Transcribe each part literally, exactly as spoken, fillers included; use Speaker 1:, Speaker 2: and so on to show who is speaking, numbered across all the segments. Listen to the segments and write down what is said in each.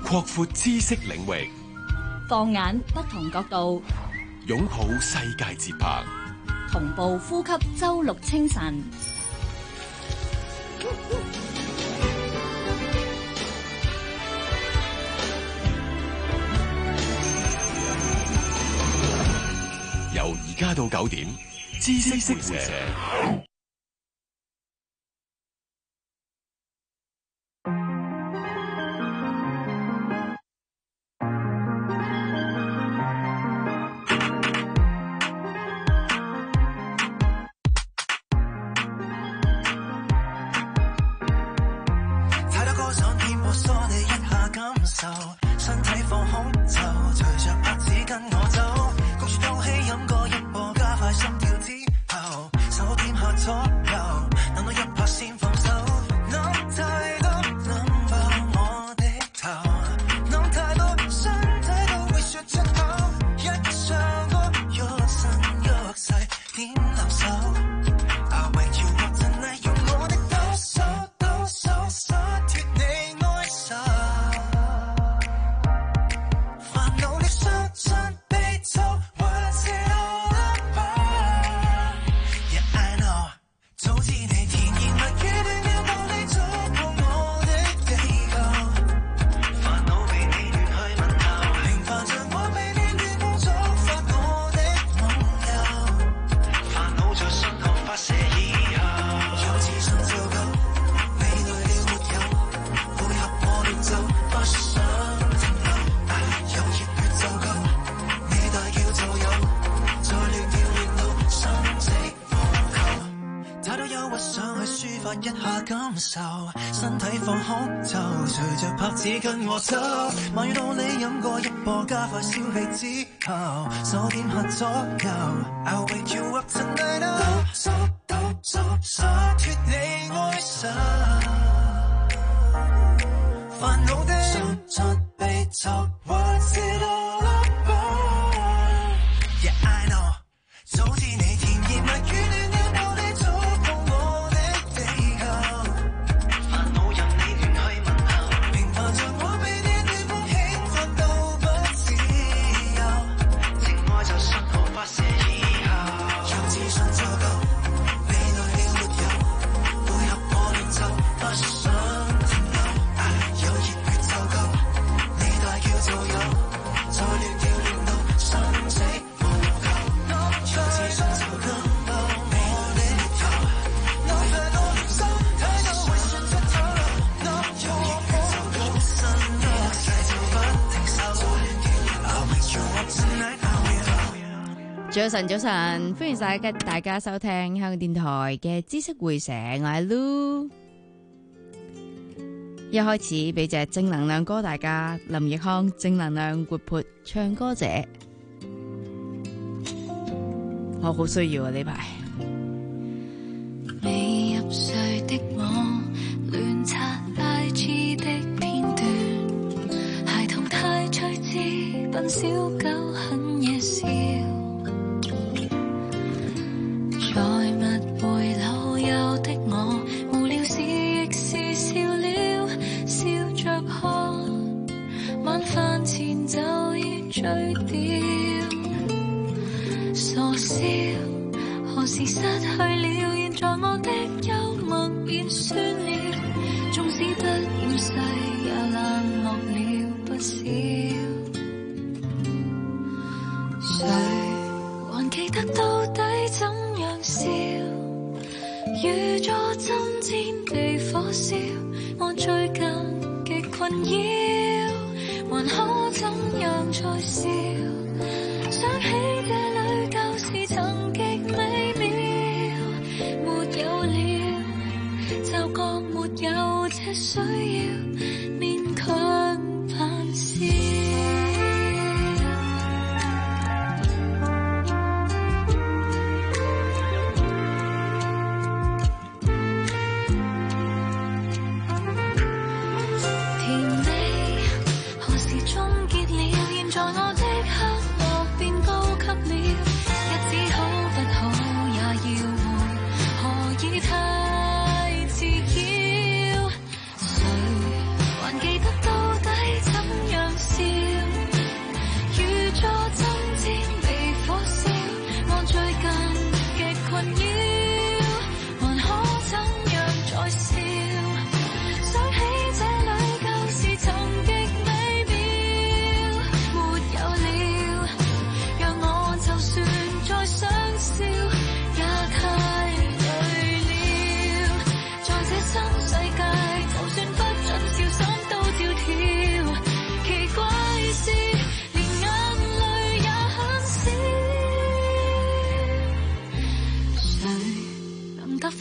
Speaker 1: 擴闊知識領域，
Speaker 2: 放眼不同角度，
Speaker 1: 擁抱世界節拍，
Speaker 2: 同步呼吸周六清晨。
Speaker 1: 由而家到九點，知識會社。
Speaker 3: 身體放空就隨着拍子跟我走，焗住當氣飲過一波，加快心跳之後，手點下左右，等到一拍先放手。諗太多諗爆我的頭，諗太多身體都會說出口，一唱歌喐身喐勢點留守。I wake you up tonight，用我的抖手抖手灑脫你愛愁。一下感受，身體放空就隨着拍子跟我走。萬語道理飲過一波，加快消氣之後，手點下左右。I'll wake you up tonight， 抖手抖手灑脫你愛愁，煩惱的傷出悲愁 ，What's it all about？Yeah I know， 早知你甜言蜜語亂了道理觸碰我的地球，煩惱任你亂去問候，平凡像我被你戀慕興奮到不自由，情愛就信號發射以後，有自信就夠，你累了沒有，配合我亂奏，不想停留，有熱血就夠，你大叫就有，再亂跳亂到生死無求，有自信就夠，你累了沒有，我快樂連心睇到會說出口，有熱血就夠，身一世就不停手，再亂跳亂到 I'll make you up tonight， I will。
Speaker 4: 早晨，早晨，歡迎晒大家收聽香港電台嘅知識會社，我係 Lu。一開始俾隻正能量歌大家，林奕匡正能量活潑唱歌者，我好需要啊呢排。
Speaker 5: 未入睡的我，亂刷 I G 的片段，孩童太趣致，笨小狗很夜笑。在密會老友的我，無聊時亦是笑了，笑着看，晚飯前就已醉掉。傻笑，何時失去了？現在我的幽默變酸了，縱使不厭世也冷落了不少。誰還記得到底怎樣笑？如坐針尖地火燒，我最近極困擾，還可怎樣再笑？想起這裏舊時曾極美妙，沒有了就覺沒有這需要，勉強扮笑。太自擾，誰還記得到底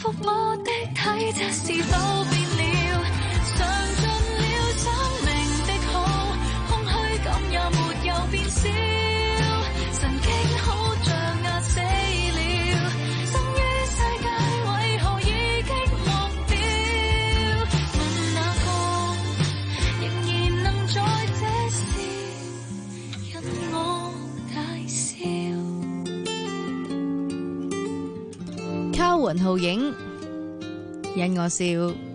Speaker 5: 服我的體質是否變了，嘗盡了生命的好，空虛感也沒有變少，神經好像壓死了，生於世界為何已經忘掉，問哪個仍然能在這時因我介紹。
Speaker 4: 靠雲浩影引我笑，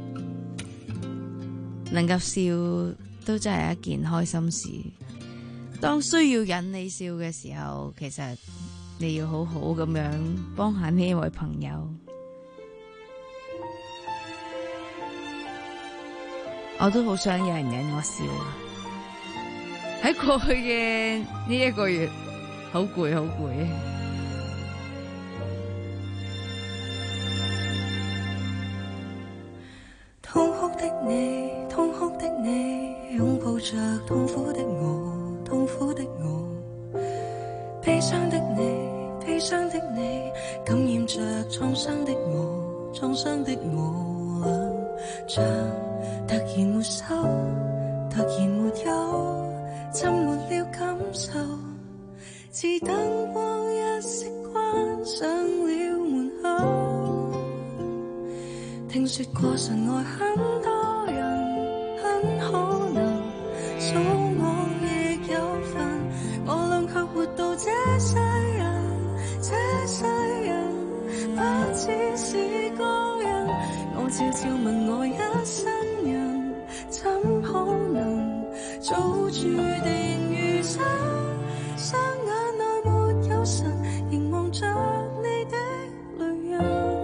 Speaker 4: 能夠笑都真係一件開心事。當需要引你笑嘅時候，其實你要好好咁樣幫下呢位朋友。我都好想有人引我笑啊！喺過去嘅呢一個月，好攰好攰。
Speaker 3: 痛哭的你，痛哭的你，擁抱着痛苦的我，痛苦的我，悲傷的你，悲傷的你，感染着創傷的我，創傷的我，像突然沒收，突然沒有，浸沒了感受，自燈光一熄關上了門口。聽說過神愛很多人，很可能數我亦有份，我倆卻活到這世人，這世人不只是個人，我悄悄問我一生人，怎可能早注定餘生，雙眼內沒有神，凝望着你的淚印。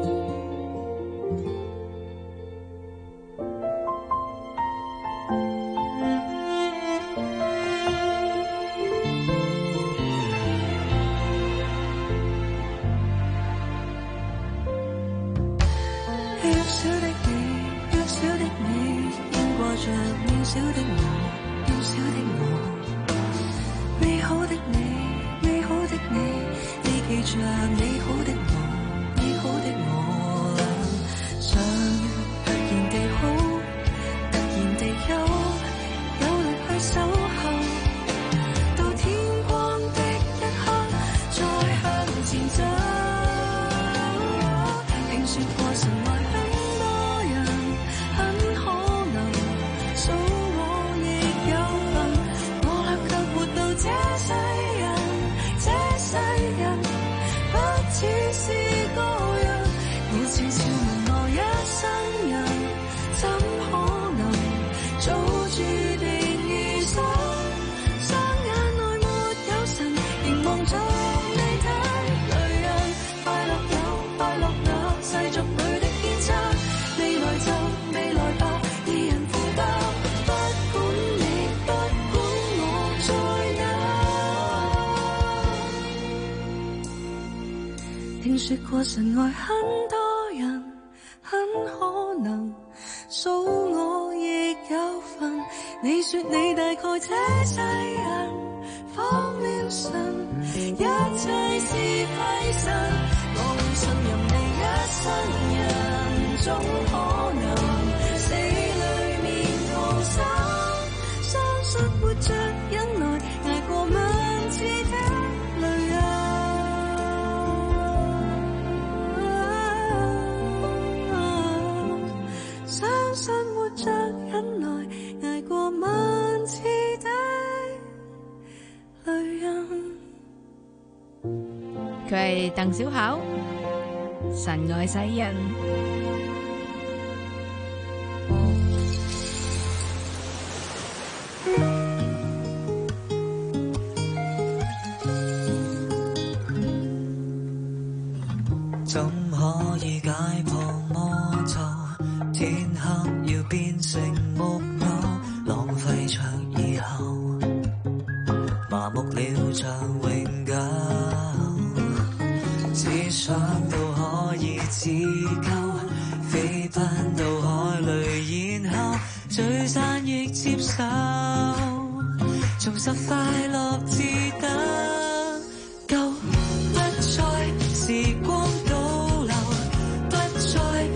Speaker 3: 渺小的我，渺小的我，美好的你，美好的你，你記着美好的我，美好的我，想突然地好，突然地有，有力去守候，到天光的一刻，再向前走。聽說過神愛很多人，很可能數我亦有份，我倆卻活到這世人，這世人不只是個人，我悄悄問我一生人，怎可能早注定餘生，雙眼內沒有神，凝望着你的淚印，快樂有快樂那世俗裏的偏差，未來就未來吧，二人負擔，不管你不管我在哪。聽說過神愛很多人，很可能數我亦有份，你說你大概這世人放了神，一切是虧神，我會信任你一生人，總可能死裏面逃生，相信活着忍耐，捱過萬次的淚印，相信活着忍耐，捱過萬次的淚印。
Speaker 4: 佢係鄧小巧，神愛世人。
Speaker 3: 怎可以解破魔咒？天黑要變成木偶，浪費着以後，麻木了像永久。只想到可以自救，飛奔到海裏，然後聚散亦接受，重拾快樂至得救，不再時光倒流，不再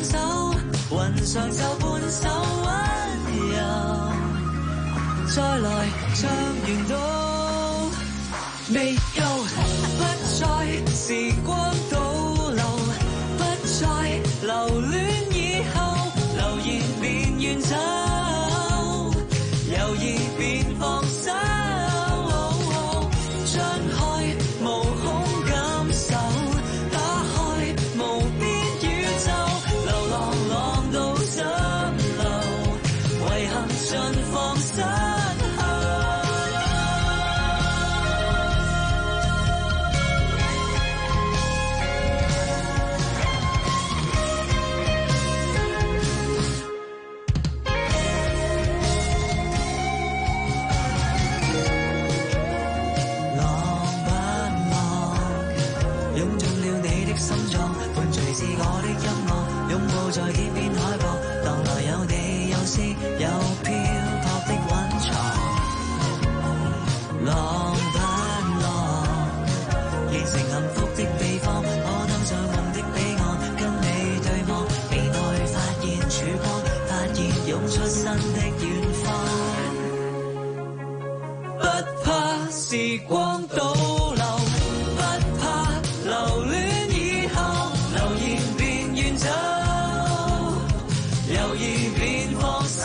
Speaker 3: 走，雲上就半首溫柔，再來唱完都未夠，不再時光倒流，不再留戀以後，留言便遠走，猶豫便放手，張開無空感受，打開無邊宇宙，流浪浪到心流，遺憾盡放身後。在天邊海角，蕩來有地有詩有漂泊的蘊藏，浪不浪變成幸福的地方，可登上夢的彼岸，跟你對望，期待發現曙光，發現湧出新的遠方，不怕時光倒流，不怕留戀以後，留言便遠走，猶豫便放手，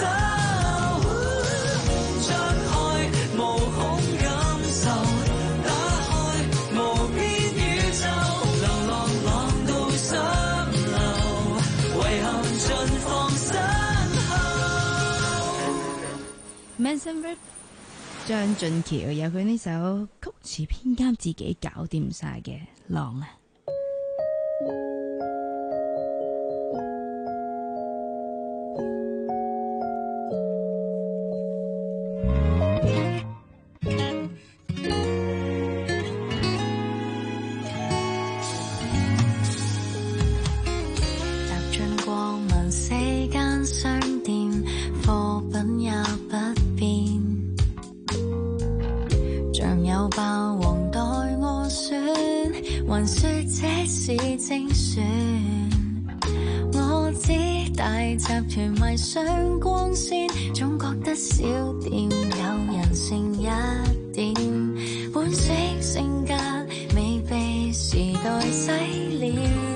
Speaker 3: 張開無空感受，打開無邊宇宙，流浪浪到心流，遺憾盡放身後。
Speaker 4: Manson Rip 張俊橋有佢呢首曲詞編監自己搞掂晒嘅浪啊！
Speaker 5: 還說這是精選，我知大集團迷上光鮮，總覺得小店有人性一點，本色性格未被時代洗練。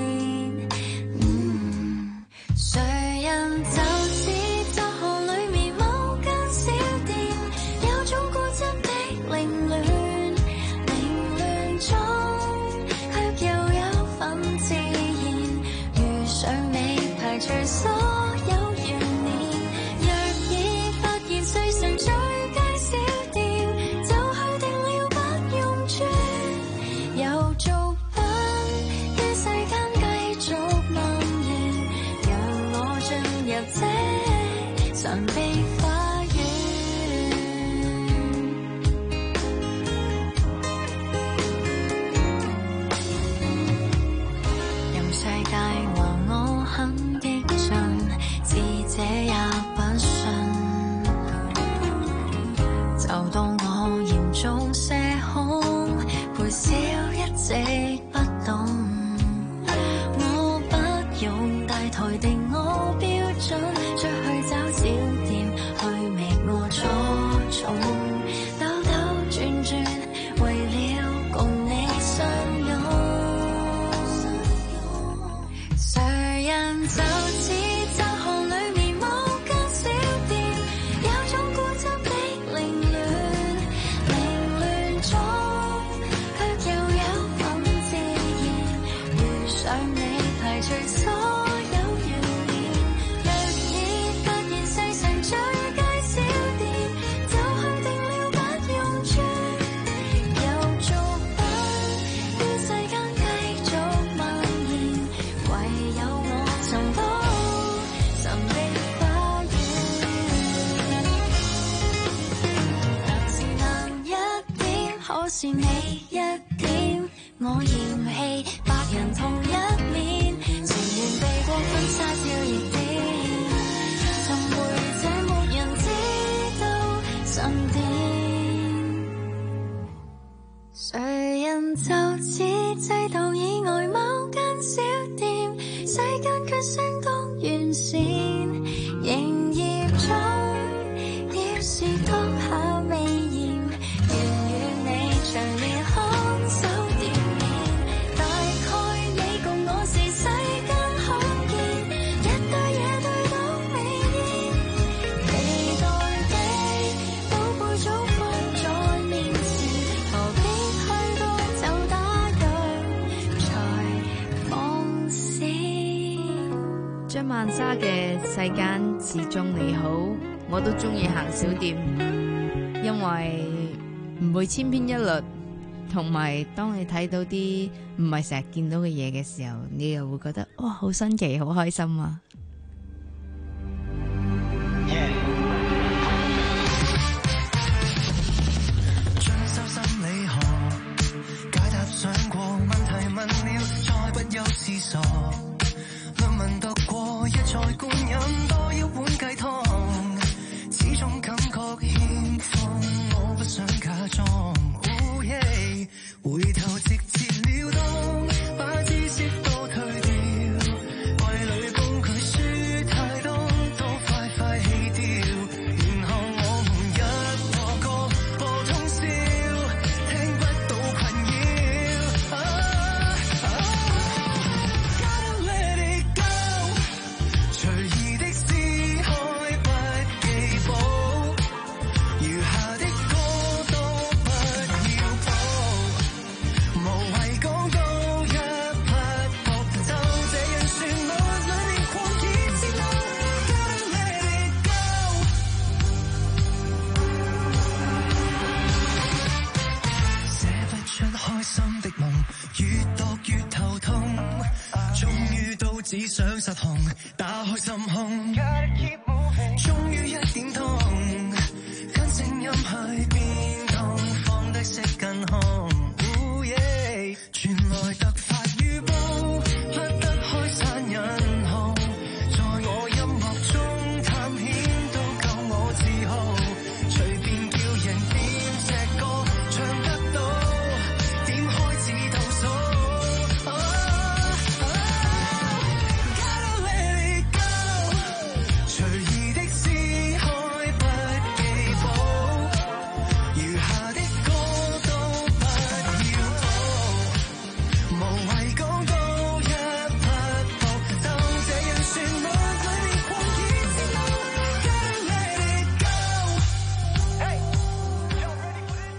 Speaker 5: 嗯，誰人就似集行裡面某間小店，有種固執的凌亂，凌亂中又有份自然，遇上你排除所有懸念，若已發現世上最佳小店，就去定了不用轉，又做不於世間繼續蔓延，讓我進入這神秘花園。世界和我很激進，智者也不信，就當我嚴重社恐，陪笑一直不動，我不用大台定我標準，出去找小店去覓我初衷，兜兜轉轉為了共你相擁。誰人就似集行裡面某間小店，有種固執的凌亂，凌亂中卻又有份自然，遇上你排除所有懸念，若已發現世上最佳小店，就去定了不用轉，又做不於世間繼續蔓延，唯有我尋到神秘花園。難是難一點，可是你一點，我嫌棄白人同一面，情願避過婚紗照熱點，尋回這沒人知道神殿。誰人就似制度以外某間小店，世間卻相當遠
Speaker 4: 張曼莎嘅世間始終你好，我都中意行小店，因為唔會千篇一律，同埋當你睇到啲唔係成日見到嘅嘢嘅時候，你又會覺得哇好新奇，好開心啊！
Speaker 3: 進修心理學，解答想過問題問了，再不休思索。論文讀過，一再灌飲多一碗雞湯，始終感覺欠奉，我不想假裝。Oh yeah， 回頭直截了當，把知識都推掉，櫃裏工具書太多，都快快棄掉。然後我們一個個播通宵，聽不到困擾。啊啊 Gotta let it go， 隨意的撕開不記簿，餘下的歌都不要譜，無謂講到一匹布，就這樣旋律裏面狂熱之怒。Gotta let it go， 寫不出開心的夢，越讀越頭痛，終於都只想失控，打開心胸，終於一點通，跟聲音去變動，放低色近紅。Oh yeah， 傳來突發預報，甩得開山人號，在我音樂中探險都夠我自豪，隨便叫人點隻歌，唱得到，點開始倒數。啊啊 Gotta let it go， 隨意的撕開不記簿，餘下的歌都不要譜，無謂講到一匹布，就這樣旋律裏面狂熱之怒。Gotta let it go。Hey， you're ready for this？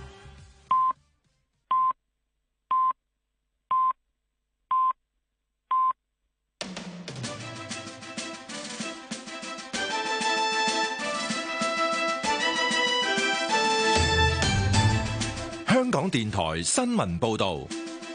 Speaker 1: 香港電台新聞報導。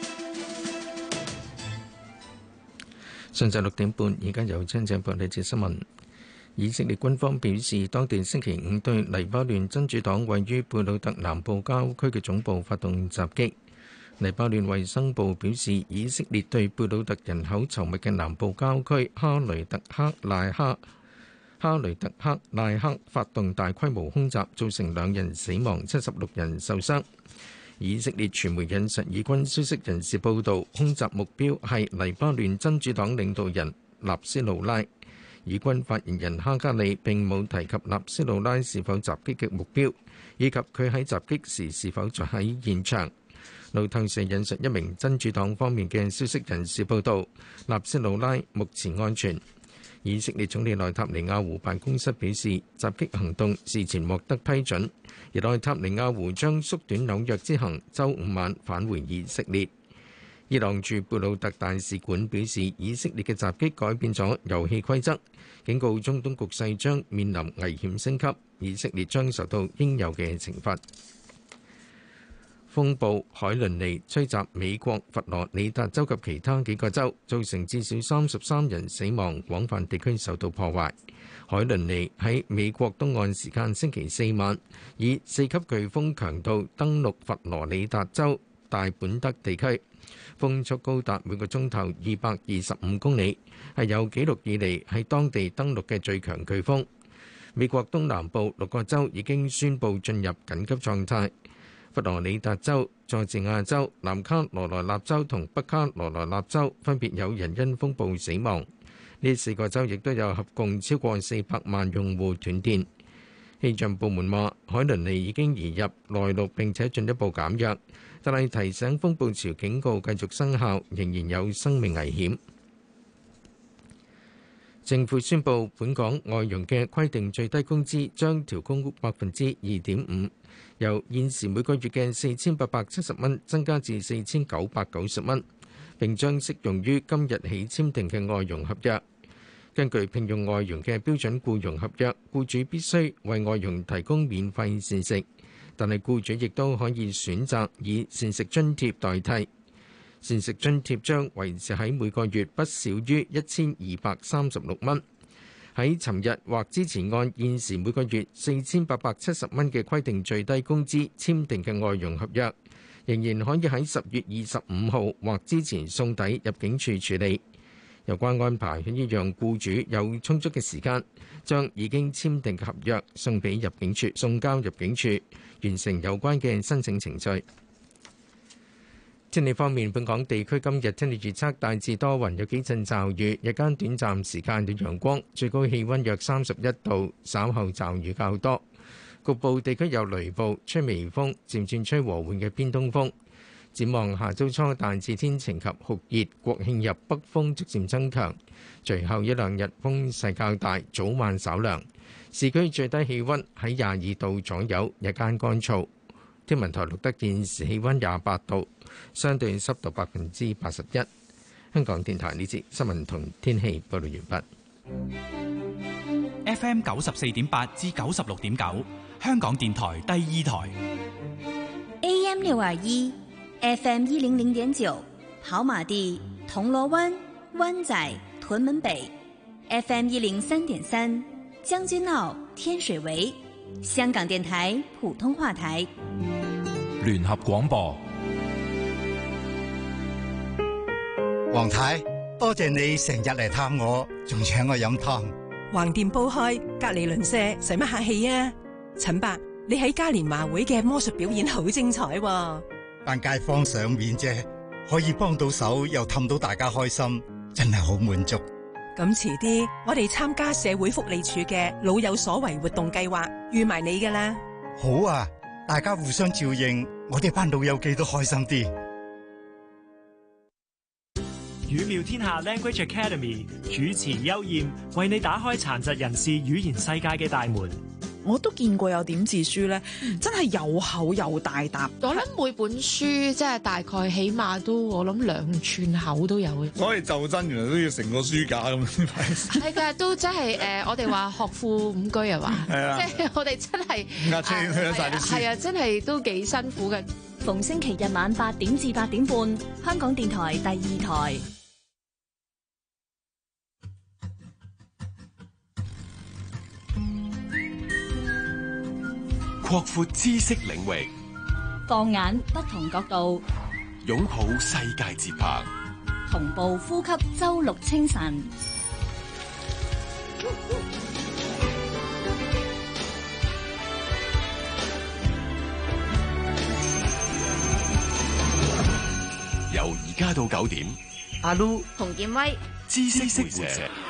Speaker 6: 上晝六點半，而家有張正報呢節新聞。以色列軍方表示，當地星期五對黎巴嫩真主黨位於貝魯特南部郊區嘅總部發動襲擊。黎巴嫩衛生部表示，以色列對貝魯特人口稠密嘅南部郊區哈雷特克賴克哈雷特克賴克發動大規模空襲，造成兩人死亡、七十六人受傷。以色列傳媒引述以軍消息人士報道，空襲目標係黎巴嫩真主黨領導人納斯魯拉。以軍發言人哈加利並冇提及納斯魯拉是否襲擊嘅目標，以及佢喺襲擊時是否在喺現場。路透社引述一名真主黨方面嘅消息人士報道，納斯魯拉目前安全。以色列總理內塔尼亞胡辦公室表示，襲擊行動事前獲得批准，而內塔尼亞胡將縮短紐約之行，週五晚返回以色列。伊朗駐貝魯特大使館表示，以色列嘅襲擊改變咗遊戲規則，警告中東局勢將面臨危險升級，以色列將受到應有嘅懲罰。風暴海倫尼吹襲美國佛羅里達州及其他幾個州，造成至少三十三人死亡，廣泛地區受到破壞。海倫尼喺美國東岸時間星期四晚以四級颶風強度登陸佛羅里達州大本德地區，風速高達每個鐘頭二百二十五公里，係有紀錄以嚟喺當地登陸嘅最強颶風。美國東南部六個州已經宣布進入緊急狀態。佛羅里達州、佐治亞州、南卡羅來納州同北卡羅來納州分別有人因風暴死亡。呢四個州亦都有合共超過四百萬用戶斷電。氣象部門話，海倫尼已經移入內陸並且進一步減弱，但係提醒風暴潮警告繼續生效，仍然有生命危險。政府宣布，本港外傭嘅規定最低工資將調高百分之二點五，由現時每個月嘅四千八百七十蚊增加至四千九百九十蚊，並將適用於今日起簽訂嘅外傭合約。 根據聘用外傭嘅標準僱傭合約，僱主必須為外傭提供免費膳食，但係僱主亦都可以選擇以膳食津貼代替。膳食津貼將維持喺每個月不少於一千二百三十六蚊。喺尋日或之前按現時每個月四千八百七十蚊嘅規定最低工資簽訂嘅外傭合約，仍然可以喺十月二十五號或之前送抵入境處處理。有關安排可以讓僱主有充足嘅時間，將已經簽訂嘅合約送俾入境處，送交入境處，完成有關嘅申請程序。天氣方面，本港地區今日天氣預測大致多雲，有幾陣驟雨，日間短暫時間有陽光，最高氣温約三十一度，稍後驟雨較多，局部地區有雷暴，吹微風，漸轉吹和緩嘅偏東風。展望下周初大致天晴及酷熱，國慶日北風逐漸增強，隨後一兩日風勢較大，早晚稍涼。市區最低氣温喺廿二度左右，日間乾燥。天文台錄得現時氣温廿八度，相對濕度百分之八十一。香港電台呢節新聞同天氣報道完畢。
Speaker 7: F M 九十四點八至九十六點九，香港電台第二台。
Speaker 2: A M 六二一。F M 一零零點九，跑馬地、銅鑼灣、灣仔、屯門北 ；F M 一零三點三，將軍澳、天水圍。香港電台普通話台。
Speaker 1: 聯合廣播。
Speaker 8: 黃太，多謝你成日嚟探我，仲請我飲湯。
Speaker 9: 橫掂煲開，隔離鄰舍，使乜客氣啊？陳伯，你喺嘉年華會嘅魔術表演好精彩喎。
Speaker 8: 班街坊賞面啫，可以幫到手又氹到大家開心，真係好滿足。
Speaker 9: 咁遲啲，我哋參加社會福利處嘅老有所為活動計劃，預埋你噶啦。
Speaker 8: 好啊，大家互相照應，我哋班老友記都開心啲。
Speaker 10: 語妙天下 Language Academy 主持邱燕為你打開殘疾人士語言世界嘅大門。
Speaker 11: 我都見過有點字書咧，真係又厚又大沓。
Speaker 12: 我諗每本書即係大概起碼都我諗兩寸厚都有嘅。
Speaker 13: 所以就真原來都要成個書架咁先擺。
Speaker 12: 係㗎，都真係誒，我哋話學富五車係嘛？係啊，即係我哋真係
Speaker 13: 壓車去咗曬啲書。
Speaker 12: 係啊，真係都幾辛苦嘅。
Speaker 2: 逢星期日晚八點至八點半，香港電台第二台。
Speaker 1: 擴闊知識領域，
Speaker 2: 放眼不同角度，
Speaker 1: 擁抱世界節拍，
Speaker 2: 同步呼吸周六清晨。
Speaker 1: 由而家到九點，
Speaker 4: 阿 Lu 洪建威，
Speaker 1: 知識會社。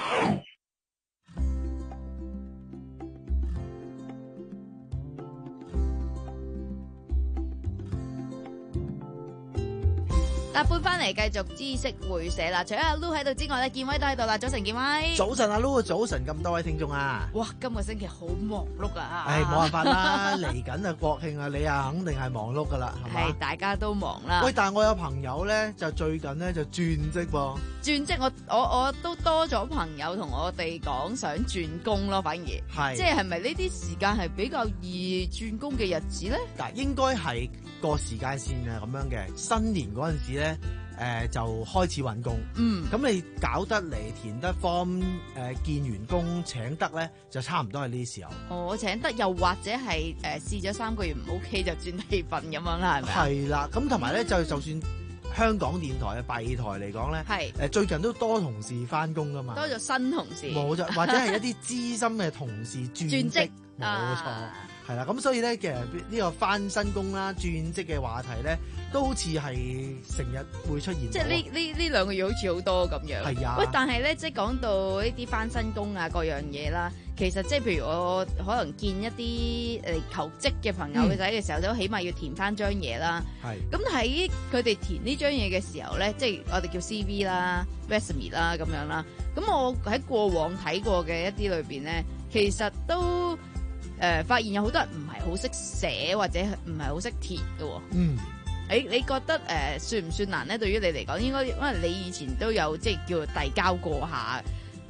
Speaker 4: 搭半翻嚟繼續知識會社啦，除咗阿 Lu 喺度之外咧，建威都喺度啦。早晨，建威。
Speaker 14: 早晨，阿 Lu，早晨咁多位聽眾啊！
Speaker 4: 哇，今個星期好忙碌啊！
Speaker 14: 唉，冇辦法啦，嚟緊啊國慶啊，你啊肯定係忙碌噶啦，係嘛？
Speaker 4: 係，大家都忙啦。
Speaker 14: 喂，但係我有朋友咧，就最近咧就轉職噃。
Speaker 4: 轉職，我我我都多咗朋友同我哋講想轉工咯，反而係，即係係咪呢啲時間係比較易轉工嘅日子咧？
Speaker 14: 嗱，應該係個時間線啊咁樣嘅，新年嗰陣時咧。誒、呃、就開始揾工，嗯，咁你搞得嚟填得 form，誒、呃、見完工請得咧，就差唔多係呢時候。
Speaker 4: 哦，我請得又或者係誒、呃、試咗三個月唔 OK 就轉地份咁樣啦，係咪？係
Speaker 14: 啦，咁同埋咧就就算香港電台嘅閉台嚟講咧，係誒、呃、最近都多同事翻工噶嘛，
Speaker 4: 多咗新同事，冇
Speaker 14: 錯，或者係一啲資深嘅同事轉職，轉職，冇錯。啊係啦，咁所以咧，其實呢個翻新工啦、轉職嘅話題咧，都好似係成日會出現。
Speaker 4: 即係呢呢呢兩個月好似好多咁樣。係啊。喂，但係咧，即係講到呢啲翻新工啊，各樣嘢啦，其實即係譬如我可能見一啲誒求職嘅朋友嘅仔嘅時候，都、嗯、起碼要填翻張嘢啦。係。咁喺佢哋填呢張嘢嘅時候咧，即係我哋叫 C V 啦、resume 啦咁樣啦。咁我喺過往睇過嘅一啲裏邊咧，其實都。誒、呃，發現有好多人唔係好識寫或者唔係好識填嘅喎。嗯，你你覺得誒、呃、算唔算難咧？對於你嚟講，應該因為你以前都有即係叫遞交過下。
Speaker 14: 哦，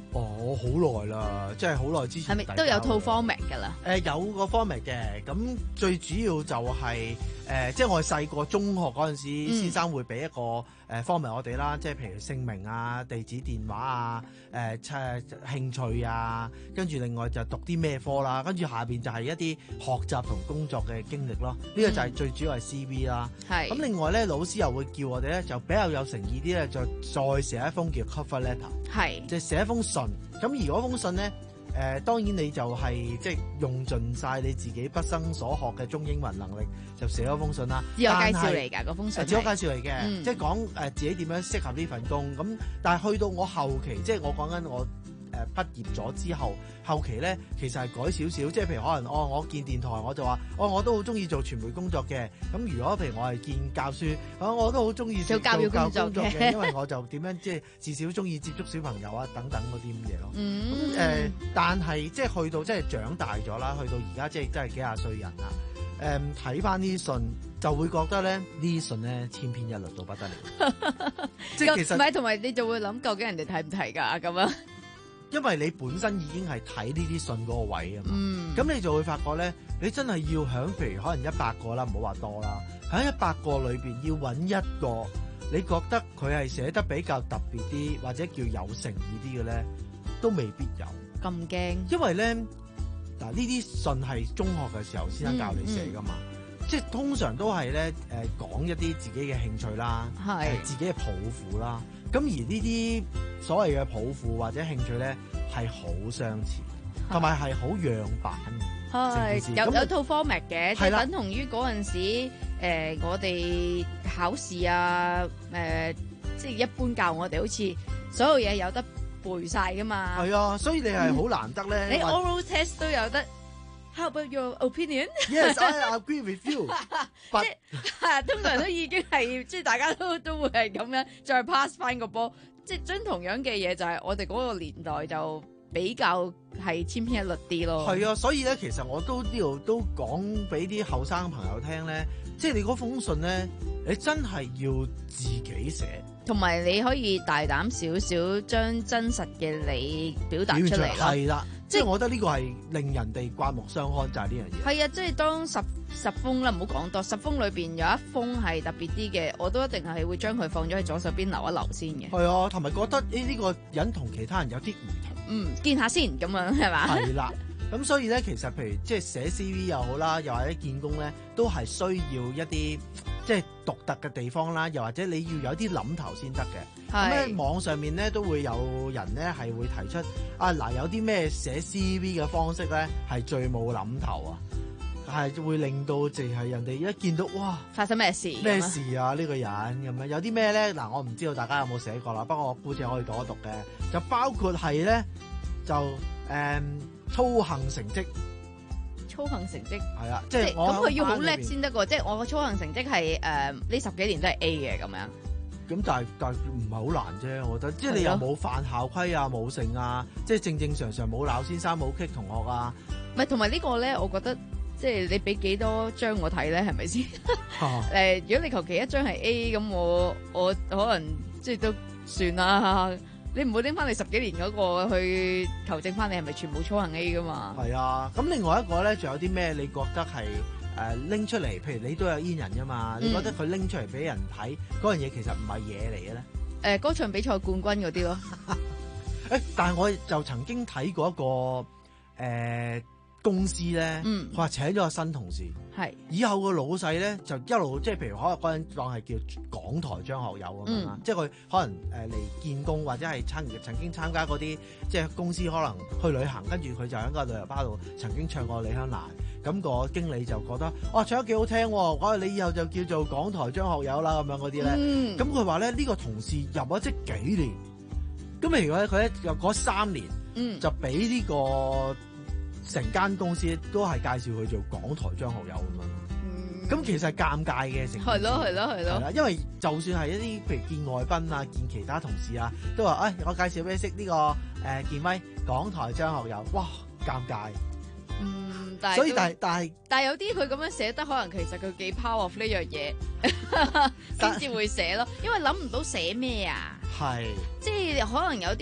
Speaker 14: 我好耐啦，即係好耐之前。
Speaker 4: 係咪都有套 format 㗎啦？
Speaker 14: 誒、呃、有個 format 嘅，咁最主要就係、是、誒、呃，即係我哋細個中學嗰陣時，嗯、先生會俾一個誒 format 我哋啦，即係譬如姓名啊、地址、電話啊、誒、呃、誒興趣啊，跟住另外就讀啲咩科啦，跟住下邊就係一啲學習同工作嘅經歷咯。呢、嗯、個就係最主要係 C V 啦。係。咁另外咧，老師又會叫我哋咧，就比較有誠意啲咧，就再寫一封叫 cover letter。係。即係寫一封信。咁而嗰封信咧。誒、呃、當然你就係、是、即係用盡晒你自己畢生所學嘅中英文能力，就寫咗封信啦。
Speaker 4: 自我介紹嚟㗎，嗰封信。
Speaker 14: 自我介紹嚟嘅，嗯、即係講誒自己點樣適合呢份工。咁但係去到我後期，即係我講緊我。誒畢業咗之後，後期咧其實係改少少，即係譬如可能哦，我見電台我就話，哦我都好中意做傳媒工作嘅。咁如果譬如我係見教書，啊我都好中意做教育工作嘅，因為我就點樣即係至少中意接觸小朋友啊等等嗰啲咁嘢咯。咁誒、嗯呃，但係即係去到即係長大咗啦，去到而家即係真係幾廿歲人啦。誒睇翻呢啲信就會覺得咧，呢啲信咧千篇一律到不得了。即係其實唔係，
Speaker 4: 同埋你就會諗究竟人哋睇唔睇㗎咁啊？
Speaker 14: 因為你本身已經係睇呢啲信嗰個位啊嘛，咁、嗯、你就會發覺咧，你真係要響譬如可能一百個啦，唔好話多啦，喺一百個裏邊要揾一個你覺得佢係寫得比較特別啲，或者叫有誠意啲嘅咧，都未必有。
Speaker 4: 咁驚？因
Speaker 14: 為咧嗱，呢啲信係中學嘅時候先生教你寫噶嘛，嗯嗯、即係通常都係咧誒講一啲自己嘅興趣啦，係、呃、自己嘅抱負啦。咁而呢啲所謂嘅抱負或者興趣咧，係好相似，同埋係好樣板嘅。
Speaker 4: 係有有套 format 嘅，即係等同於嗰陣時、呃、我哋考試啊，誒、呃，即係一般教我哋好似所有嘢有得背晒噶嘛。係
Speaker 14: 啊，所以你係好難得咧、嗯。
Speaker 4: 你 oral test 都有得。How about your opinion?
Speaker 14: Yes, I agree with you.
Speaker 4: 即係通常都已經係，即係大家都都會係咁樣再 pass 翻個波。即係將同樣嘅嘢，就係我哋嗰個年代就比較係千篇一律啲咯。
Speaker 14: 係啊，所以咧，其實我都呢度都講俾啲後生朋友聽咧，即係你嗰封信咧，你真係要自己寫。
Speaker 4: 同埋你可以大膽少少，將真實嘅你表達出嚟啦。
Speaker 14: 係啦，即係我覺得呢個係令人哋刮目相看，就係呢樣嘢。
Speaker 4: 係啊，即係當十十封啦，唔好講多，十封裏邊有一封係特別啲嘅，我都一定係會將佢放咗喺左手邊留一留先嘅。
Speaker 14: 係啊，同埋覺得呢呢個人同其他人有啲唔同。
Speaker 4: 嗯，見下先咁樣係嘛？
Speaker 14: 係啦，咁所以咧，其實譬如即係寫 C V 又好啦，又或者見工咧，都係需要一啲即係獨特嘅地方啦，又或者你要有啲諗頭先得嘅。咁咧網上面咧都會有人咧係會提出啊嗱，有啲咩寫 C V 嘅方式咧係最冇諗頭啊，係會令到淨係人哋一見到哇
Speaker 4: 發生咩事
Speaker 14: 咩事啊呢、呢個人咁樣，有啲咩咧嗱，我唔知道大家有冇寫過啦，不過我估計可以讀一讀嘅，就包括係咧就誒、嗯、操行成績。
Speaker 4: 操行成績
Speaker 14: 係啊，即係咁
Speaker 4: 佢要好叻先得㗎，即係我個操行成績係誒呢十幾年都係 A 嘅咁樣。
Speaker 14: 咁但係但係唔係好難啫，我覺得，即係你又冇犯校規啊，冇剩啊，即係正正常常冇鬧先生冇 kick 同學啊。
Speaker 4: 唔係，同埋呢個咧，我覺得即係你俾幾多張我睇咧，係咪先？誒，如果你求其一張係 A，咁我我可能即係都算啦。你唔會拎翻你十幾年嗰個去求證翻你係咪全部操行 A 噶嘛？
Speaker 14: 係啊，咁另外一個咧，仲有啲咩？你覺得係誒拎出嚟？譬如你都有煙人噶嘛？嗯、你覺得佢拎出嚟俾人睇嗰樣嘢，其實唔係嘢嚟嘅咧？誒、
Speaker 4: 呃，歌唱比賽冠軍嗰啲咯。
Speaker 14: 誒，但係我就曾經睇過一個誒、呃、公司咧，佢、嗯、話請咗個新同事，係以後個老細咧就一路即係譬如可能嗰陣當係叫港台張學友咁樣啦，即係佢可能誒嚟見工或者係參曾經參加嗰啲即係公司可能去旅行，跟住佢就喺個旅遊巴度曾經唱過李香蘭，咁、個經理就覺得哇唱得幾好聽，我話你以後就叫做港台張學友啦咁樣嗰啲咧，咁佢話咧呢、呢個同事入咗職幾年，咁譬如咧佢咧又嗰三年，嗯、就俾呢、呢個。成間公司都係介紹佢做港台張學友咁樣，咁、嗯、其實係尷尬嘅成件事。係咯係咯係咯。因為就算係一啲譬如見外賓啊、見其他同事啊，都話誒、哎，我介紹俾你識呢、這個誒、呃、健威港台張學友，哇，尷尬。
Speaker 4: 嗯，但係
Speaker 14: 所以但係但係
Speaker 4: 但係有啲佢咁樣寫得，可能其實佢幾 power of 呢樣嘢，先至會寫咯。因為諗唔到寫咩啊。係。即係可能有啲。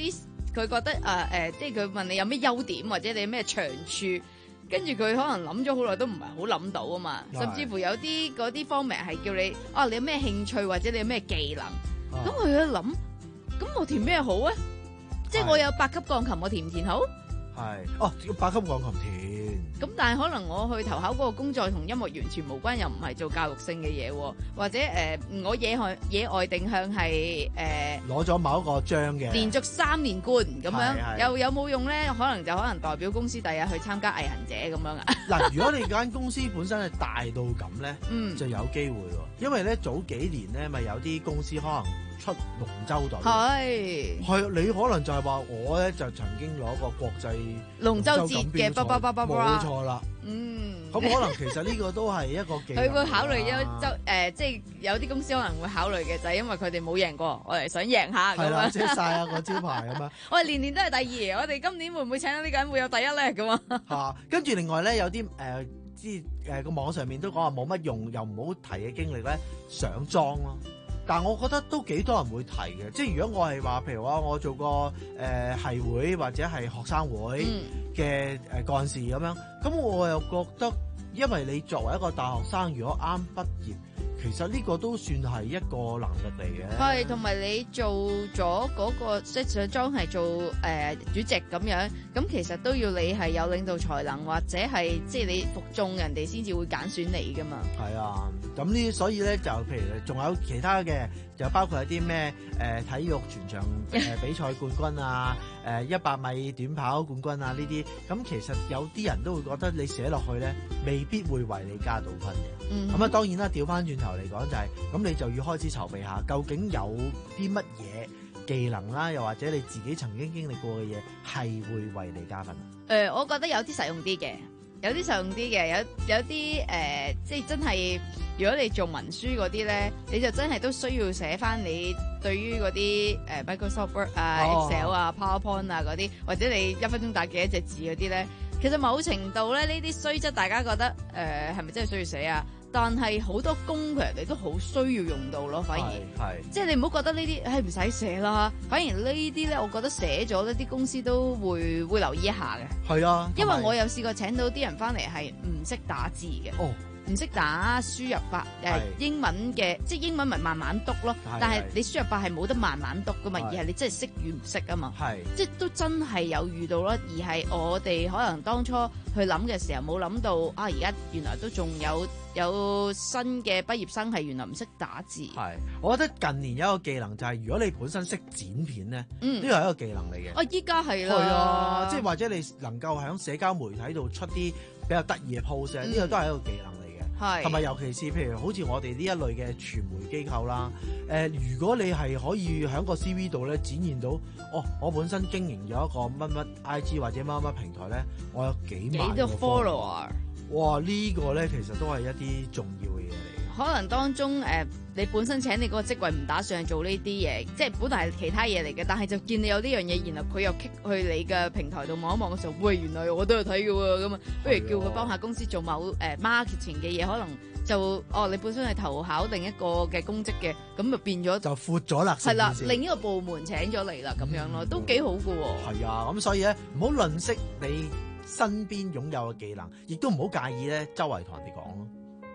Speaker 4: 佢覺得誒誒、呃呃，即係佢問你有咩優點或者你有咩長處，跟住佢可能諗咗好耐都唔係好諗到啊嘛。甚至乎有啲嗰啲方面係叫你啊，你有咩興趣或者你有咩技能，咁佢喺度諗，咁我填咩好啊？即係我有八級鋼琴，我填唔填好？
Speaker 14: 係哦，八級鋼琴填。
Speaker 4: 咁但係可能我去投考嗰個工作同音樂完全無關，又唔係做教育性嘅嘢，或者誒、呃、我野外野外定向係誒
Speaker 14: 攞咗某一個章嘅，
Speaker 4: 連續三連冠咁樣，又有冇用咧？可能就可能代表公司第日去參加毅行者咁樣啊。
Speaker 14: 嗱，如果你間公司本身係大到咁咧，嗯，就有機會喎。因為咧早幾年咧，咪有啲公司可能出龍舟隊，係係你可能就係話我咧就曾經攞過國際
Speaker 4: 龍舟節嘅，叭叭叭叭叭，
Speaker 14: 冇錯啦。嗯，咁可能其實呢個都係一個技能。
Speaker 4: 佢會考慮一周誒，即係有啲公司可能會考慮嘅，就係因為佢哋冇贏過，我哋想贏下咁樣，
Speaker 14: 遮曬下個招牌咁樣。
Speaker 4: 我哋年年都係第二，我哋今年會唔會請到呢個人會有第一咧？咁啊
Speaker 14: 嚇，跟住另外咧有啲誒，即係誒個網上面都講話冇乜用又唔好提嘅經歷咧，上莊咯。但係我覺得都幾多人會提嘅，即係如果我係話，譬如話我做過誒系會或者係學生會嘅誒幹事咁樣，咁我又覺得，因為你作為一個大學生，如果啱畢業，其實呢個都算係一個能力嚟嘅。
Speaker 4: 係，同埋你做咗嗰個即係上莊係做誒主席咁樣，咁其實都要你係有領導才能，或者係即係你服眾人哋先至會揀選你噶嘛。係
Speaker 14: 啊。咁呢，所以咧就譬如仲有其他嘅，就包括一啲咩誒體育全場誒、呃、比賽冠軍啊，誒一百米短跑冠軍啊呢啲，咁其實有啲人都會覺得你寫落去咧，未必會為你加到分嘅。咁啊、嗯，當然啦，調翻轉頭嚟講就係、是，咁你就要開始籌備下，究竟有啲乜嘢技能啦，又或者你自己曾經經歷過嘅嘢，係會為你加分。誒、
Speaker 4: 呃，我覺得有啲實用啲嘅。有啲實用啲嘅，有有啲誒、呃，即係真係，如果你做文書嗰啲咧，你就真係都需要寫翻你對於嗰啲誒 Microsoft Word 啊、哦、Excel 啊、PowerPoint 啊嗰啲，或者你一分鐘打幾多隻字嗰啲咧，其實某程度咧，呢啲雖則大家覺得誒係咪真係需要寫啊？但係好多工人哋都好需要用到咯，反而係即係你唔好覺得呢啲誒唔使寫啦，反而呢啲咧，我覺得寫咗呢啲公司都會會留意一下嘅。係啊，因為我有試過請到啲人翻嚟係唔識打字嘅。哦。唔識打輸入法誒英文嘅，即係英文咪慢慢讀咯。但係你輸入法係冇得慢慢讀噶嘛，而係你真係識與唔識啊嘛。係，即係都真係有遇到咯。而係我哋可能當初去諗嘅時候冇諗到啊，而家原來都仲有有新嘅畢業生係原來唔識打字。係，
Speaker 14: 我覺得近年有一個技能就係、是、如果你本身識剪片咧，呢個係一個技能嚟嘅。
Speaker 4: 啊，依家係啦。
Speaker 14: 係啊，即係或者你能夠喺社交媒體度出啲比較得意嘅 post，呢、嗯、個都係一個技能。同埋尤其是譬如好似我哋呢一類嘅傳媒機構啦，誒、呃，如果你係可以喺個 C V 度咧展現到，哦，我本身經營咗一個乜乜 I G 或者乜乜平台咧，我有幾萬個 follower，哇！呢、呢個咧其實都係一啲重要嘅嘢嚟。
Speaker 4: 可能當中誒、呃，你本身請你嗰個職位唔打算做呢啲嘢，即係本來係其他嘢嚟嘅，但係就見你有呢樣嘢，然後佢又 kick 去你嘅平台度望一望嘅時候，喂，原來我都有睇嘅喎，咁啊，不如叫佢幫下公司做某誒、呃、marketing 嘅嘢，可能就哦，你本身係投考另一個嘅公職嘅，咁就變咗
Speaker 14: 就闊咗啦，
Speaker 4: 係啦，另一個部門請咗嚟啦，咁樣咯，都幾好嘅喎。
Speaker 14: 係啊，咁所以咧，唔好吝嗇你身邊擁有嘅技能，亦都唔好介意咧，周圍同人哋講咯。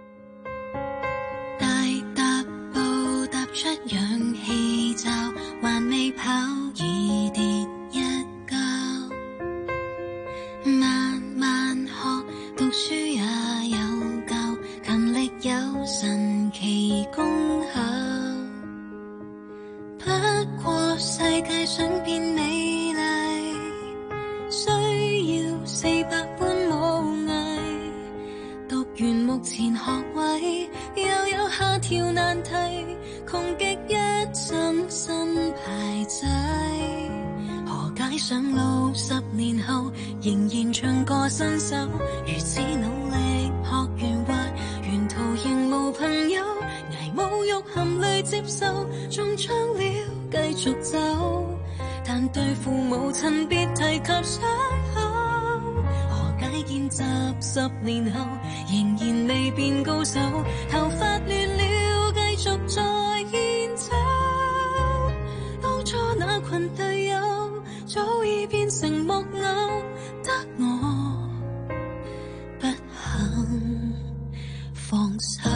Speaker 5: 出氧氣罩，還未跑已跌一跤。慢慢學，讀書也有教，勤力有神奇功效。不過世界想變美麗，需要四百般武藝。讀完目前學位，又有下條難題。窮極一針新牌仔，何解上路十年後仍然像個新手？如此努力學完滑，沿途仍無朋友，捱侮辱含淚接受，中槍了繼續走。但對父母親別提及傷口，何解見習十年後仍然未變高手？頭髮亂了繼續再獻醜，當初那群隊友早成木偶，得我不肯放手。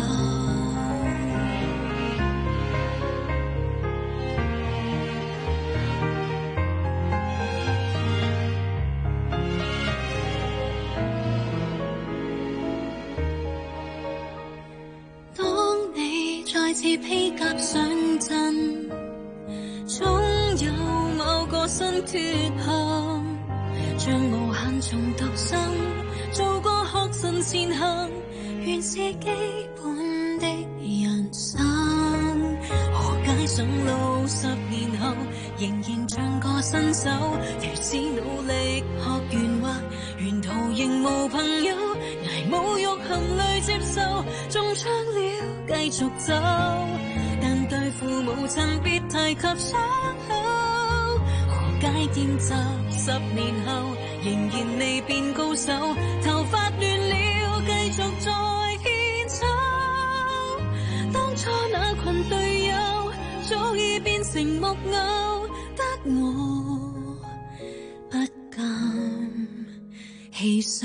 Speaker 5: 當你再次披甲上陣，總有某個新脫項，將無限重讀生，做個學神前行，原是基本的人生。何解上路十年後，仍然像個新手，如此努力學圓滑，沿途仍無朋友，捱侮辱含淚接受，中槍了繼續走，但對父母親別提及傷口。何解見習十年後，仍然未變高手，頭髮亂了繼續再獻醜。當初那群隊友早已變成木偶，得我不敢棄手。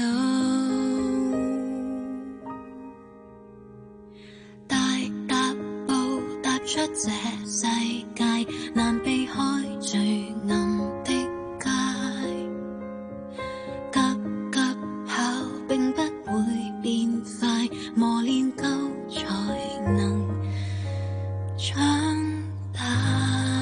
Speaker 5: 大踏步踏出這世界，難避開最暗的街。急急跑並不會變快，磨練夠才能長大。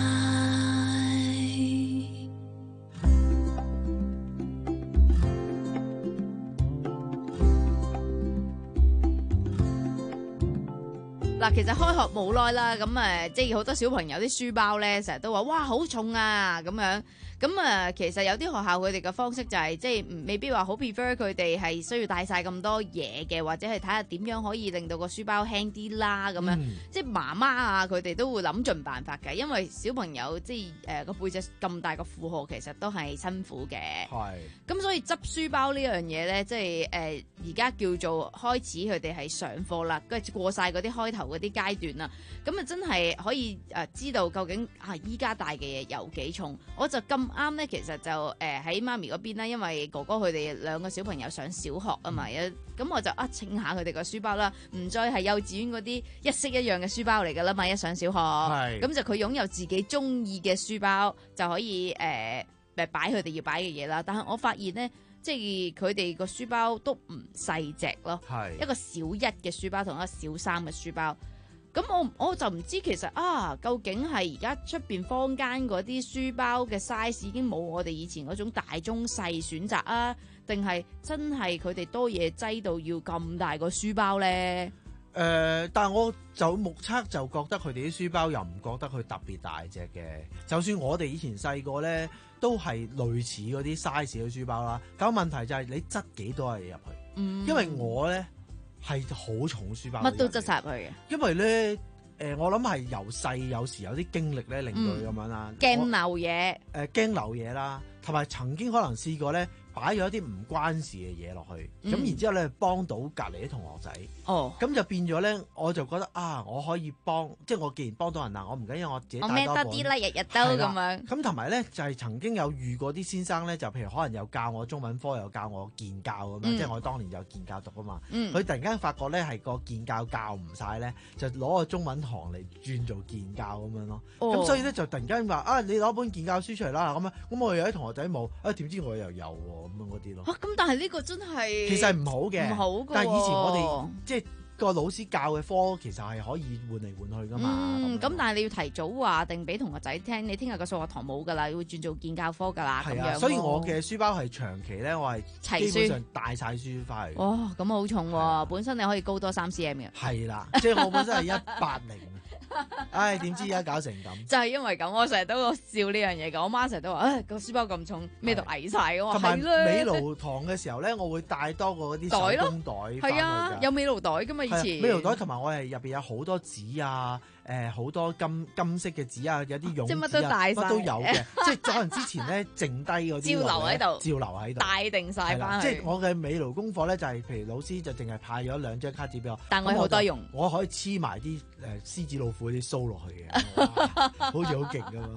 Speaker 4: 嗱，其實開學冇耐啦，咁誒，即係好多小朋友啲書包咧，成日都話哇好重啊咁樣。咁啊，其實有啲學校佢哋嘅方式就係、是、即係未必話好 prefer 佢哋係需要帶晒咁多嘢嘅，或者係睇下點樣可以令到個書包輕啲啦咁樣。嗯、即係媽媽啊，佢哋都會諗盡辦法嘅，因為小朋友即係誒個背脊咁大個負荷，其實都係辛苦嘅。係。咁所以執書包呢樣嘢咧，即係誒而家叫做開始佢哋係上課啦，跟住過晒嗰啲開頭嗰啲階段啦。咁啊真係可以誒知道究竟啊依家帶嘅嘢有幾重。我就咁啱咧，其實就誒喺媽咪嗰邊啦，因為哥哥佢哋兩個小朋友上小學啊嘛，咁我就啊稱下佢哋個書包啦，唔再係幼稚園嗰啲一式一樣嘅書包嚟噶啦嘛，一上小學，咁就佢擁有自己中意嘅書包就可以誒誒擺佢哋要擺嘅嘢啦。但係我發現咧，即係佢哋個書包都唔細隻咯，一個小一嘅書包同一個小三嘅書包。咁我我就唔知其實啊，究竟係而家出邊坊間嗰啲書包嘅 size 已經冇我哋以前嗰種大中細選擇啊，定係真係佢哋多嘢擠到要咁大個書包咧？誒、
Speaker 14: 呃，但係我就目測就覺得佢哋啲書包又唔覺得佢特別大隻嘅。就算我哋以前細個咧，都係類似嗰啲 size 嘅書包啦。咁問題就係你擠幾多嘢入去？嗯，因為我咧。係好重書包，
Speaker 4: 乜都執晒入去嘅。
Speaker 14: 因為咧，誒、呃，我諗係由細有時有啲經歷咧，令到佢咁樣啦。
Speaker 4: 驚漏嘢，
Speaker 14: 誒，驚漏嘢啦，同埋曾經可能試過咧，擺咗一啲唔關事嘅嘢落去，咁、嗯、然之後咧幫到隔離啲同學仔。哦，咁就變咗咧，我就覺得啊，我可以幫，即係我既然幫到人啦，我唔緊要，我自己帶多本。我孭得啲啦，日日都咁樣。咁同埋咧，就係、是、曾經有遇過啲先生咧，就譬如可能有教我中文科，又教我建教咁樣，嗯、即係我當年有建教讀啊嘛。佢、嗯、突然間發覺咧係個建教教唔晒咧，就攞個中文堂嚟轉做建教咁樣咯。咁、哦、所以咧就突然間話啊，你攞本建教書出嚟啦，咁樣，咁我有啲同學仔冇，啊點知我又有喎，咁樣嗰啲咯。
Speaker 4: 咁、啊、但係呢個真係
Speaker 14: 其實係唔好嘅，
Speaker 4: 唔好嘅。
Speaker 14: 但係以前我哋即係個老師教嘅科，其實係可以換嚟換去噶嘛。
Speaker 4: 嗯，咁但係你要提早話定俾同學仔聽，你聽日個數學堂冇噶啦，要轉做建教科噶啦。係啊，
Speaker 14: 所以我嘅書包係長期咧，我係基本上帶晒書翻嚟。
Speaker 4: 哦，咁好重喎、啊！本身你可以高多三 cm 嘅。係
Speaker 14: 啦，即係我本身係一八零。唉，點知而家搞成咁？
Speaker 4: 就係因為咁，我成日都笑呢樣嘢嘅。我媽成日都話：，唉，個書包咁重，咩都矮晒。我話係啦。
Speaker 14: 美勞堂嘅時候咧，我會帶多個嗰啲手工袋翻去㗎。係啊，
Speaker 4: 有美勞袋噶嘛？以前
Speaker 14: 美勞袋同埋我係入邊有好多紙啊。誒、呃、好多金金色嘅紙啊，有啲絨紙啊，乜都帶晒，乜都有嘅。即係可能之前咧剩低嗰啲
Speaker 4: 照留喺度，
Speaker 14: 照留喺度，
Speaker 4: 帶定晒翻去。
Speaker 14: 即係我嘅美勞功課咧，就係、是、譬如老師就淨係派咗兩張卡紙俾我，
Speaker 4: 但我好多用，
Speaker 14: 我可以黐埋啲誒獅子老虎啲鬚落去嘅，好似好勁噶嘛。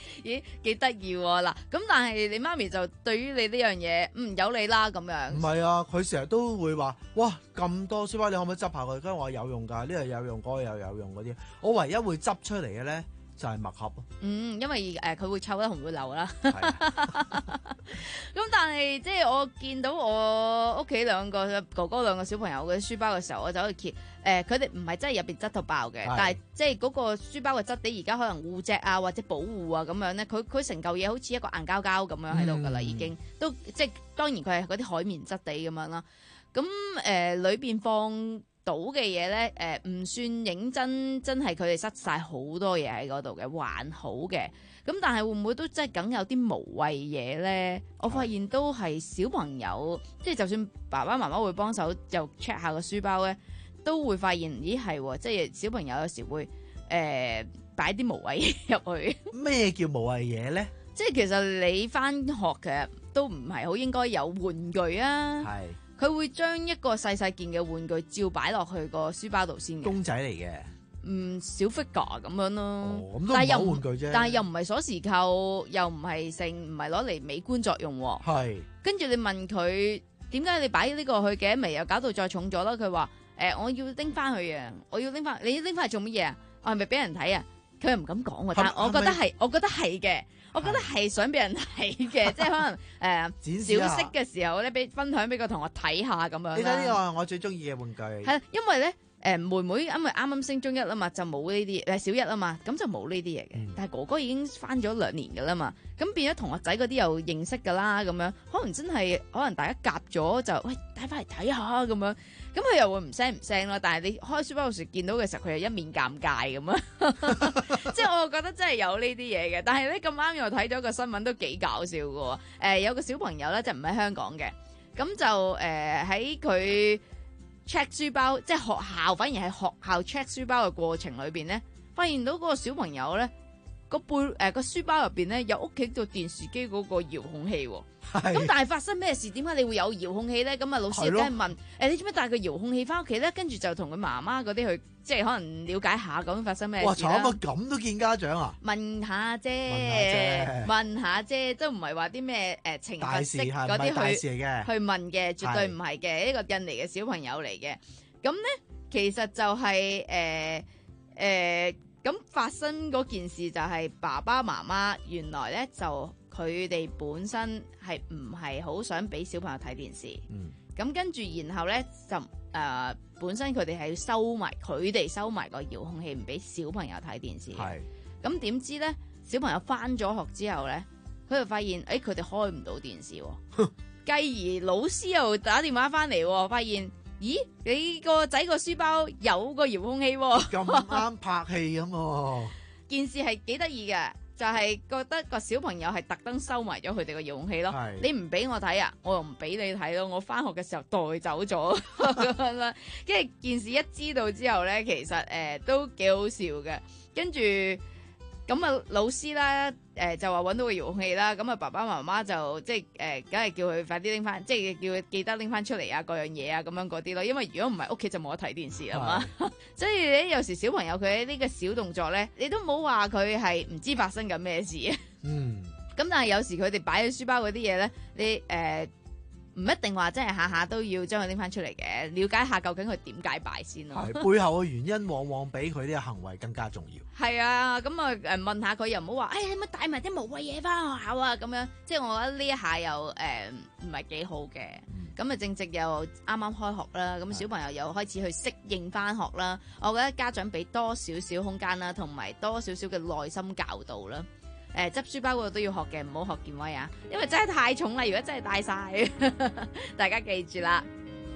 Speaker 4: 咦幾得意喎嗱，咁但係你媽咪就對於你呢樣嘢，嗯有你啦咁樣。
Speaker 14: 唔係啊，佢成日都會話：哇咁多書包，你可唔可以執下佢？跟住我話有用㗎，呢個有用，嗰個又有用嗰啲。我唯一會執出嚟嘅咧就係墨盒咯。
Speaker 4: 嗯，因為誒佢、呃、會臭啦，同會流啦。咁但係即係我見到我屋企兩個哥哥兩個小朋友嘅書包嘅時候，我就去揭誒，佢哋唔係真係入邊擠到爆嘅，但係即係嗰個書包嘅質地而家可能護脊啊或者保護啊咁樣咧，佢佢成嚿嘢好似一個硬膠膠咁樣喺度噶啦，已經都即係當然佢係嗰啲海綿質地咁樣啦。咁誒裏邊放到嘅嘢咧，誒、呃、唔算認真，真係佢哋塞晒好多嘢喺嗰度嘅，還好嘅。咁但係會唔會都真係梗有啲無謂嘢咧？我發現都係小朋友，即係就算爸爸媽媽會幫手就 check 下個書包咧，都會發現咦係，即係小朋友有時會誒擺啲無謂嘢入去。咩叫無謂嘢咧？即係其實你翻學嘅都唔係好應該有玩具啊。係。佢會將一個細細件嘅玩具照擺落去個書包度先嘅。公仔嚟嘅。嗯，小 figure 咁樣咯。哦，咁都唔係玩具啫。但係又唔係鎖匙扣，又唔係剩，唔係攞嚟美觀作用喎。係。跟住你問佢點解你擺呢個去嘅，咪又搞到再重咗啦？佢話誒，我要拎翻去啊！我要拎翻，你拎翻去做乜嘢啊？我係咪俾人睇啊？佢又唔敢講喎，但係我覺得係，我覺得係嘅。我覺得係想俾人睇嘅，即係可能誒、呃、小息嘅時候咧，俾分享俾個同學睇下咁樣。你睇呢個係我最中意嘅玩具。係啦，因為咧誒、呃、妹妹因為啱啱升中一啦嘛，就冇呢啲誒小一啊嘛，咁就冇呢啲嘢嘅。嗯、但係哥哥已經翻咗兩年噶啦嘛，咁變咗同學仔嗰啲又認識噶啦，咁樣可能真係可能大家夾咗就喂帶翻嚟睇下咁樣。咁佢又會唔聲唔聲咯，但係你開書包嗰時見到嘅時候，佢又一面尷尬咁啊！即係我覺得真係有呢啲嘢嘅。但係咧咁啱又睇咗個新聞都幾搞笑嘅喎、呃。有個小朋友咧，就唔喺香港嘅，咁就誒喺佢 check 書包，即係學校反而係學校 check 書包嘅過程裏邊咧，發現到嗰個小朋友咧個背誒個、呃、書包入邊咧有屋企個電視機嗰個遙控器喎。咁但係發生咩事？點解你會有遙控器咧？咁啊老師梗係問誒、欸，你做咩帶個遙控器翻屋企咧？跟住就同佢媽媽嗰啲去，即係可能了解下究竟發生咩事。哇！慘啊！咁都見家長啊？問下啫，問下啫，都唔係話啲咩誒懲罰式嗰啲去去問嘅，絕對唔係嘅，一個印尼嘅小朋友嚟嘅。咁咧其實就係誒誒。呃呃咁發生嗰件事就係爸爸媽媽原來咧就佢哋本身係唔係好想俾小朋友睇電視，嗯，咁跟住然後咧就誒、呃、本身佢哋係要收埋佢哋收埋個遙控器，唔俾小朋友睇電視。係，咁點知咧小朋友翻咗學之後咧，佢就發現誒佢哋開唔到電視，繼而老師又打電話翻嚟，發現。咦，你個仔個書包有個遙控器喎，咁啱拍戲咁喎。件事係幾得意嘅，就係、是、覺得個小朋友係特登收埋咗佢哋個遙控器咯。你唔俾我睇啊，我又唔俾你睇咯。我翻學嘅時候帶走咗咁樣啦。跟住件事一知道之後咧，其實誒、呃、都幾好笑嘅。跟住咁啊，老師啦，誒、呃、就話揾到個遙控器啦。咁啊，爸爸媽媽就即係誒，梗、呃、係叫佢快啲拎翻，即係叫佢記得拎翻出嚟啊，各樣嘢啊，咁樣嗰啲咯。因為如果唔係，屋企就冇得睇電視啊嘛。所以咧，有時小朋友佢喺呢個小動作咧，你都冇話佢係唔知發生緊咩事。嗯。咁但係有時佢哋擺喺書包嗰啲嘢咧，你誒。呃唔一定話真係下下都要將佢拎翻出嚟嘅，了解下究竟佢點解擺先咯。係背後嘅原因，往往比佢啲行為更加重要。係啊，咁啊誒問下佢又唔好話，哎呀，乜帶埋啲無謂嘢翻學校啊咁樣，即係我覺得呢一下又誒唔係幾好嘅。咁啊、嗯、正值又啱啱開學啦，咁小朋友又開始去適應翻學啦。我覺得家長俾多少少空間啦，同埋多少少嘅耐心教導啦。誒、呃、執書包嗰度都要學嘅，唔好學健威啊！因為真係太重啦，如果真係帶晒，大家記住啦。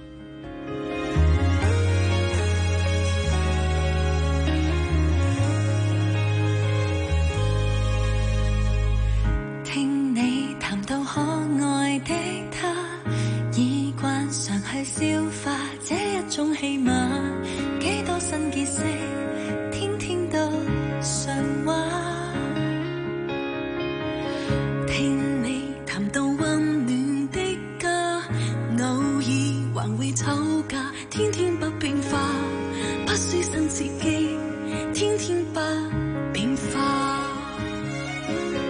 Speaker 5: 聽你談到可愛的他，已慣常去消化這一種戲碼，幾多新結識，天天都常話。聽你談到溫暖的家，偶爾還會吵架，天天不變化，不輸新刺激，天天不變化。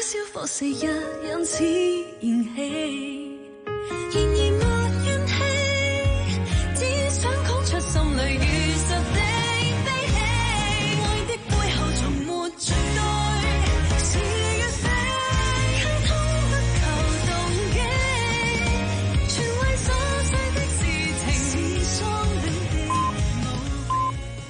Speaker 5: 消火四日，因此燃起。然而沒怨氣，只想講出心裏如實的悲喜。愛的背後從沒絕對，是與非，通不求動機，全為瑣碎的事情，是喪戀的無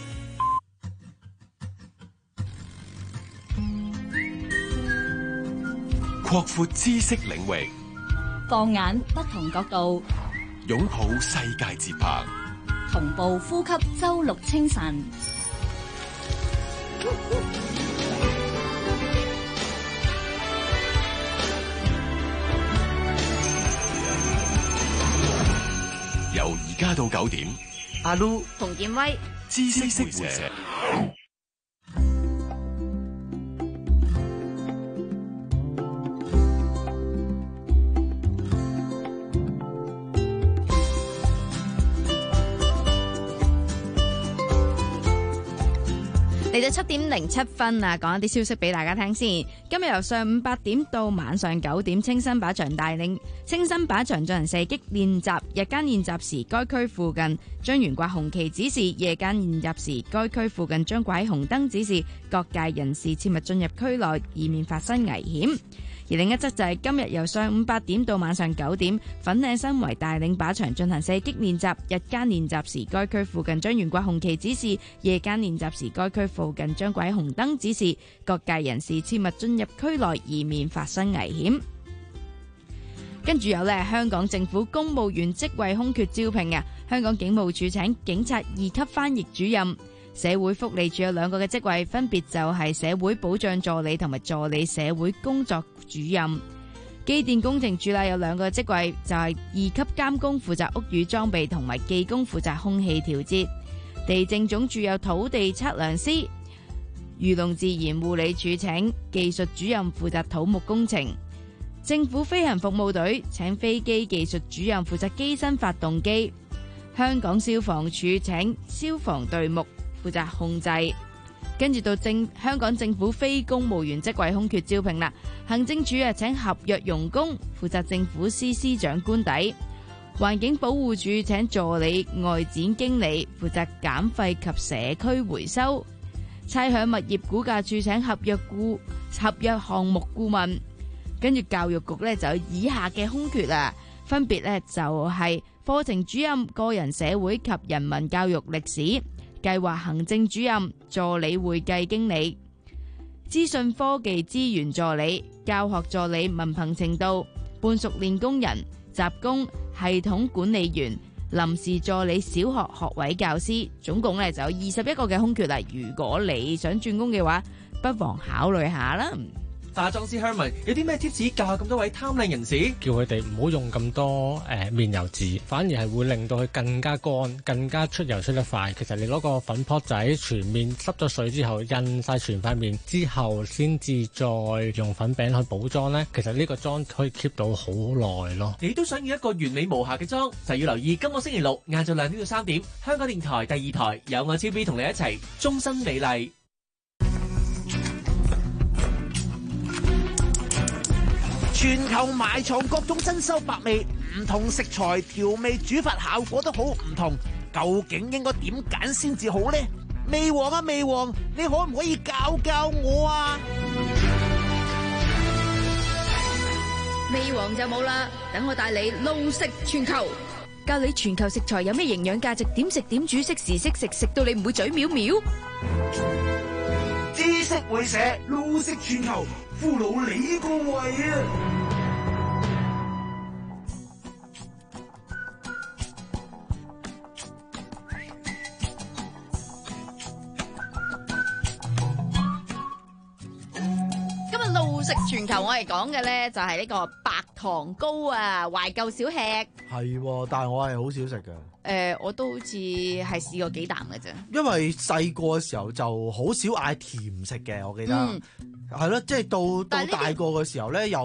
Speaker 1: 比。擴闊知識領域，
Speaker 2: 放眼不同角度，
Speaker 1: 擁抱世界節拍，
Speaker 2: 同步呼吸周六清晨。
Speaker 1: 由而家到九點，
Speaker 14: 阿 Lu
Speaker 2: 馮建威，
Speaker 1: 知識會社。
Speaker 4: 嚟到七點零七分啊，講一啲消息俾大家聽先。今日由上午八點到晚上九點，清新靶場帶領清新靶場進行射擊練習。日間練習時，該區附近將懸掛紅旗指示；夜間練習時，該區附近將掛起紅燈指示，各界人士切勿進入區內，以免發生危險。而另一則就係今日由上午八點到晚上九點，粉嶺新圍帶領靶場進行射擊練習。日間練習時，該區附近將懸掛紅旗指示；夜間練習時，該區附近將掛起紅燈指示，各界人士切勿進入區內，以免發生危險。跟住有呢，香港政府公務員職位空缺招聘啊！香港警務處請警察二級翻譯主任。社會福利署有兩個嘅職位，分別就係社會保障助理同埋助理社會工作主任。機電工程署啦有兩個職位，就係二級監工負責屋宇裝備同埋技工負責空氣調節。地政總署有土地測量師。漁農自然護理署請技術主任負責土木工程。政府飛行服務隊請飛機技術主任負責機身發動機。香港消防處請消防隊目負責控制。跟住到政香港政府非公務員職位空缺招聘啦，行政署啊請合約傭工負責政府司司長官邸。環境保護署請助理外展經理負責減廢及社區回收。差餉物業估價署請合約顧合約項目顧問。跟住教育局咧就有以下嘅空缺啊，分別咧就係課程主任、個人社會及人民教育歷史、計劃行政主任、助理會計經理、資訊科技資源助理、教學助理文憑程度、半熟練工人、雜工、系統管理員、臨時助理小學學位教師，總共咧就有二十一個嘅空缺啦。如果你想轉工嘅話，不妨考慮下啦。
Speaker 15: 化妝師 Herman 有啲咩 tips 教咁多位貪靚人士？
Speaker 16: 叫佢哋唔好用咁多誒、呃、面油紙，反而係會令到佢更加乾、更加出油出得快。其實你攞個粉撲仔全面濕咗水之後，印晒全塊面之後，先至再用粉餅去補妝呢。其實呢個妝可以 keep 到好耐咯。
Speaker 15: 你都想要一個完美無瑕嘅妝，就要留意今個星期六晏晝兩點到三點，香港電台第二台有我超 B 同你一齊終身美麗。
Speaker 17: 全球埋藏各種珍饈百味，唔同食材調味煮法效果都好唔同，究竟應該點揀先至好呢？味王啊味王，你可唔可以教教我啊？
Speaker 4: 味王就冇啦，等我帶你路食全球，教你全球食材有咩營養價值，點食點煮，適時適食，食到你唔會嘴藐藐。
Speaker 17: 知識會社路食全球，俘虜你個胃啊！
Speaker 4: 今日路食全球，我哋講嘅咧就係呢個白糖糕啊，懷舊小吃。
Speaker 14: 係，但係我係好少食嘅。
Speaker 4: 誒、呃，我都好似係試過幾啖嘅啫。
Speaker 14: 因為細個嘅時候就好少嗌甜食嘅，我記得係咯、嗯，即係到到大個嘅時候咧，又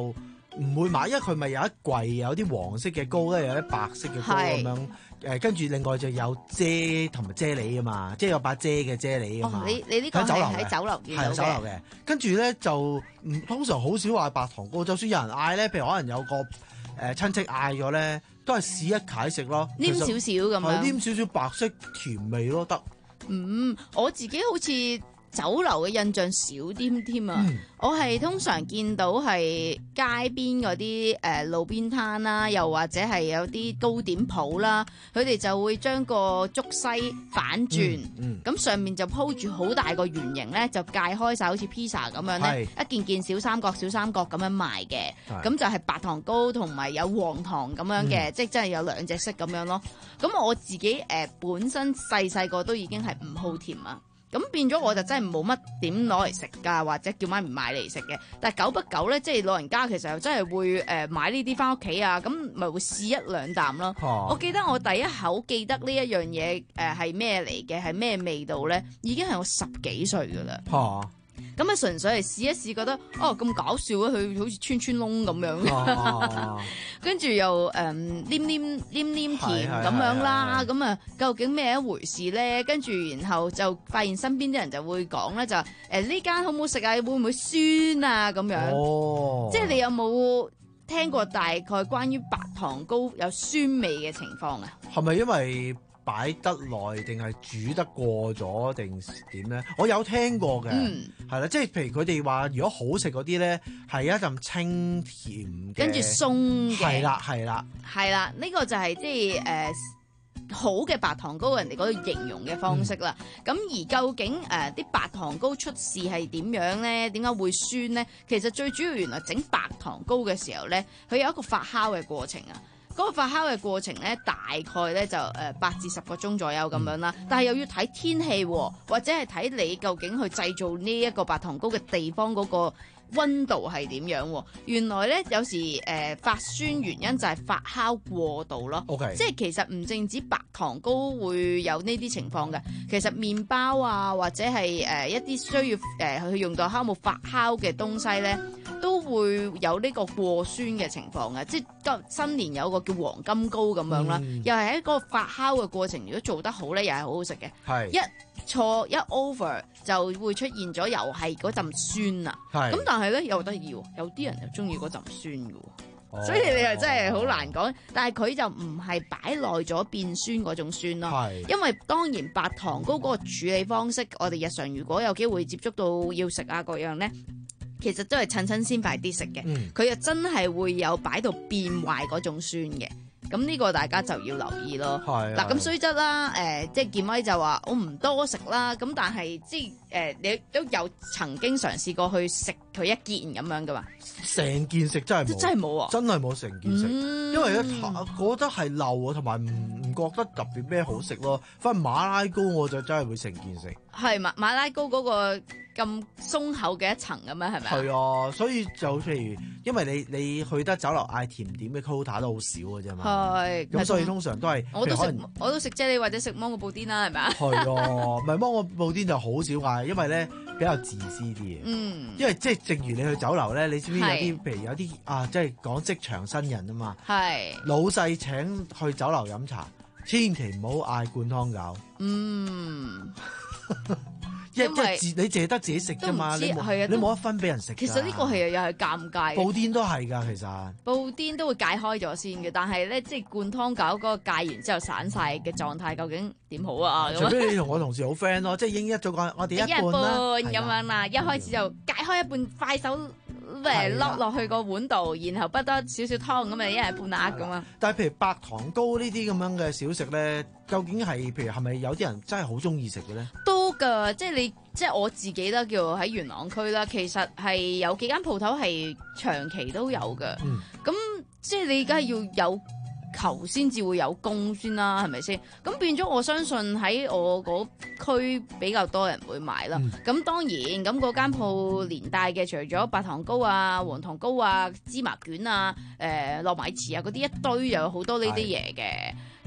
Speaker 14: 唔會買，因為佢咪有一櫃有啲黃色嘅糕咧，有啲白色嘅糕咁樣。誒，跟住另外就有啫同埋啫喱啊嘛，即係有把遮嘅啫喱啊嘛。
Speaker 4: 哦，你你呢個係喺酒樓見到嘅。係
Speaker 14: 酒樓嘅。跟住咧就唔通常好少嗌白糖糕，就算有人嗌咧，譬如可能有個誒、呃、親戚嗌咗咧，都係試一解食咯，
Speaker 4: 黏少少咁樣，
Speaker 14: 黏少少白色甜味咯，得。
Speaker 4: 嗯，我自己好似酒樓嘅印象少啲添啊！嗯、我係通常見到係街邊嗰啲誒路邊攤啦，又或者係有啲糕點鋪啦，佢哋就會將個竹西反轉，咁、嗯嗯、上面就鋪住好大個圓形咧，就界開晒好似披薩咁樣咧，一件件小三角小三角咁樣賣嘅，咁就係白糖糕同埋有黃糖咁樣嘅，嗯、即係真係有兩隻色咁樣咯。咁我自己誒、呃、本身細細個都已經係唔好甜啊。咁變咗我就真係冇乜點攞嚟食㗎，或者叫媽咪買嚟食嘅。但係久不久咧，即係老人家其實又真係會誒買呢啲翻屋企啊，咁咪會試一兩啖咯。啊、我記得我第一口記得呢一樣嘢誒係咩嚟嘅，係咩味道咧，已經係我十幾歲㗎啦。啊咁啊，純粹係試一試，覺得哦咁搞笑啊！佢好似穿穿窿咁樣，啊、跟住又誒、嗯、黏黏黏黏甜咁樣啦。咁啊，究竟咩一回事咧？跟住然後就發現身邊啲人就會講咧，就誒呢間好唔好食啊？會唔會酸啊？咁樣，哦、即係你有冇聽過大概關於白糖糕有酸味嘅情況啊？
Speaker 14: 係咪因為擺得耐定係煮得過咗定點咧？我有聽過嘅，係啦、嗯，即係譬如佢哋話，如果好食嗰啲咧，係一陣清甜嘅，
Speaker 4: 跟住鬆嘅，
Speaker 14: 係啦，係啦，
Speaker 4: 係啦，呢、這個就係即係誒好嘅白糖糕，人哋嗰個形容嘅方式啦。咁、嗯、而究竟誒啲、呃、白糖糕出事係點樣咧？點解會酸咧？其實最主要原來整白糖糕嘅時候咧，佢有一個發酵嘅過程啊。嗰個發酵嘅過程咧，大概咧就誒八至十個鐘左右咁樣啦。嗯、但係又要睇天氣，或者係睇你究竟去製造呢一個白糖糕嘅地方嗰個溫度係點樣。原來咧有時誒、呃、發酸原因就係發酵過度咯。Okay. 即係其實唔淨止白糖糕會有呢啲情況嘅，其實麵包啊或者係誒、呃、一啲需要誒、呃、去用到酵母發酵嘅東西咧，都會有呢個過酸嘅情況嘅。即係新年有個叫黃金糕咁樣啦，嗯、又係喺個發酵嘅過程，如果做得好咧，又係好好食嘅。係一錯一 over 就會出現咗又係嗰陣酸啦。係咁，但係咧又得意，有啲人又中意嗰陣酸嘅，哦、所以你又真係好難講。但係佢就唔係擺耐咗變酸嗰種酸咯。係因為當然白糖糕嗰個處理方式，我哋日常如果有機會接觸到要食啊各樣咧，其實都係趁新鮮快啲食嘅。佢又、嗯、真係會有擺到變壞嗰種酸嘅。咁呢個大家就要留意咯。係嗱，咁雖則啦，誒、呃，即係健威就話我唔多食啦。咁但係即係誒、呃，你都有曾經嘗試過去食佢一件咁樣噶嘛？
Speaker 14: 成件食真係冇，
Speaker 4: 真係冇啊！
Speaker 14: 真係冇成件食，
Speaker 4: 嗯、
Speaker 14: 因為咧覺得係漏啊，同埋唔唔覺得特別咩好食咯。反而馬拉糕我就真係會成件食。係馬馬拉糕嗰個咁鬆口嘅一層咁樣係咪啊？係啊，所以就譬如，因為你你去得酒樓嗌甜點嘅 quota 都好少嘅啫嘛。係，咁所以通常都係
Speaker 4: 我都食我都食啫喱或者食芒果布甸啦，係咪啊？
Speaker 14: 係啊，唔係芒果布甸就好少嗌，因為咧比較自私啲嘅。嗯，因為即係正如你去酒樓咧，你知唔知有啲譬如有啲啊，即係講職場新人啊嘛。係老細請去酒樓飲茶，千祈唔好嗌灌湯餃。嗯。因為即係自你淨係得自己食啫嘛，你冇你冇得分俾人食。其實呢個係又係尷尬。布甸都係㗎，其實布甸都會解開咗先嘅，但係咧即係灌湯餃嗰個解完之後散晒嘅狀態，究竟點好啊？除非你同我同事好 friend 咯，即係已經一早講我哋一半啦，咁樣啦，一開始就解開一半，快手誒落落去個碗度，然後不多少少湯咁啊，一人半額咁啊。但係譬如白糖糕呢啲咁樣嘅小食咧，究竟係譬如係咪有啲人真係好中意食嘅咧？都㗎，即係你即係我自己啦，叫喺元朗區啦，其實係有幾間鋪頭係長期都有嘅。咁、嗯、即係你而家要有求先至會有供先啦，係咪先？咁變咗我相信喺我嗰區比較多人會買啦。咁、嗯、當然咁嗰間鋪連帶嘅，除咗白糖糕啊、黃糖糕啊、芝麻卷啊、誒、呃、糯米糍啊嗰啲一堆，又有好多呢啲嘢嘅。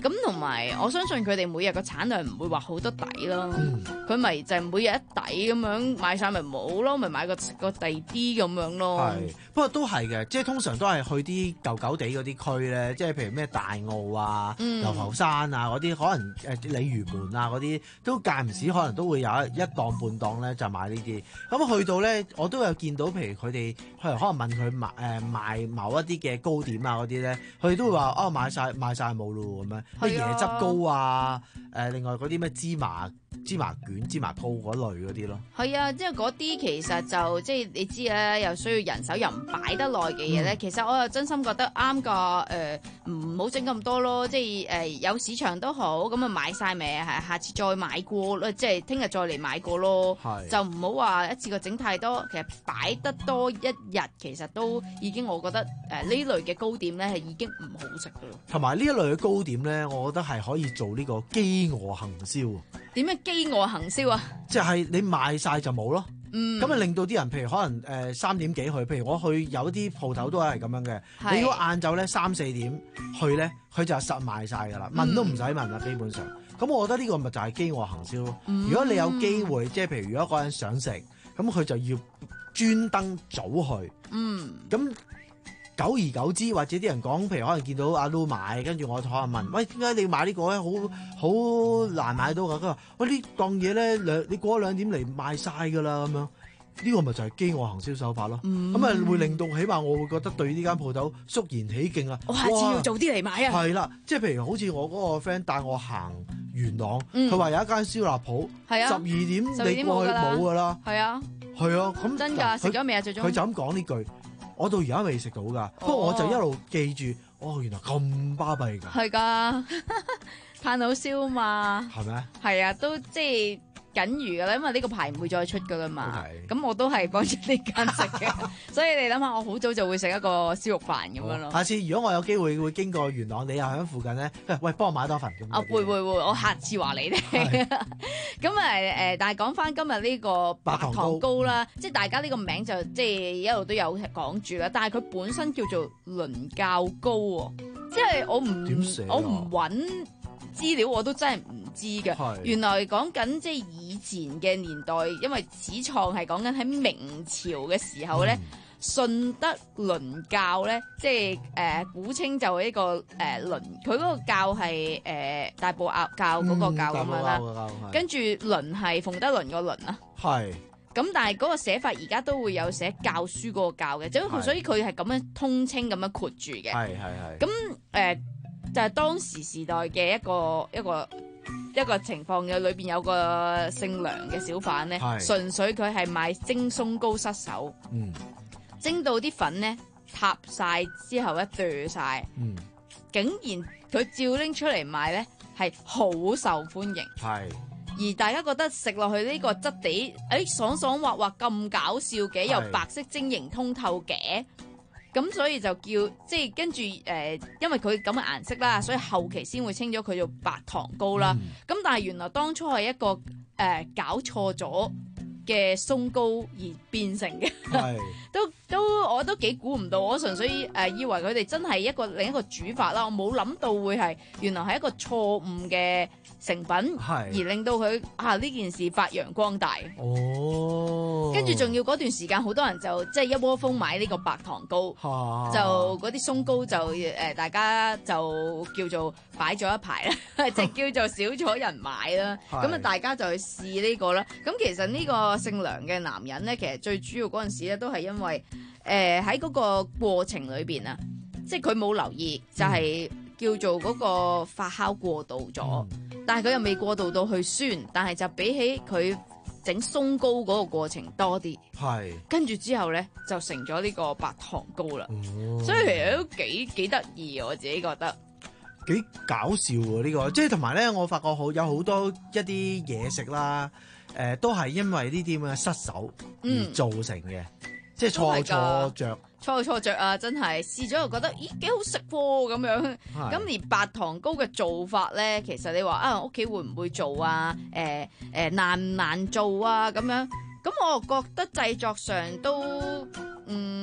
Speaker 4: 咁同埋我相信佢哋每日個產量唔會話好多底咯，佢咪、嗯、就係每日一底咁樣買晒咪冇咯，咪買個個第啲咁樣咯。
Speaker 14: 係，不過都係嘅，即係通常都係去啲舊舊地嗰啲區咧，即係譬如咩大澳啊、
Speaker 4: 嗯、
Speaker 14: 流浮山啊嗰啲，可能誒鯉魚門啊嗰啲，都間唔時可能都會有一一檔半檔咧就買呢啲。咁去到咧，我都有見到，譬如佢哋可能可能問佢賣誒賣某一啲嘅糕點啊嗰啲咧，佢哋都會話哦買晒賣晒冇咯咁樣，咩椰汁糕啊，誒、呃、另外嗰啲咩芝麻芝麻卷、芝麻糕嗰類嗰啲咯。
Speaker 4: 係啊，即係嗰啲其實就即係你知啦，又需要人手又唔擺得耐嘅嘢咧。嗯、其實我又真心覺得啱㗎，誒唔好整咁多咯。即係誒、呃、有市場都好，咁啊買晒咪係下次再買過咯，即係聽日再嚟買過咯。
Speaker 14: 係
Speaker 4: 就唔好話一次過整太多，其實擺得多一日，其實都已經我覺得誒呢、呃、類嘅糕點咧係已經唔好食㗎咯。
Speaker 14: 同埋呢一類嘅糕點咧，我覺得係可以做呢個飢餓行銷。
Speaker 4: 點樣飢餓行銷啊？
Speaker 14: 即係你賣晒就冇咯。
Speaker 4: 嗯，
Speaker 14: 咁啊令到啲人，譬如可能誒三點幾去，譬如我去有啲鋪頭都係咁樣嘅。
Speaker 4: 係
Speaker 14: 你如果晏晝咧三四點去咧，佢就實賣晒㗎啦，問都唔使問啦，基本上。咁我覺得呢個咪就係飢餓行銷咯。
Speaker 4: 嗯、
Speaker 14: 如果你有機會，即係譬如如果嗰個人想食，咁佢就要專登早去。
Speaker 4: 嗯，
Speaker 14: 咁。久而久之，或者啲人講，譬如可能見到阿 Lu 買，跟住我可能問，喂，點解你買呢個咧？好好難買到㗎。佢話：喂，呢檔嘢咧兩，你過咗兩點嚟賣晒㗎啦咁樣。呢個咪就係飢餓行銷手法咯。咁啊、嗯、會令到起碼我會覺得對呢間鋪頭肅然起敬啊！
Speaker 4: 我下次要早啲嚟買啊！
Speaker 14: 係啦，即係譬如好似我嗰個 friend 帶我行元朗，佢話、
Speaker 4: 嗯、
Speaker 14: 有一間燒臘鋪，
Speaker 4: 係啊，
Speaker 14: 十二點你過去冇㗎啦。
Speaker 4: 係啊，
Speaker 14: 係啊，咁
Speaker 4: 真㗎，食咗未啊？最終
Speaker 14: 佢就咁講呢句。我到而家未食到㗎，不過、哦、我就一路記住，哦，原來咁巴閉㗎。
Speaker 4: 係㗎，炭爐燒嘛。
Speaker 14: 係咩？
Speaker 4: 係啊，都即係僅餘㗎啦，因為呢個牌唔會再出㗎啦嘛。咁
Speaker 14: Okay.
Speaker 4: 我都係幫住呢間食嘅，所以你諗下，我好早就會食一個燒肉飯咁樣咯。
Speaker 14: 下次如果我有機會會經過元朗，你又喺附近咧，喂，幫我買多份咁。
Speaker 4: 啊，會會會，我下次話你聽。咁啊誒，但係講翻今日呢個白糖糕啦，即係大家呢個名就即係一路都有講住啦，但係佢本身叫做倫教糕喎，即係我唔
Speaker 14: 點寫啊？
Speaker 4: 我唔揾資料我都真係唔知嘅。
Speaker 14: 係
Speaker 4: 原來講緊即係以前嘅年代，因為始創係講緊喺明朝嘅時候咧。嗯順德倫教咧，即係誒、呃、古稱就係一個誒倫，佢嗰個教係誒、呃、大埔教教嗰個教咁樣啦。跟住倫係馮德倫個倫啦。係。咁但係嗰個寫法而家都會有寫教書嗰個教嘅，即係所以佢係咁樣通稱咁樣括住嘅。係係係。咁誒、呃、就係、是、當時時代嘅一個一個一個情況嘅，裏邊有個姓梁嘅小販咧，純粹佢係賣蒸鬆糕失手。嗯。蒸到啲粉咧塌晒之後一剁晒，嗯、竟然佢照拎出嚟賣咧係好受歡迎，係而大家覺得食落去呢個質地，誒、哎、爽爽滑滑咁搞笑嘅，又白色晶瑩通透嘅，咁所以就叫即係跟住誒、呃，因為佢咁嘅顏色啦，所以後期先會稱咗佢做白糖糕啦。咁、嗯、但係原來當初係一個誒、呃、搞錯咗嘅鬆糕而變成嘅，都都我都幾估唔到，我純粹誒、呃、以為佢哋真係一個另一個煮法啦，我冇諗到會係原來係一個錯誤嘅成品，而令到佢啊呢件事發揚光大。哦，跟住仲要嗰段時間，好多人就即係一窩蜂買呢個白糖糕，啊、就嗰啲鬆糕就誒、呃、大家就叫做擺咗一排啦，即係叫做少咗人買啦。咁啊，大家就去試呢個啦。咁其實呢個姓梁嘅男人咧，其實最主要嗰陣時咧，都係因為誒喺嗰個過程裏邊啊，即係佢冇留意，就係、是、叫做嗰個發酵過度咗，嗯、但係佢又未過度到去酸，但係就比起佢整鬆糕嗰個過程多啲，係跟住之後咧就成咗呢個白糖糕啦。哦、所以其實都幾幾得意，我自己覺得
Speaker 14: 幾搞笑喎呢、呢個，即係同埋咧，我發覺好有好多一啲嘢食啦。誒、呃、都係因為呢啲咁嘅失手而造成嘅，嗯、即係錯錯着，
Speaker 4: 錯錯着啊！真係試咗又覺得，咦幾好食喎咁樣。咁而白糖糕嘅做法咧，其實你話啊，屋企會唔會做啊？誒、呃、誒、呃、難唔難做啊？咁樣咁我覺得製作上都嗯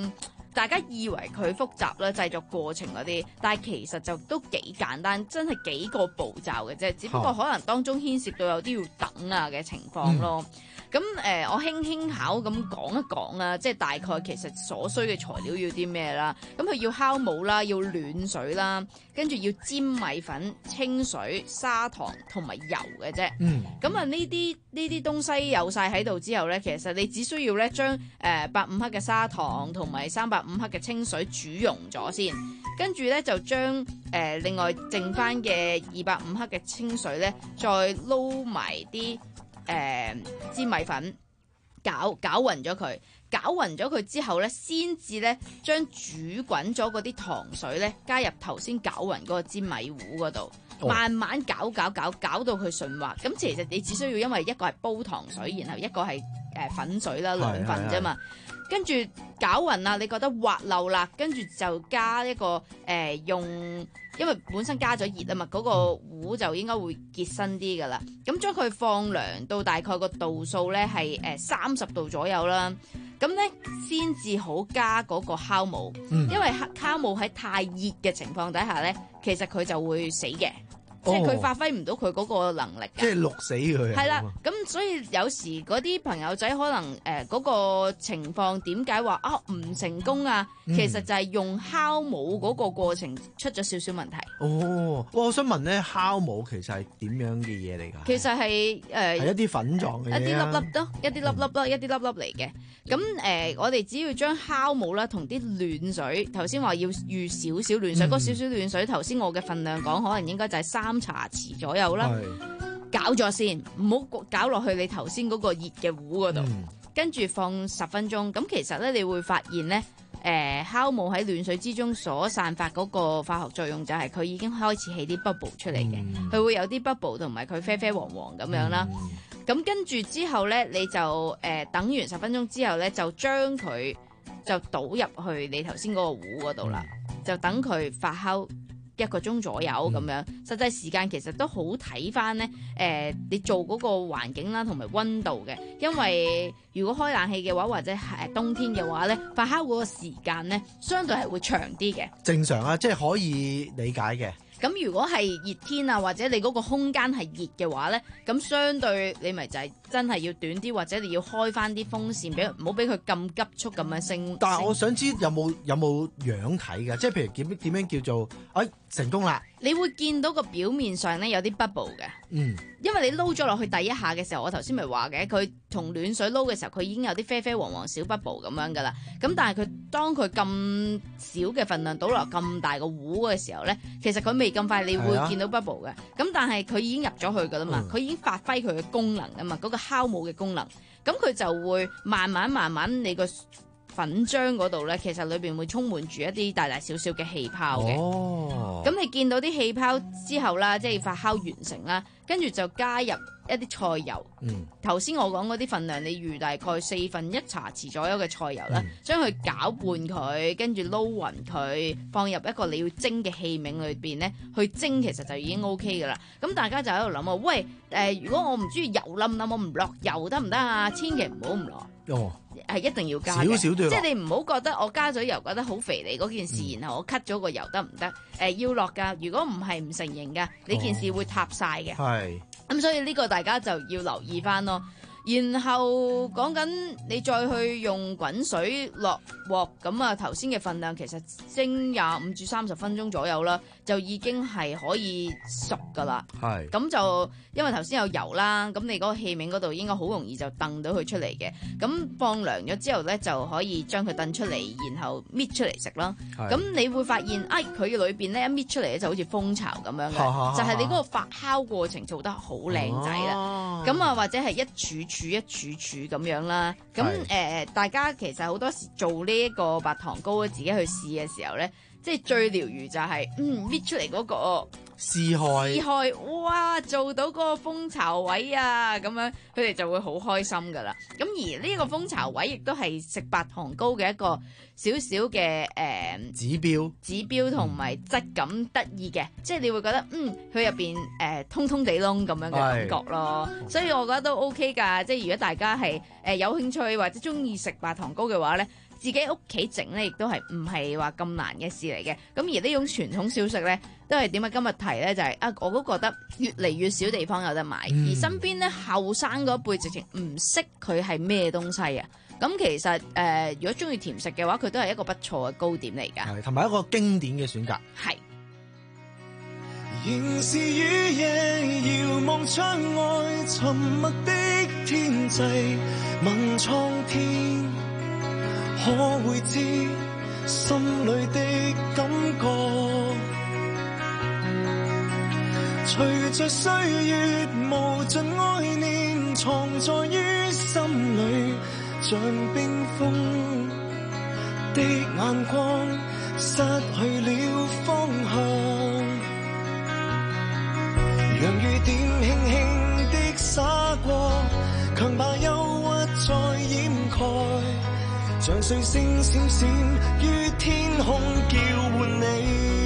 Speaker 4: 大家以為佢複雜啦，製作過程嗰啲，但係其實就都幾簡單，真係幾個步驟嘅啫。只不過可能當中牽涉到有啲要等啊嘅情況咯。咁誒、嗯呃，我輕輕巧咁講一講啦，即係大概其實所需嘅材料要啲咩啦。咁佢要酵母啦，要暖水啦，跟住要煎米粉、清水、砂糖同埋油嘅啫。嗯。咁啊，呢啲呢啲東西有晒喺度之後咧，其實你只需要咧將誒百五克嘅砂糖同埋三百五克嘅清水煮溶咗先，跟住咧就將誒、呃、另外剩翻嘅二百五克嘅清水咧，再撈埋啲誒煎米粉，攪攪勻咗佢，攪勻咗佢之後咧，先至咧將煮滾咗嗰啲糖水咧加入頭先攪勻嗰個煎米糊嗰度。慢慢攪攪攪攪到佢順滑，咁其實你只需要因為一個係煲糖水，然後一個係誒粉水啦，兩份啫嘛。跟住攪勻啦，你覺得滑溜啦，跟住就加一個誒、呃、用，因為本身加咗熱啊嘛，嗰、那個糊就應該會結身啲噶啦。咁將佢放涼到大概個度數咧係誒三十度左右啦。咁咧先至好加嗰個酵母，嗯、因為酵母喺太熱嘅情況底下咧，其實佢就會死嘅。即係佢發揮唔到佢嗰個能力嘅，
Speaker 14: 即係淥死佢。係
Speaker 4: 啦，咁所以有時嗰啲朋友仔可能誒嗰、呃嗰個情況點解話啊唔成功啊？嗯、其實就係用酵母嗰個過程出咗少少問題。
Speaker 14: 哦，我想問咧，酵母其實係點樣嘅嘢嚟㗎？
Speaker 4: 其實係誒係
Speaker 14: 一啲粉狀嘅嘢，
Speaker 4: 一啲粒粒咯，一啲粒粒咯，一啲粒粒嚟嘅。咁誒、呃，我哋只要將酵母啦同啲暖水，頭先話要預少少暖水，嗰少少暖水，頭先我嘅份量講，可能應該就係三茶匙左右啦。攪咗先，唔好攪落去你頭先嗰個熱嘅糊嗰度，嗯、跟住放十分鐘。咁其實咧，你會發現咧，誒、呃、酵母喺暖水之中所散發嗰個化學作用，就係佢已經開始起啲 bubble 出嚟嘅，佢、嗯、會有啲 bubble 同埋佢啡啡黃黃咁樣啦。咁、嗯、跟住之後咧，你就誒、呃、等完十分鐘之後咧，就將佢就倒入去你頭先嗰個糊嗰度啦，嗯、就等佢發酵一個鐘左右咁樣，嗯、實際時間其實都好睇翻咧。誒、呃，你做嗰個環境啦，同埋溫度嘅，因為如果開冷氣嘅話，或者係冬天嘅話咧，發酵嗰個時間咧，相對係會長啲嘅。
Speaker 14: 正常啊，即係可以理解嘅。
Speaker 4: 咁如果係熱天啊，或者你嗰個空間係熱嘅話咧，咁相對你咪就係真係要短啲，或者你要開翻啲風扇，俾唔好俾佢咁急速咁樣升。
Speaker 14: 但係我想知有冇有冇樣睇㗎？即係譬如點點樣叫做哎成功啦？
Speaker 4: 你會見到個表面上咧有啲 bubble 嘅，嗯，因為你撈咗落去第一下嘅時候，我頭先咪話嘅，佢同暖水撈嘅時候，佢已經有啲啡啡黃黃小 bubble 咁樣噶啦。咁但係佢當佢咁少嘅份量倒落咁大個糊嘅時候咧，其實佢未咁快你會見到 bubble 嘅。咁、啊、但係佢已經入咗去噶啦嘛，佢、嗯、已經發揮佢嘅功能啊嘛，嗰、嗰個酵母嘅功能，咁佢就會慢慢慢慢你個粉漿嗰度咧，其實裏邊會充滿住一啲大大小小嘅氣泡嘅。哦，咁你見到啲氣泡之後啦，即係發酵完成啦，跟住就加入一啲菜油。嗯，頭先我講嗰啲份量，你預大概四分一茶匙左右嘅菜油啦，將佢攪拌佢，跟住撈勻佢，放入一個你要蒸嘅器皿裏邊咧，去蒸其實就已經 O K 噶啦。咁大家就喺度諗啊，喂，誒、呃，如果我唔中意油冧冧，我唔落油得唔得啊？千祈唔好唔落。哦。係一定要加嘅，少少都要落，即係你唔好覺得我加咗油覺得好肥膩嗰件事，嗯、然後我 cut 咗個油得唔得？誒、呃、要落㗎，如果唔係唔成形㗎，呢件事會塌晒嘅。係、哦，咁所以呢個大家就要留意返咯。然後講緊你再去用滾水落鑊，咁啊頭先嘅份量其實蒸廿五至三十分鐘左右啦，就已經係可以熟噶啦。係，咁就因為頭先有油啦，咁你嗰個器皿嗰度應該好容易就燉到佢出嚟嘅。咁放涼咗之後咧，就可以將佢燉出嚟，然後搣出嚟食啦。咁你會發現，哎，佢裏邊咧一搣出嚟咧就好似蜂巢咁樣嘅，就係你嗰個發酵過程做得好靚仔啦。咁啊或者係一柱柱一柱柱咁樣啦，咁誒、呃、大家其實好多時做呢一個白糖糕自己去試嘅時候咧，即係最療愈就係、是、嗯搣出嚟嗰個
Speaker 14: 撕開
Speaker 4: 撕開，哇做到嗰個蜂巢位啊，咁樣佢哋就會好開心噶啦。咁而呢個蜂巢位亦都係食白糖糕嘅一個少少嘅誒
Speaker 14: 指標
Speaker 4: 指標同埋質感得意嘅，即係你會覺得嗯佢入邊誒通通地窿咁樣嘅感覺咯。所以我覺得都 OK 㗎，即係如果大家係誒、呃、有興趣或者中意食白糖糕嘅話咧， 自己屋企整咧，亦都係唔係話咁難嘅事嚟嘅。咁而呢種傳統小食咧，都係點解今日提咧？就係、是、啊，我都覺得越嚟越少地方有得買，嗯、而身邊咧後生嗰輩直情唔識佢係咩東西啊！咁其實誒、呃，如果中意甜食嘅話，佢都係一個不錯嘅糕點嚟㗎，
Speaker 14: 係同埋一個經典嘅選擇。
Speaker 4: 係。
Speaker 3: 仍是雨夜遙望窗外，沉默的天際問蒼天，可會知心裏的感覺？隨着歲月無盡愛念藏在於心裏，像冰封的眼光失去了方向。讓雨點輕輕的灑過，強把憂鬱再掩蓋，像碎星閃閃於天空叫喚你。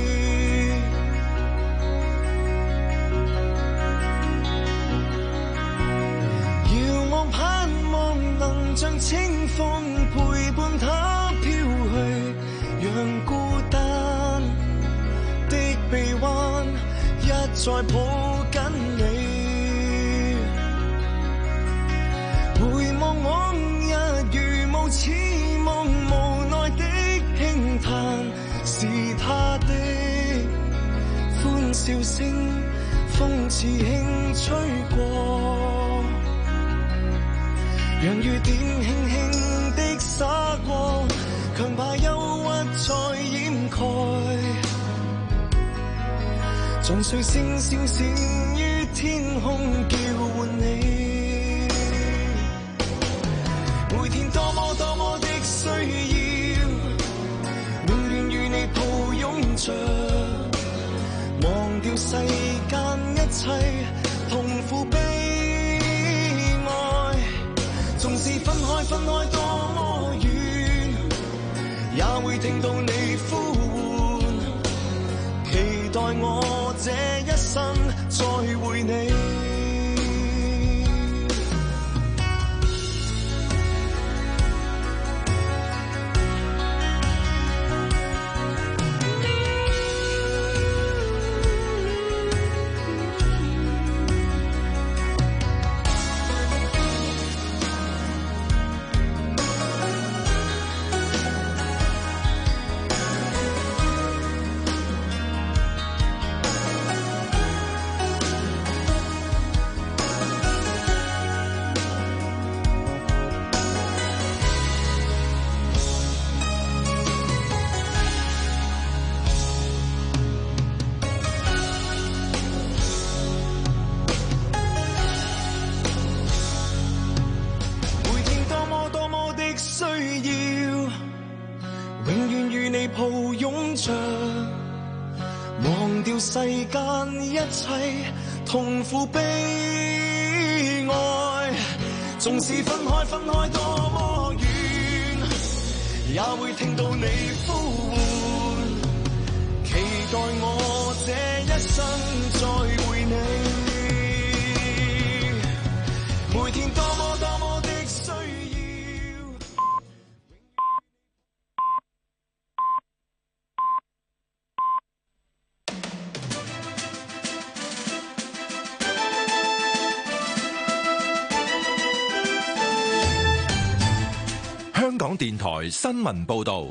Speaker 3: 遙望盼望能像清風陪伴他飄去，讓孤單的臂彎一再抱緊你，回望往日如無似夢，無奈的輕嘆，是他的歡笑聲，風似輕吹過，讓雨點輕輕的灑過，強把憂鬱再掩蓋，像碎星閃閃於天空叫喚你，每天多麼多麼的需要，永遠與你抱擁着，忘掉世間一切痛苦悲哀，縱使分開分開多麼遠，也會聽到你呼喚，期待我這一生再會你。忘掉世間一切痛苦悲哀，縱使分開分開多麼遠，也會聽到你呼喚，期待我這一生再會你，每天多麼多麼的需要。
Speaker 1: 香港電台新聞報道，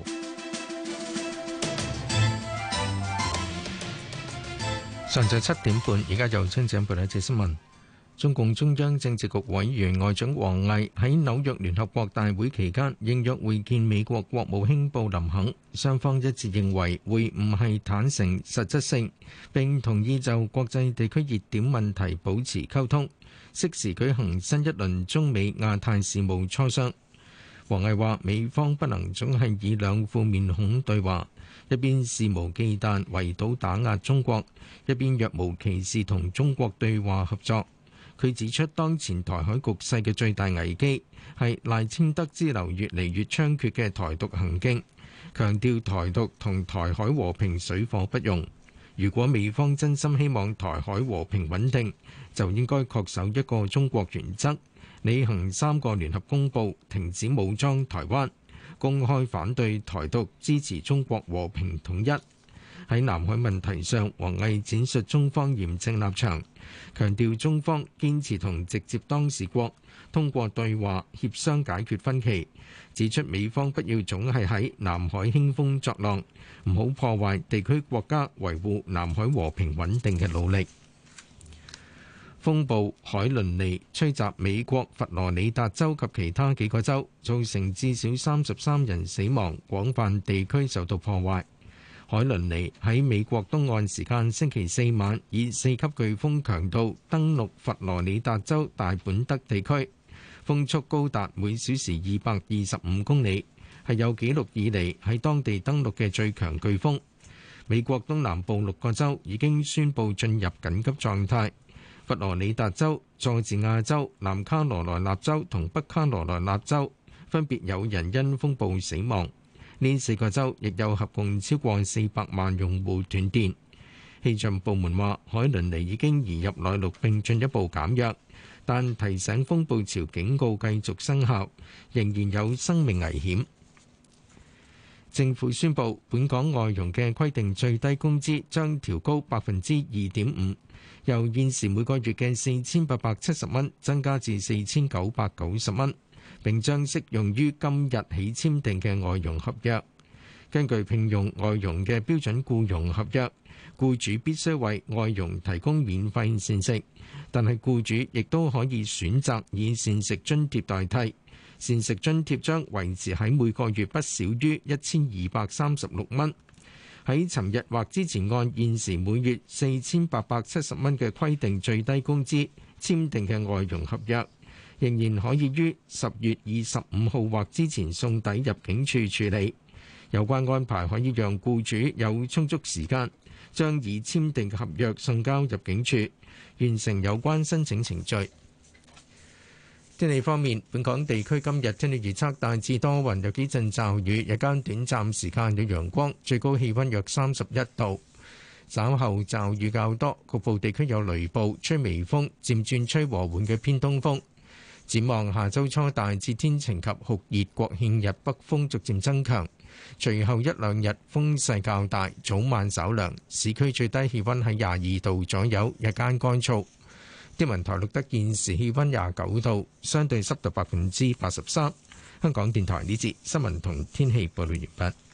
Speaker 6: 上晝七點半，而家由清井報道一節新聞。中共中央政治局委員外長王毅喺紐約聯合國大會期間應約會見美國國務卿布林肯，雙方一致認為會晤係坦誠實質性，並同意就國際地區熱點問題保持溝通，適時舉行新一輪中美亞太事務磋商。王毅話：美方不能總係以兩副面孔對話，一邊肆無忌憚圍堵打壓中國，一邊若無其事同中國對話合作。佢指出，當前台海局勢嘅最大危機係賴清德之流越嚟越猖獗嘅台獨行徑，強調台獨同台海和平水火不容。如果美方真心希望台海和平穩定，就應該恪守一個中國原則，履行三個聯合公報，停止武裝台灣， 公開反對台獨，支持中國和平統一。喺南海問題上，王毅展述中方嚴正立場，強調中方堅持同直接當事國通過對話協商解決分歧，指出美方不要總係喺南海興風作浪，唔好破壞地區國家維護南海和平穩定嘅努力。風暴海倫尼吹襲美國佛羅里達州及其他幾個州，造成至少三十三人死亡，廣泛地區受到破壞。海倫尼喺美國東岸時間星期四晚以四級颶風強度登陸佛羅里達州大本德地區，風速高達每小時二百二十五公里，係有紀錄以嚟喺當地登陸嘅最強颶風。美國東南部六個州已經宣布進入緊急狀態。佛羅里達州、佐治亞州、南卡羅來納州同北卡羅來納州分別有人因風暴死亡。呢四個州亦有合共超過四百萬用戶斷電。氣象部門話，海倫尼已經移入內陸並進一步減弱，但提醒風暴潮警告繼續生效，仍然有生命危險。政府宣布，本港外傭嘅規定最低工資將調高百分之二點五，由現時每個月嘅四千八百七十蚊增加至四千九百九十蚊，並將適用於今日起簽訂嘅外傭合約。根據聘用外傭嘅標準僱傭合約，僱主必須為外傭提供免費膳食，但係僱主亦都可以選擇以膳食津貼代替。膳食津貼將維持喺每個月不少於一千二百三十六蚊。喺尋日或之前按現時每月四千八百七十蚊嘅規定最低工資簽訂嘅外傭合約，仍然可以於十月二十五號或之前送抵入境處處理。有關安排可以讓僱主有充足時間將已簽訂嘅合約送交入境處，完成有關申請程序。天氣方面，本港地區今日天氣預測大致多雲，有幾陣驟雨，日間短暫時間有陽光，最高氣溫約三十一度。稍後驟雨較多，局部地區有雷暴，吹微風，漸轉吹和緩嘅偏東風。展望下周初大致天晴及酷熱，國慶日北風逐漸增強，隨後一兩日風勢較大，早晚稍涼，市區最低氣溫喺廿二度左右，日間乾燥。天文台錄得現時氣溫廿九度，相對濕度百分之八十三。香港電台呢節新聞同天氣報道完畢。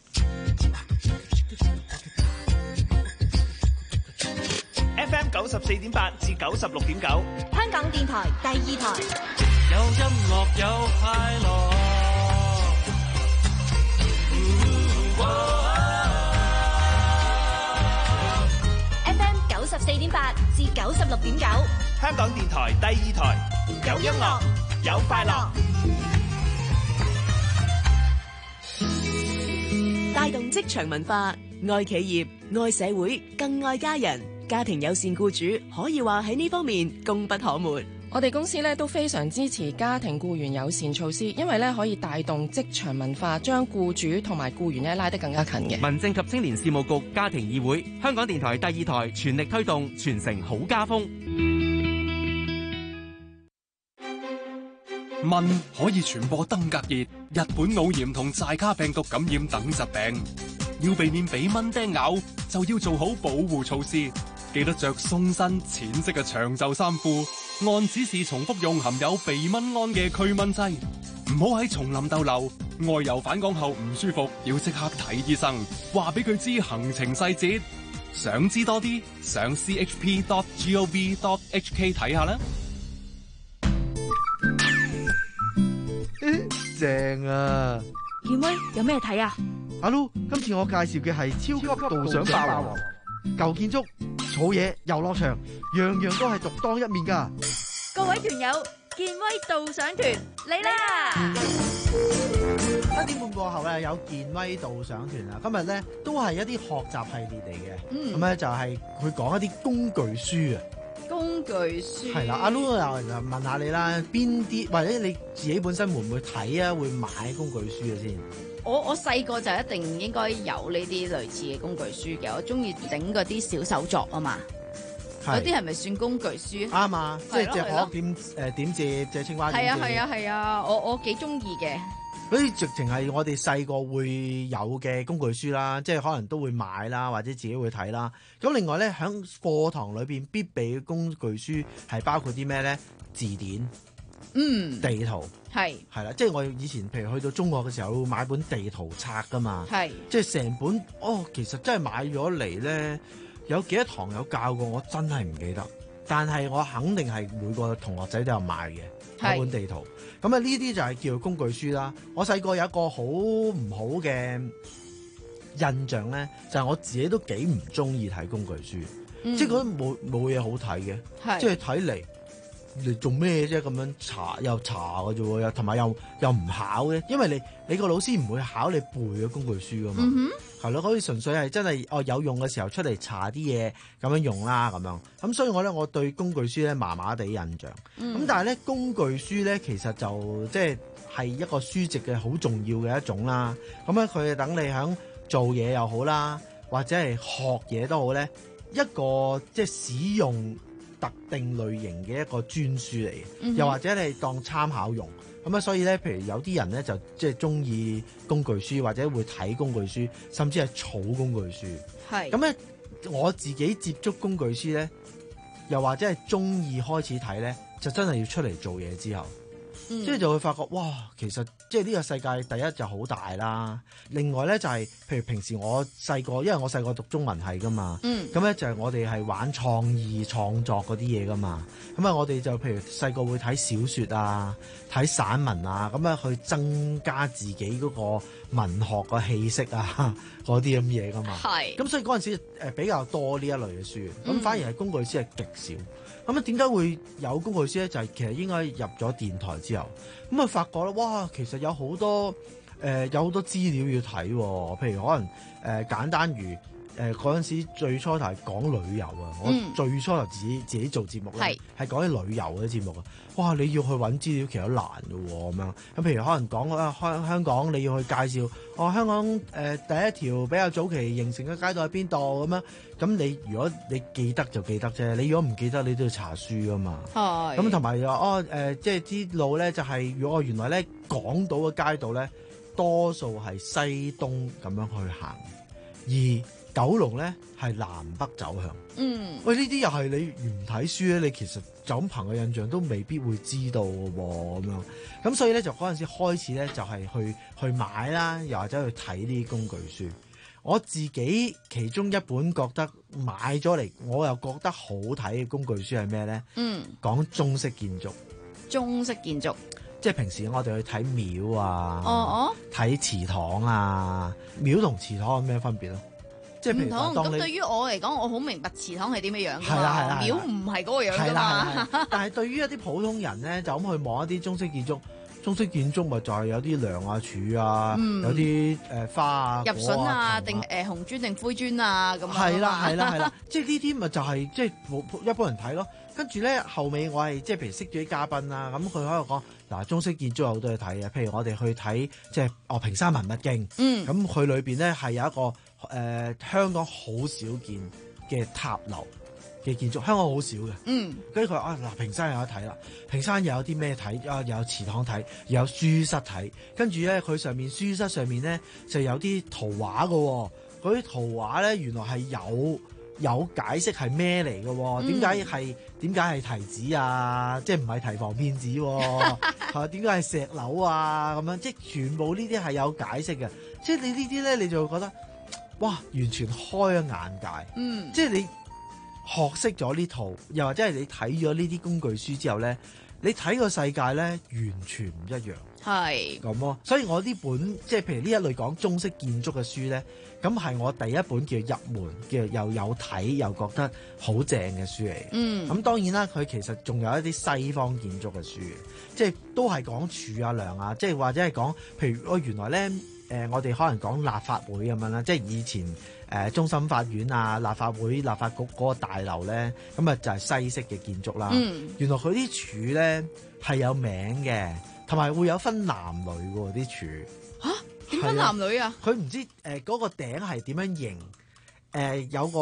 Speaker 18: F M 九十四點八至九十六點九，
Speaker 2: 香港電台第二台。
Speaker 3: 有音樂有快樂。
Speaker 2: F M 九十四點八至九十六點九，
Speaker 18: 香港電台第二台，有音樂有快樂，
Speaker 19: 帶動職場文化，愛企業、愛社會、更愛家人。家庭友善僱主可以話喺呢方面功不可沒。
Speaker 20: 我哋公司咧都非常支持家庭僱員友善措施，因為咧可以帶動職場文化，將僱主同埋僱員咧拉得更加近嘅。
Speaker 21: 民政及青年事務局家庭議會，香港電台第二台全力推動傳承好家風。
Speaker 22: 蚊可以傳播登革熱、日本腦炎同寨卡病毒感染等疾病，要避免俾蚊叮咬，就要做好保護措施。記得着鬆身淺色嘅長袖衫褲，按指示重複用含有避蚊胺嘅驅蚊劑。唔好喺叢林逗留，外遊返港後唔舒服要即刻睇醫生，話俾佢知行程細節。想知多啲，上 c h p dot gov dot h k 睇下啦。
Speaker 23: 正啊！
Speaker 2: 健威有咩睇啊？
Speaker 23: 阿 Lu，今次我介紹嘅係超級導賞霸王，舊建築、草野、遊樂場，樣樣都係獨當一面噶。
Speaker 2: 各位團友，健威導賞團嚟啦！
Speaker 14: 一點半過後咧，有健威導賞團啊！今日咧都係一啲學習系列嚟嘅，
Speaker 2: 嗯，
Speaker 14: 咁咧就係佢講一啲工具書啊。
Speaker 2: 工具書
Speaker 14: 係啦，阿 Lu 又問下你啦，邊啲或者你自己本身會唔會睇啊？會買工具書嘅先？
Speaker 4: 我我細個就一定應該有呢啲類似嘅工具書嘅，我中意整嗰啲小手作啊嘛。有啲係咪算工具書？
Speaker 14: 啱啊，即係隻鶴點誒點折隻青蛙。
Speaker 4: 係啊係啊係啊，我我幾中意嘅。
Speaker 14: 嗰啲直情係我哋細個會有嘅工具書啦，即係可能都會買啦，或者自己會睇啦。咁另外咧，喺課堂裏邊必備嘅工具書係包括啲咩咧？字典、
Speaker 4: 嗯，
Speaker 14: 地圖，
Speaker 4: 係
Speaker 14: 係啦，即係我以前譬如去到中學嘅時候會買本地圖冊噶嘛，
Speaker 4: 係
Speaker 14: 即係成本哦，其實真係買咗嚟咧，有幾多堂有教過，我真係唔記得，但係我肯定係每個同學仔都有買嘅嗰本地圖。咁啊，呢啲就係叫做工具書啦。我細個有一個好唔好嘅印象咧，就係、是、我自己都幾唔中意睇工具書，嗯、即係覺得冇冇嘢好睇嘅，即係睇嚟你做咩啫？咁樣查又查嘅啫喎，又同埋又又唔考嘅，因為你你個老師唔會考你背嘅工具書噶嘛，係咯、嗯，可以純粹係真係哦有用嘅時候出嚟查啲嘢咁樣用啦咁樣。咁所以我咧，我對工具書咧麻麻地印象。咁、嗯、但係咧，工具書咧其實就即係係一個書籍嘅好重要嘅一種啦。咁咧佢等你響做嘢又好啦，或者係學嘢都好咧，一個即係使用特定類型嘅一個專書嚟嘅，嗯、又或者你當參考用。咁啊，所以咧，譬如有啲人咧就即係中意工具書，或者會睇工具書，甚至係儲工具書。係咁咧，我自己接觸工具書咧，又或者係中意開始睇咧，就真係要出嚟做嘢之後，嗯、即係就會發覺哇，其實即係呢個世界第一就好大啦。另外咧就係、是，譬如平時我細個，因為我細個讀中文系噶嘛，咁咧、嗯、就係我哋係玩創意創作嗰啲嘢噶嘛。咁啊，我哋就譬如細個會睇小説啊，睇散文啊，咁樣去增加自己嗰個文學個氣息啊，嗰啲咁嘢噶嘛。係。咁所以嗰陣時誒比較多呢一類嘅書，咁、嗯、反而係工具書係極少。咁啊，點解會有工具書咧？就係、是、其實應該入咗電台之後，咁啊發覺咧，哇，其實有好多誒、呃、有好多資料要睇喎。譬如可能誒、呃、簡單如。誒嗰陣時最初頭係講旅遊啊！嗯、我最初頭自己自己做節目咧，係講啲旅遊嘅節目啊！哇！你要去揾資料其實難嘅喎，咁樣咁譬如可能講啊香香港，你要去介紹哦香港誒、呃、第一條比較早期形成嘅街道喺邊度咁樣，咁你如果你記得就記得啫，你如果唔記得你都要查書噶嘛。係咁同埋又哦誒、呃，即係啲路咧就係、是、如果我原來咧港島嘅街道咧多數係西東咁樣去行，而九龍咧係南北走向，嗯，喂，呢啲又係你唔睇書咧，你其實就咁憑個印象都未必會知道嘅喎，咁樣，咁所以咧就嗰陣時開始咧就係去去買啦，又或者去睇呢啲工具書。我自己其中一本覺得買咗嚟，我又覺得好睇嘅工具書係咩咧？嗯，講中式建築，
Speaker 4: 中式建築，
Speaker 14: 即係平時我哋去睇廟啊，
Speaker 4: 哦哦，
Speaker 14: 睇祠堂啊，廟同祠堂有咩分別咯？即係唔同
Speaker 4: 咁，對於我嚟講，我好明白祠堂係點嘅樣㗎
Speaker 14: 嘛，
Speaker 4: 啊、廟唔係嗰個樣㗎嘛。
Speaker 14: 但係對於一啲普通人咧，就咁去望一啲中式建築，中式建築咪就係有啲梁啊、柱啊，嗯、有啲誒、呃、花啊、
Speaker 4: 入榫啊，定誒、呃、紅磚定灰磚啊咁。
Speaker 14: 係啦，係啦，係啦，即係呢啲咪就係即係一般人睇咯。跟住咧後尾我係即係譬如識咗啲嘉賓啦，咁佢喺度講嗱，中式建築有好多嘢睇嘅，譬如我哋去睇即係哦平山文物徑，嗯，咁佢裏邊咧係有一個誒、呃、香港好少見嘅塔樓嘅建築，香港好少嘅，嗯，跟住佢話啊嗱，平山有得睇啦，平山又有啲咩睇啊？又有祠堂睇，又有書室睇，跟住咧佢上面書室上面咧就有啲圖畫嘅、哦，嗰啲圖畫咧原來係有。有解釋係咩嚟嘅？點解係點解係提子啊？即係唔係提防騙子喎？係點解係石樓啊？咁樣即係全部呢啲係有解釋嘅。即係你呢啲咧，你就會覺得哇，完全開咗眼界。嗯，即係你學識咗呢套，又或者係你睇咗呢啲工具書之後咧，你睇個世界咧完全唔一樣。係咁咯，所以我呢本即係譬如呢一類講中式建築嘅書咧。咁係我第一本叫入門，叫又有睇又覺得好正嘅書嚟。嗯，咁當然啦，佢其實仲有一啲西方建築嘅書，即係都係講柱啊、梁啊，即係或者係講，譬如我原來咧，誒、呃、我哋可能講立法會咁樣啦，即係以前誒、呃、中心法院啊、立法會、立法局嗰個大樓咧，咁啊就係西式嘅建築啦。嗯，原來佢啲柱咧係有名嘅，同埋會有分男女喎啲柱。嚇？點分男女啊？佢唔知誒嗰、呃嗰個頂係點樣形？誒、呃、有個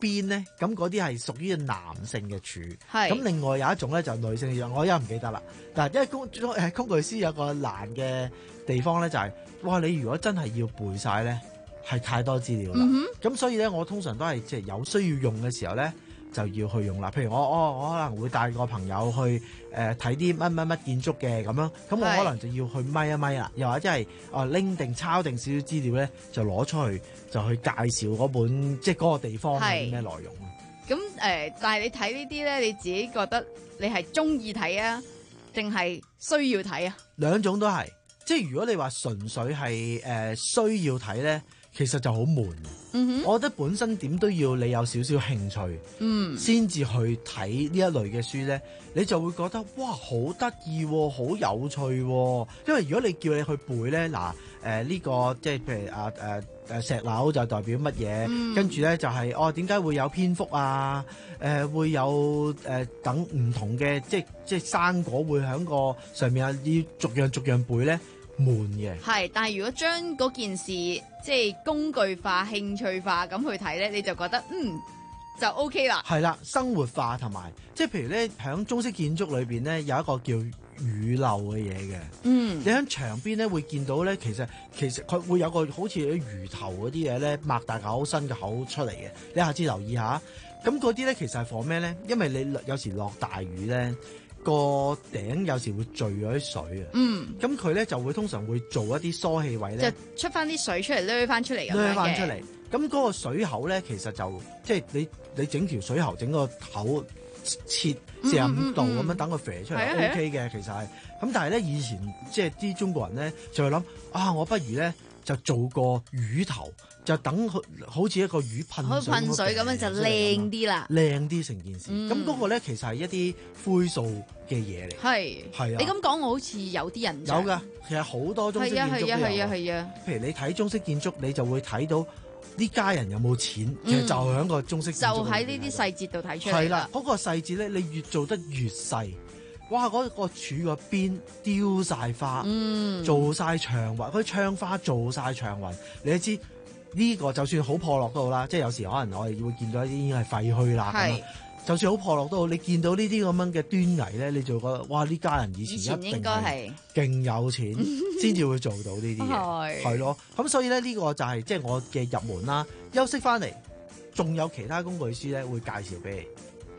Speaker 14: 邊咧，咁嗰啲係屬於男性嘅柱。
Speaker 4: 係
Speaker 14: 咁另外有一種咧就女性嘅柱，我而家唔記得啦。嗱，因為工誒工具書有個難嘅地方咧，就係、是、哇，你如果真係要背晒咧，係太多資料啦。咁、嗯、所以咧，我通常都係即係有需要用嘅時候咧，就要去用啦。譬如我我我可能會帶個朋友去誒睇啲乜乜乜建築嘅咁樣，咁我可能就要去咪一咪啦，又或者係啊拎定抄定少少資料咧，就攞出去就去介紹嗰本即係嗰個地方係啲咩內容。
Speaker 4: 咁誒、呃，但係你睇呢啲咧，你自己覺得你係中意睇啊，定係需要睇啊？
Speaker 14: 兩種都係，即係如果你話純粹係誒、呃、需要睇咧，其實就好悶。嗯哼，我覺得本身點都要你有少少興趣，嗯，先至去睇呢一類嘅書咧，你就會覺得哇好得意喎，好有趣喎。因為如果你叫你去背咧，嗱誒呢個即係譬如啊誒誒石榴就代表乜嘢，嗯、跟住咧就係、是、哦點解會有蝙蝠啊？誒、呃、會有誒、呃、等唔同嘅即係即係生果會喺個上面啊，要逐樣逐樣背咧。悶嘅
Speaker 4: 係，但係如果將嗰件事即係工具化、興趣化咁去睇咧，你就覺得嗯就 OK 啦。係啦，生活化同埋即係譬如咧，喺中式建築裏邊咧有一個叫雨漏嘅嘢嘅。嗯，你喺牆邊咧會見到咧，其實其實佢會有個好似啲魚頭嗰啲嘢咧，擘大口伸個口出嚟嘅。你下次留意下，咁嗰啲咧其實係放咩咧？因為你有時落大雨咧。個頂有時會聚咗啲水啊，嗯，咁佢咧就會通常會做一啲疏氣位咧，就出翻啲水出嚟，掠翻出嚟咁樣嘅，掠翻出嚟。咁嗰個水口咧，其實就即係你你整條水喉，整個口切四十五度咁樣等佢飛出嚟 O K 嘅，其實係。咁但係咧以前即係啲中國人咧就會諗啊，我不如咧就做個魚頭。就等佢好似一個魚噴水，噴水咁樣就靚啲啦，靚啲成件事。咁嗰、嗯、個咧其實係一啲灰素嘅嘢嚟，係係啊。你咁講，我好似有啲人有㗎。其實好多中式建築都有。係啊係啊係啊。譬如你睇中式建築，你就會睇到呢家人有冇錢，嗯、其實就喺個中式建築就喺呢啲細節度睇出嚟。係啦，嗰、嗰個細節咧，你越做得越細。哇！嗰、嗰個柱個邊雕晒花，嗯、做晒長紋，嗰啲窗花做晒長紋，你都知。呢個就算好破落都好啦，即係有時可能我哋會見到一啲已經係廢墟啦。係，就算好破落都好，你見到呢啲咁樣嘅端倪咧，你就覺得哇！呢家人以前一定係勁有錢先至會做到呢啲嘢，係咯。咁所以咧，呢個就係即係我嘅入門啦。休息翻嚟，仲有其他工具書咧會介紹俾你。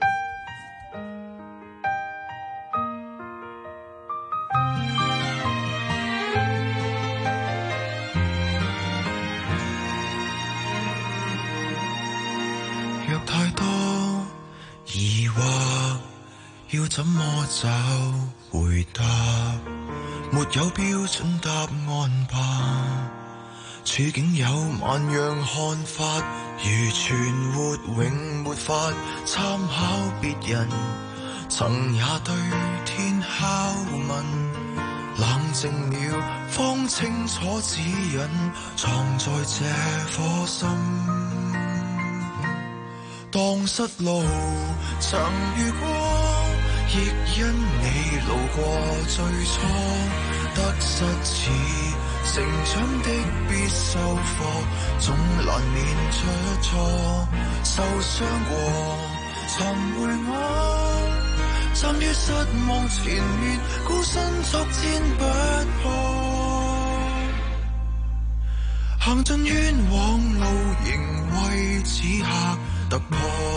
Speaker 3: 太多疑惑，要怎麼找回答？沒有標準答案吧。處境有萬樣看法，如存活永沒法參考別人，曾也對天拷問，冷靜了方清楚指引，藏在這顆心。蕩失路曾遇過，亦因你路過最初，得失似成長的必修課，總難免出錯。受傷過尋回我，站於失望前面，孤身作戰不破，行盡冤枉路，仍為此刻突破。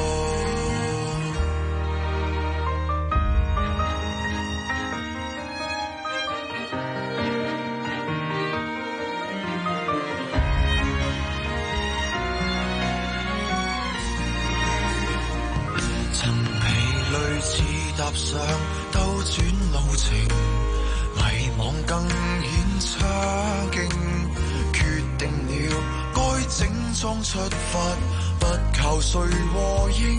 Speaker 3: 曾疲累似踏上兜轉路程，迷惘更顯差勁，決定了該整裝出發，不靠誰和應。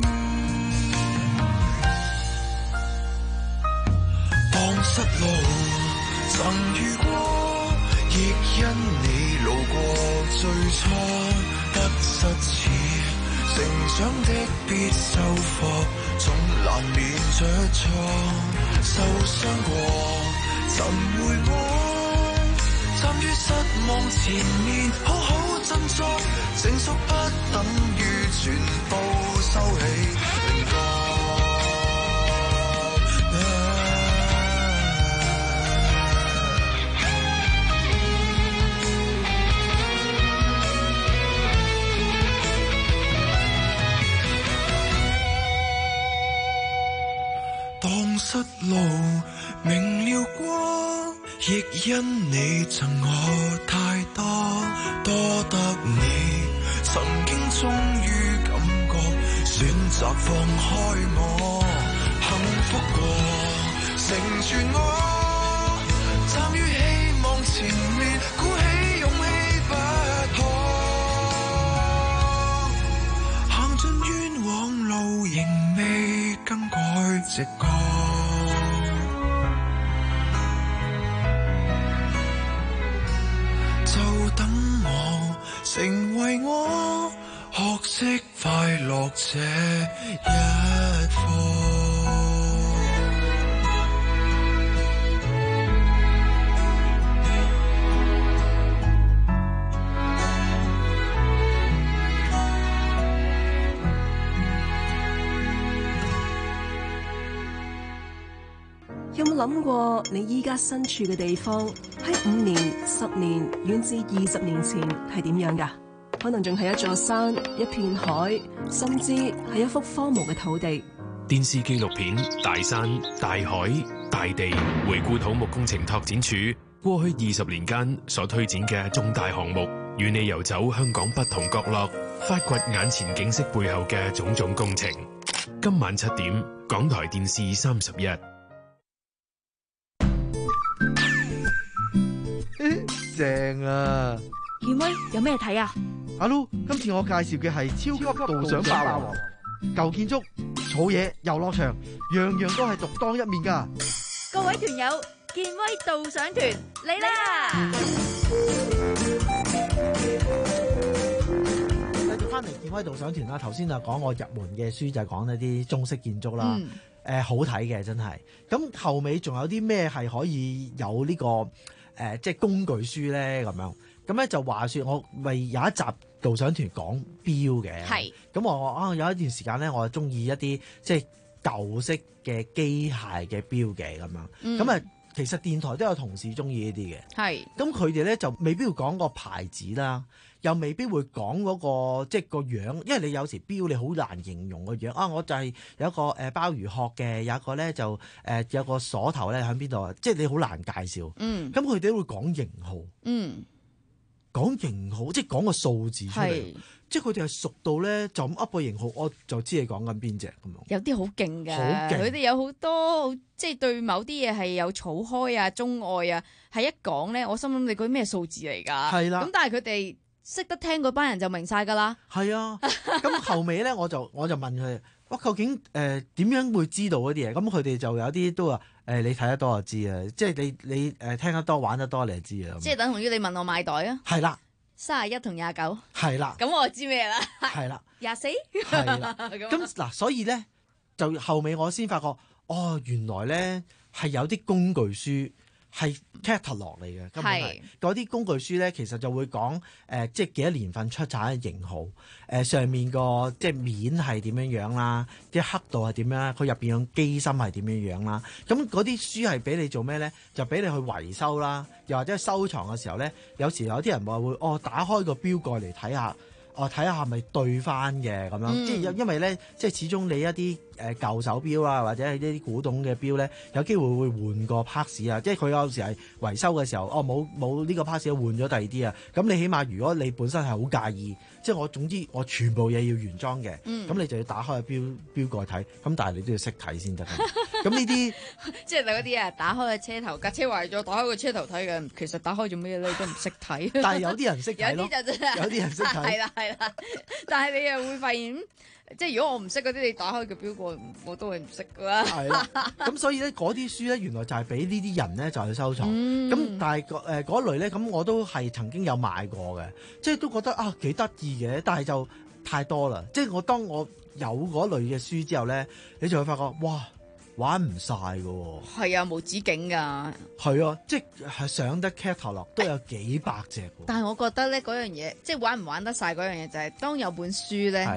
Speaker 3: 蕩失路曾遇過，亦因你路過最初，得失似成長的必修課，總難免出錯。受傷過尋回我，站於失望前面好好振作，成熟不等於全部失路，明了光，亦因你贈我太多，多得你曾經終於感覺選擇放開我，幸福過成全我，站於希望前面，鼓起勇氣不可，行盡冤枉路仍未更改直覺，就等我成為我，學識快樂這一課。
Speaker 7: 有冇諗過你依家身處嘅地方喺五年、十年，遠至二十年前係點樣㗎？可能仲係一座山、一片海，甚至係一幅荒蕪嘅土地。
Speaker 8: 電視紀錄片《大山、大海、大地》回顧土木工程拓展署過去二十年間所推展嘅重大項目，與你遊走香港不同角落，發掘眼前景色背後嘅種種工程。今晚七點，港台電視三十一。
Speaker 23: 正啊！
Speaker 2: 健威有咩睇啊？
Speaker 23: 阿 Lu，今次我介紹嘅係超級導賞霸王，舊建築、草野、遊樂場，樣樣都係獨當一面噶。
Speaker 2: 各位團友，健威導賞團嚟啦！
Speaker 14: 繼續翻嚟健威導賞團啦，頭先就講我入門嘅書就係講一啲中式建築啦，誒、嗯呃、好睇嘅真係。咁後尾仲有啲咩係可以有呢、這個？誒、呃、即係工具書咧咁樣，咁咧就話說我咪有一集導賞團講錶嘅，係咁我啊有一段時間咧，我係中意一啲即係舊式嘅機械嘅錶嘅咁樣，咁啊、嗯、其實電台都有同事中意呢啲嘅，係咁佢哋咧就未必會講個牌子啦，又未必會講嗰、那個即係個樣，因為你有時錶你好難形容個樣啊！我就係有一個誒鮑魚殼嘅，有一個咧就誒、呃、有個鎖頭咧喺邊度啊！即係你好難介紹。嗯，咁佢哋都會講型號。嗯，講型號即係講個數字出嚟，即係佢哋係熟到咧就咁噏個型號，我就知你講緊邊隻咁樣。
Speaker 4: 有啲好勁㗎，
Speaker 14: 好勁！
Speaker 4: 佢哋有好多即係對某啲嘢係有草開啊、中愛啊，係一講咧，我心諗你嗰啲咩數字嚟㗎？係啦。咁但係佢哋識得聽嗰班人就明晒㗎啦。係啊，咁後尾咧我就我就問佢：哇，究竟誒點、呃、樣會知道嗰啲嘢？咁佢哋就有啲都話誒、呃，你睇得多就知啊，即係你你誒、呃、聽得多玩得多你就知啊。即係等同於你問我買袋啊。係啦，三十一同廿九。係啦。咁我就知咩啦？係啦。廿四。係啦。咁嗱，所以咧就後尾我先發覺，哦，原來咧係有啲工具書。係 catalog 嚟嘅，根本係嗰啲工具書咧，其實就會講誒、呃，即係幾多年份出產嘅型號，誒、呃、上面個即係面係點樣樣啦，啲刻度係點樣，佢入邊嘅機芯係點樣樣啦。咁嗰啲書係俾你做咩咧？就俾你去維修啦，又或者收藏嘅時候咧，有時有啲人話會哦，打開個標蓋嚟睇下。哦，睇下係咪對翻嘅咁樣，嗯、即係因因為咧，即係始終你一啲誒舊手錶啊，或者係一啲古董嘅錶咧，有機會會換個 parts 啊，即係佢有時係維修嘅時候，哦冇冇呢個 parts 換咗第二啲啊，咁你起碼如果你本身係好介意，即係我總之我全部嘢要原裝嘅，咁、嗯、你就要打開個錶錶蓋睇，咁但係你都要識睇先得。咁呢啲即係嗰啲啊，打開個車頭，架車壞咗，打開個車頭睇嘅，其實打開做咩咧都唔識睇。但係有啲人識睇咯，有啲就真係有啲人識睇。係啦係啦，但係你又會發現，即係如果我唔識嗰啲，你打開個錶蓋，我都係唔識噶啦。係啦，咁所以咧嗰啲書咧，原來就係俾呢啲人咧就去收藏。咁、嗯、但係誒嗰類咧，咁我都係曾經有買過嘅，即係都覺得啊幾得意嘅，但係就太多啦。即係我當我有嗰類嘅書之後咧，你就會發覺哇！玩唔晒㗎喎，係啊，無止境㗎，係啊，即係上得 catalog 都有幾百隻。但係我覺得咧嗰樣嘢，即係玩唔玩得晒嗰樣嘢，就係當有本書咧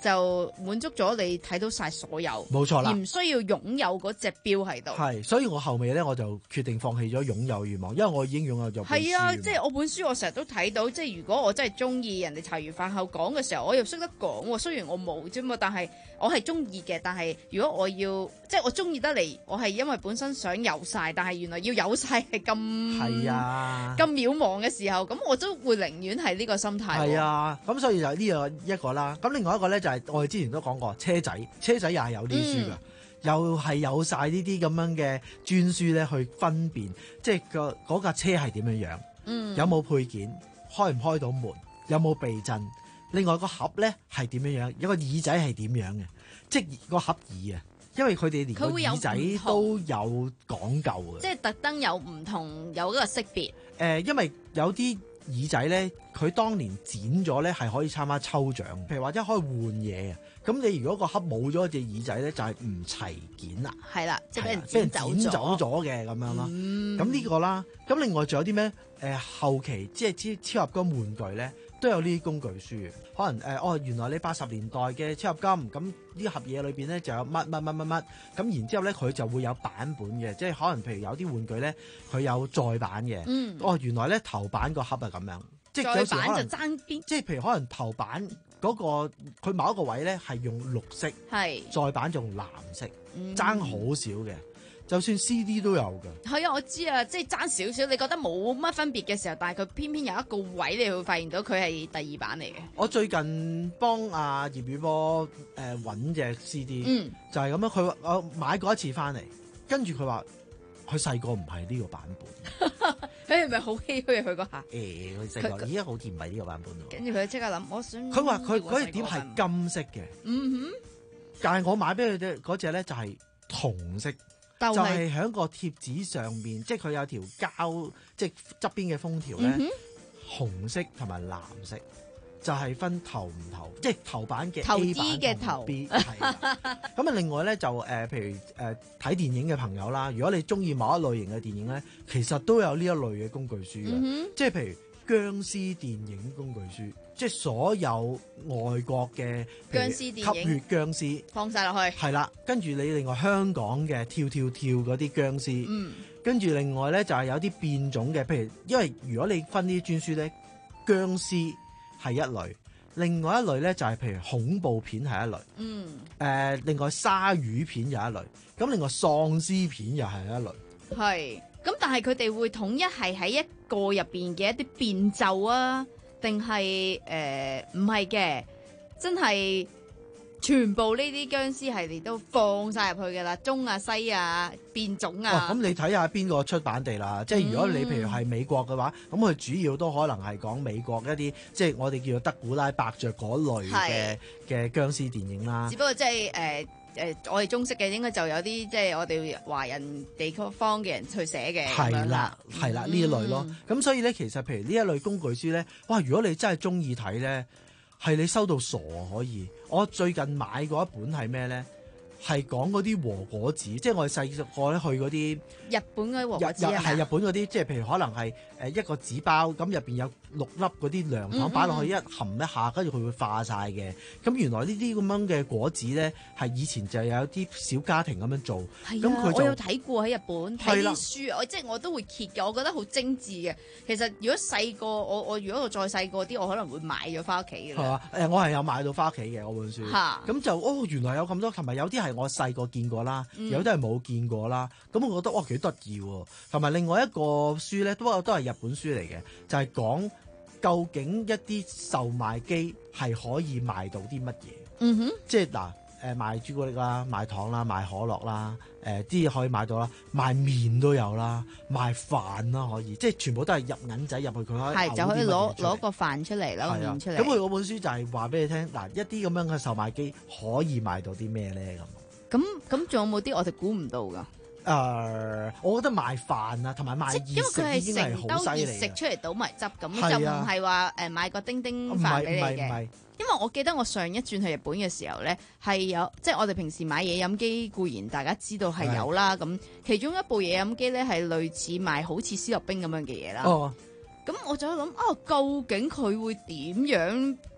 Speaker 4: 就滿足咗你睇到晒所有，
Speaker 14: 冇錯啦，
Speaker 4: 而唔需要擁有嗰隻錶喺度。
Speaker 14: 係，所以我後尾咧我就決定放棄咗擁有願望，因為我已經擁有咗本書。
Speaker 4: 係啊，即係我本書我成日都睇到，即係如果我真係中意人哋茶餘飯後講嘅時候，我又識得講喎。雖然我冇啫嘛，但係我係中意嘅。但係如果我要即係我中意得嚟，我係因為本身想有晒，但係原來要有晒係咁
Speaker 14: 係啊
Speaker 4: 咁渺茫嘅時候，咁我都會寧願係呢個心態。
Speaker 14: 係啊，咁所以就呢個一個啦。咁另外一個咧就係我哋之前都講過車仔，車仔又係有啲書㗎。嗯又係有晒呢啲咁樣嘅專書咧，去分辨即係個嗰架車係點樣樣，嗯、有冇配件，開唔開到門，有冇避震。另外個盒咧係點樣樣，有個耳仔係點樣嘅，即係個盒耳啊，因為佢哋連個耳仔都有講究嘅，
Speaker 4: 即係特登有唔同有嗰個識別。誒、
Speaker 14: 呃，因為有啲耳仔咧，佢當年剪咗咧係可以參加抽獎，譬如或者可以換嘢啊。咁你如果個盒冇咗隻耳仔咧，就係、是、唔齊件啦。
Speaker 4: 係啦，即係俾人
Speaker 14: 俾人
Speaker 4: 剪
Speaker 14: 剪走咗嘅咁樣咯。咁呢、嗯、個啦，咁另外仲有啲咩？誒、呃、後期即係超超合金玩具咧，都有呢啲工具書。可能誒、呃、哦，原來你八十年代嘅超合金，咁呢盒嘢裏邊咧就有乜乜乜乜乜。咁然之後咧，佢就會有版本嘅，即係可能譬如有啲玩具咧，佢有再版嘅。嗯、哦，原來咧頭版個盒係咁樣，即係有時可能
Speaker 4: 就爭邊，
Speaker 14: 即係譬如可能頭版。嗰、那個佢某一個位咧係用綠色，係再版用藍色，爭好少嘅。就算 C D 都有嘅。係啊，
Speaker 4: 我知啊，即係爭少少。你覺得冇乜分別嘅時候，但係佢偏偏有一個位，你會發現到佢係第二版嚟嘅。
Speaker 14: 我最近幫阿葉宇波誒揾隻 C D，嗯、就係咁樣。佢我買過一次翻嚟，跟住佢話佢細個唔係呢個版本。
Speaker 4: 佢係咪好唏噓啊？佢嗰下
Speaker 14: 誒，佢細個，而家好似唔係呢個版本咯。
Speaker 4: 跟住佢即刻諗，我想
Speaker 14: 佢話佢嗰隻碟係金色嘅，嗯哼。但係我買俾佢隻嗰隻咧就係銅色，就係喺個貼紙上面，即係佢有條膠，即係側邊嘅封條咧，嗯、紅色同埋藍色。就係分頭唔頭，即係頭版嘅 A 版嘅頭 B 係啦。咁啊，另外咧就誒、呃，譬如誒睇、呃、電影嘅朋友啦，如果你中意某一類型嘅電影咧，其實都有呢一類嘅工具書嘅，嗯、即係譬如僵屍電影工具書，即係所有外國嘅
Speaker 4: 僵屍電影、
Speaker 14: 吸血僵屍
Speaker 4: 放晒落去，
Speaker 14: 係啦。跟住你另外香港嘅跳跳跳嗰啲僵屍，嗯、跟住另外咧就係有啲變種嘅，譬如因為如果你分呢啲專書咧，僵屍係一類，另外一類咧就係譬如恐怖片係一類，嗯，誒、呃，另外鯊魚片有一類，咁另外喪屍片又係一類，
Speaker 4: 係，咁但係佢哋會統一係喺一個入邊嘅一啲變奏啊，定係誒唔係嘅，真係全部呢啲僵屍系列都放晒入去嘅啦，中啊西啊變種啊。
Speaker 14: 咁、哦、你睇下邊個出版地啦？即係如果你譬如係美國嘅話，咁佢、嗯、主要都可能係講美國一啲，即係我哋叫做德古拉伯爵嗰類嘅嘅僵屍電影啦。
Speaker 4: 只不過即係誒誒，我哋中式嘅應該就有啲即係我哋華人地區方嘅人去寫嘅。
Speaker 14: 係啦，係啦呢一類咯。咁、嗯、所以咧，其實譬如呢一類工具書咧，哇！如果你真係中意睇咧，係你收到傻可以。我最近買過一本係咩咧？係講嗰啲和果子，即係我哋細個咧去嗰啲
Speaker 4: 日本嗰啲和果子係
Speaker 14: 係日本嗰啲，即係譬如可能係誒一個紙包，咁入邊有六粒嗰啲涼糖擺落去，一含一下，跟住佢會化晒嘅。咁原來呢啲咁樣嘅果子咧，係以前就有啲小家庭咁樣做。
Speaker 4: 係啊，我有睇過喺日本睇啲書，我即係我都會揭嘅，我覺得好精緻嘅。其實如果細個，我我如果我再細個啲，我可能會買咗翻屋企嘅。係啊，誒，我係有買到翻屋企嘅嗰本書。嚇！咁就哦，原來有咁多，同埋有啲係我細個見過啦，有啲係冇見過啦。咁、嗯、我覺得哇幾得意喎！同埋另外一個書咧，都都係日本書嚟嘅，就係、是、講究竟一啲售賣機係可以賣到啲乜嘢？嗯哼，即係嗱誒賣朱古力啦、賣糖啦、賣可樂啦，誒啲嘢可以買到啦，賣麵都有啦，賣飯啦可以，即係全部都係入銀仔入去，佢可以係就可以攞攞個飯出嚟，攞個麵出嚟。咁佢嗰本書就係話俾你聽，嗱一啲咁樣嘅售賣機可以賣到啲咩咧咁。咁咁仲有冇啲我哋估唔到噶？
Speaker 14: 誒、呃，我覺得賣飯啊，同埋賣熱食已經係好犀利。
Speaker 4: 食出嚟倒埋汁咁，啊、就唔係話誒買個叮叮飯俾你嘅。因為我記得我上一轉去日本嘅時候咧，係有即係我哋平時買嘢飲機固然大家知道係有啦，咁其中一部嘢飲機咧係類似賣好似思樂冰咁樣嘅嘢啦。哦，咁我就喺度諗啊，究竟佢會點樣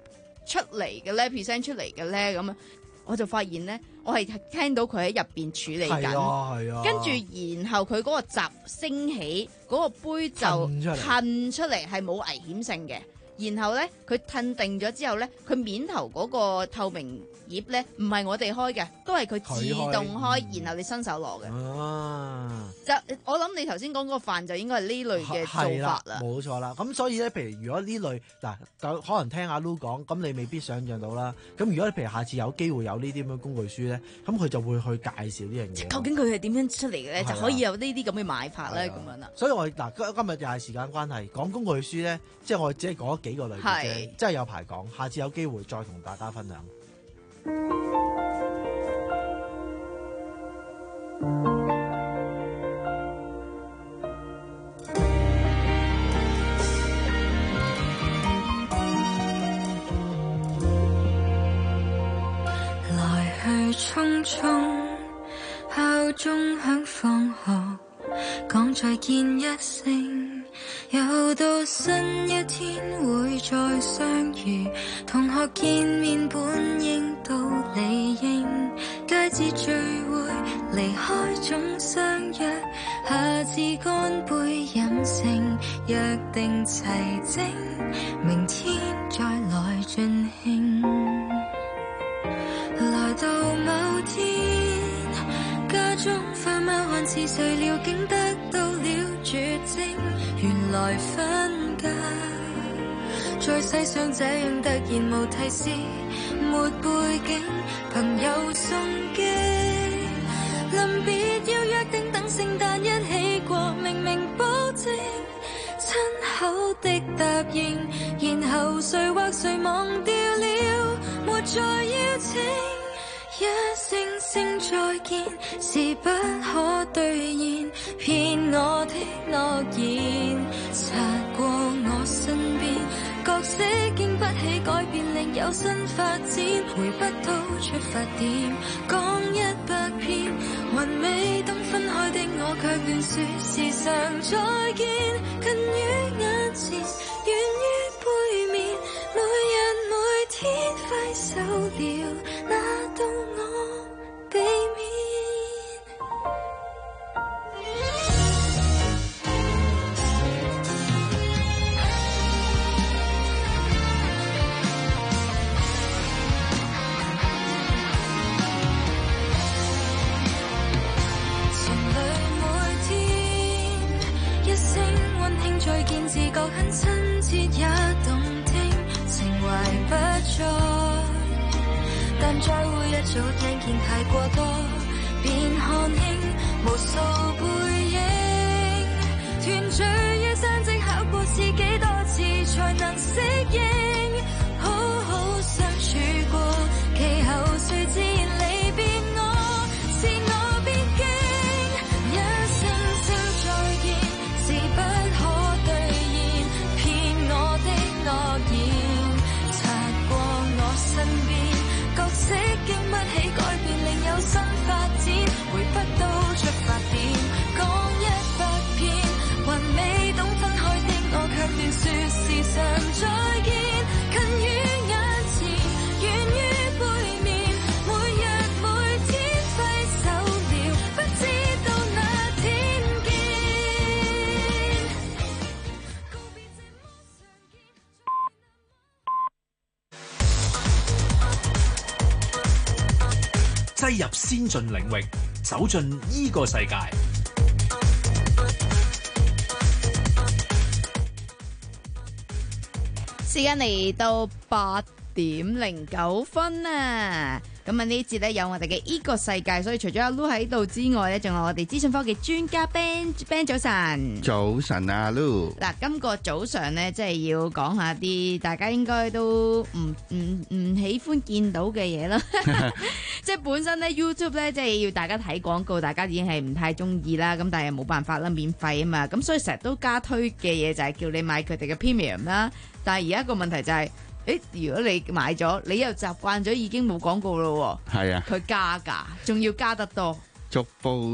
Speaker 4: 出嚟嘅咧 present 出嚟嘅咧咁樣，我就發現咧，我係聽到佢喺入邊處理緊，
Speaker 14: 係啊，
Speaker 4: 跟住然後佢嗰個閘升起，嗰、嗰個杯就噴出嚟，係冇危險性嘅。然後咧，佢褪定咗之後咧，佢面頭嗰個透明葉咧，唔係我哋開嘅，都係佢自動開，開然後你伸手攞嘅。
Speaker 14: 啊！
Speaker 4: 就我諗你頭先講嗰個飯就應該係呢類嘅做法啦。
Speaker 14: 冇錯啦。咁所以咧，譬如如果呢類嗱，就可能聽阿 Lu 講，咁你未必想像到啦。咁如果你譬如下次有機會有呢啲咁嘅工具書咧，咁佢就會去介紹呢樣嘢。
Speaker 4: 究竟佢係點樣出嚟嘅咧？就可以有呢啲咁嘅買法咧，咁樣啦。
Speaker 14: 所以我嗱今日又係時間關係，講工具書咧，即係我只係講幾個例子啫，真係有排講。下次有機會再同大家分享。
Speaker 5: 來去匆匆，敲鐘響放學，講再見一聲，又到新一天會再相遇。同學見面本應到理應，佳節聚會離開總相約，下次乾杯飲勝，約定齊整，明天再來盡興。來到某天，家中飯貓還是誰料竟得到了絕症，原來分家在世上這樣突然無提示，沒背景，朋友送機，臨別要約定等聖誕一起過，明明保證親口的答應，然後誰或誰忘掉了，沒再邀請，一聲聲再見是不可兌現，騙我的諾言，擦過我身邊，角色經不起改變，另有新發展，回不到出發點，講一百遍，還未等分開的我卻亂說時常再見，近於眼前，遠於背面，每日每天揮手了，拿到我地面。再見自覺很親切也動聽，情懷不再，但再會一早聽見太過多，便看輕無數背影，團聚於山積考過自己多次才能適應，好好相處過，其後誰自然離別我，是我必經，一聲聲再見是不可諾言，擦過我身邊，角色經不起改變，另有新發展，回不到出發點，講一百遍，還未懂分開的我，卻亂說時常再見，近於眼前，遠於背面，每日每天揮手了，不知道哪天見。
Speaker 18: 擠入先進領域，走進呢個世界。
Speaker 4: 時間嚟到八點零九分啊！咁啊呢節咧有我哋嘅呢個世界，所以除咗阿 Lu 喺度之外咧，仲有我哋資訊科技專家 Ben Ben 早晨。
Speaker 9: 早晨啊 Lu。
Speaker 4: 嗱，今個早上咧，即係要講下啲大家應該都唔唔唔喜歡見到嘅嘢啦。即係本身咧 YouTube 咧，即係要大家睇廣告，大家已經係唔太中意啦。咁但係冇辦法啦，免費啊嘛。咁所以成日都加推嘅嘢就係叫你買佢哋嘅 Premium 啦。但係而家個問題就係、是。誒，如果你買咗，你又習慣咗已經冇廣告咯喎。係啊，佢加價，仲要加得多。
Speaker 9: 逐步逐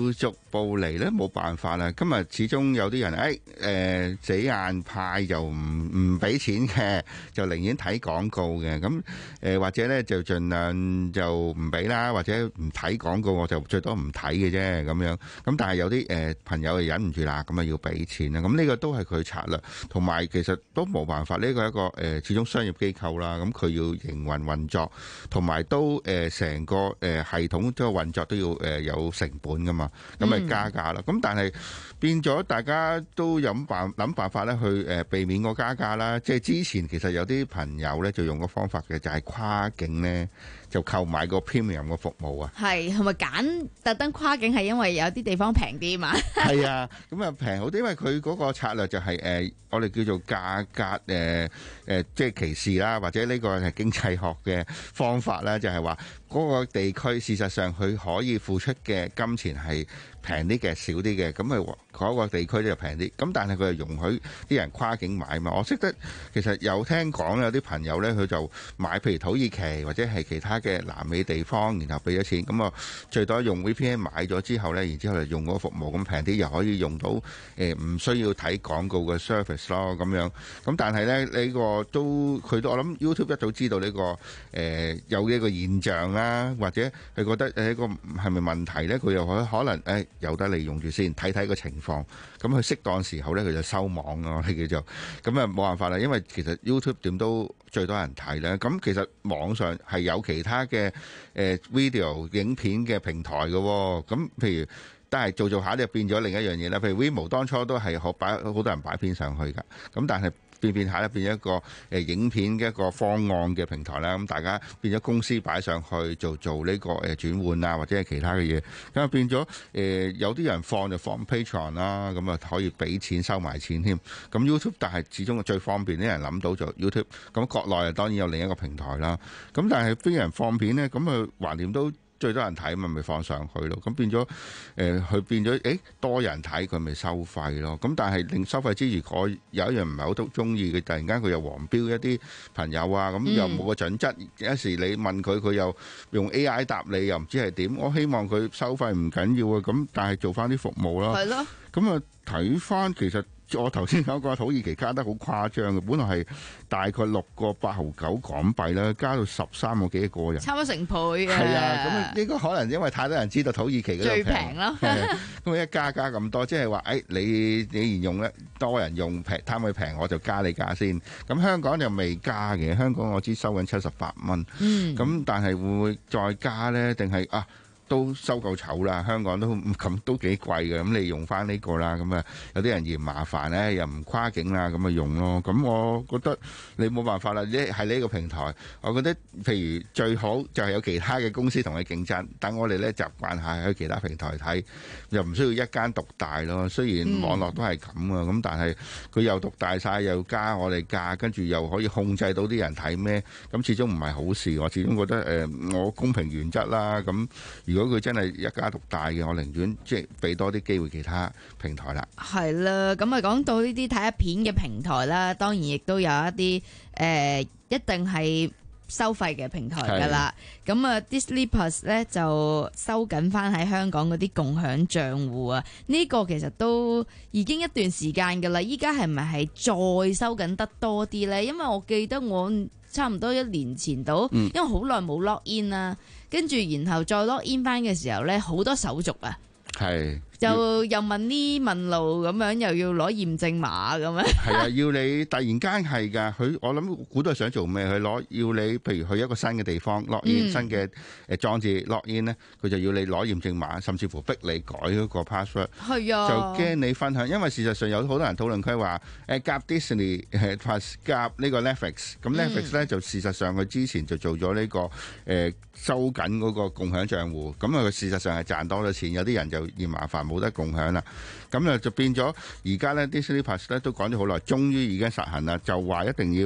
Speaker 9: 報嚟咧，冇辦法啦。今日始終有啲人誒誒死硬派就唔唔俾錢嘅，就寧願睇廣告嘅。咁誒、呃、或者咧就盡量就唔俾啦，或者唔睇廣告，我就最多唔睇嘅啫咁樣。咁但係有啲誒、呃、朋友就忍唔住啦，咁啊要俾錢啦。咁呢個都係佢策略，同埋其實都冇辦法。呢個係一個誒、呃、始終商業機構啦，咁佢要營運運作，同埋都誒成、呃、個誒、呃、系統都運作都要誒、呃、有成本噶嘛。咁咪加價啦，咁、嗯、但係變咗大家都諗辦諗辦法咧，去誒避免個加價啦。即係之前其實有啲朋友咧就用個方法嘅，就係、是、跨境咧就購買個 premium 嘅服務啊。
Speaker 4: 係，同埋揀特登跨境係因為有啲地方平啲嘛。
Speaker 9: 係啊，咁啊平好啲，因為佢嗰個策略就係、是、誒、呃、我哋叫做價格誒誒、呃呃，即係歧視啦，或者呢個係經濟學嘅方法啦，就係話嗰個地區事實上佢可以付出嘅金錢係平啲嘅，少啲嘅，咁咪嗰個地區就平啲。咁但係佢係容許啲人跨境買嘛。我識得其實有聽講有啲朋友呢，佢就買譬如土耳其或者係其他嘅南美地方，然後俾咗錢，咁啊最多用 V P N 買咗之後呢，然之後就用嗰個服務咁平啲，又可以用到誒唔、呃、需要睇廣告嘅 service 咯咁樣。咁但係呢，呢、呢個都佢都我諗 YouTube 一早知道呢、呢個誒、呃、有呢個現象啦，或者佢覺得誒個係咪問題呢？佢又可可能誒。哎有得利用住先，睇睇個情況，咁佢適當時候呢，佢就收網啊，我哋叫做咁啊，冇辦法啦。因為其實 YouTube 點都最多人睇咧，咁其實網上係有其他嘅誒 video 影片嘅平台嘅，咁譬如都係做做下就變咗另一樣嘢啦。譬如 Vimeo 當初都係好擺好多人擺片上去㗎，咁但係變變下咧變咗一個誒影片嘅一個方案嘅平台啦，咁大家變咗公司擺上去做做呢個誒轉換啊，或者係其他嘅嘢，咁啊變咗誒有啲人放就放 Patreon 啦，咁啊可以俾錢收埋錢添。咁 YouTube 但係始終最方便啲人諗到就 YouTube，咁國內啊當然有另一個平台啦。咁但係非人放片咧，咁啊橫掂都最多人睇咪咪放上去咯，咁變咗誒佢變咗誒多人睇佢咪收費咯，咁但係令收費之餘，我有一樣唔係好都中意嘅，突然間佢又黃標一啲朋友啊，咁又冇個準則，有時你問佢佢又用 A I 答你，又唔知係點。我希望佢收費唔緊要啊，咁但係做翻啲服務啦。係咯。咁啊睇翻其實。我頭先講過土耳其加得好誇張嘅，本來係大概六個八毫九港幣啦，加到十三個幾個人，
Speaker 4: 差唔多成倍嘅。
Speaker 9: 係啊，咁呢個可能因為太多人知道土耳其嗰度
Speaker 4: 最平咯。
Speaker 9: 咁一加加咁多，即係話誒，你你沿用咧多人用平貪佢平，我就加你價先。咁香港就未加嘅，香港我知收緊七十八蚊。嗯。咁但係會唔會再加咧？定係啊？都收夠醜啦，香港都咁都幾貴嘅，咁你用翻呢個啦，咁啊有啲人嫌麻煩咧，又唔跨境啦，咁咪用咯。咁我覺得你冇辦法啦，呢係呢個平台，我覺得譬如最好就係有其他嘅公司同佢競爭，等我哋咧習慣下去其他平台睇，又唔需要一間獨大咯。雖然網絡都係咁啊，咁、嗯、但係佢又獨大晒，又加我哋價，跟住又可以控制到啲人睇咩，咁始終唔係好事。我始終覺得誒、呃，我公平原則啦，咁如果如果佢真係一家獨大嘅，我寧願即係俾多啲機會其他平台啦。係啦，咁啊講到呢啲睇一片嘅平台啦，當然亦都有一啲誒、呃，一定係收費嘅平台噶啦。咁啊，Disney Plus 咧就收緊翻喺香港嗰啲共享賬戶啊，呢、這個其實都已經一段時間噶啦。依家係咪係再收緊得多啲咧？因為我記得我差唔多一年前到，因為好耐冇 log in 啦，跟住然後再 log in 翻嘅時候咧，好多手續啊，係就又問呢問路咁樣，又要攞驗證碼咁樣。係啊，要你突然間係㗎，佢我諗估都係想做咩？佢攞要你，譬如去一個新嘅地方 log in、嗯、新嘅誒裝置 log in 咧，佢就要你攞驗證碼，甚至乎逼你改嗰個 password。係啊，就驚你分享，因為事實上有好多人討論佢話誒夾 Disney 誒 Plus 夾呢個 Netflix，咁 Netflix 咧就事實上佢之前就做咗呢、這個誒、呃、收緊嗰個共享賬戶，咁啊佢事實上係賺多咗錢，有啲人就嫌麻煩。冇得共享啦，咁啊就變咗而家咧 Disney Plus 咧都講咗好耐，終於已經實行啦，就話一定要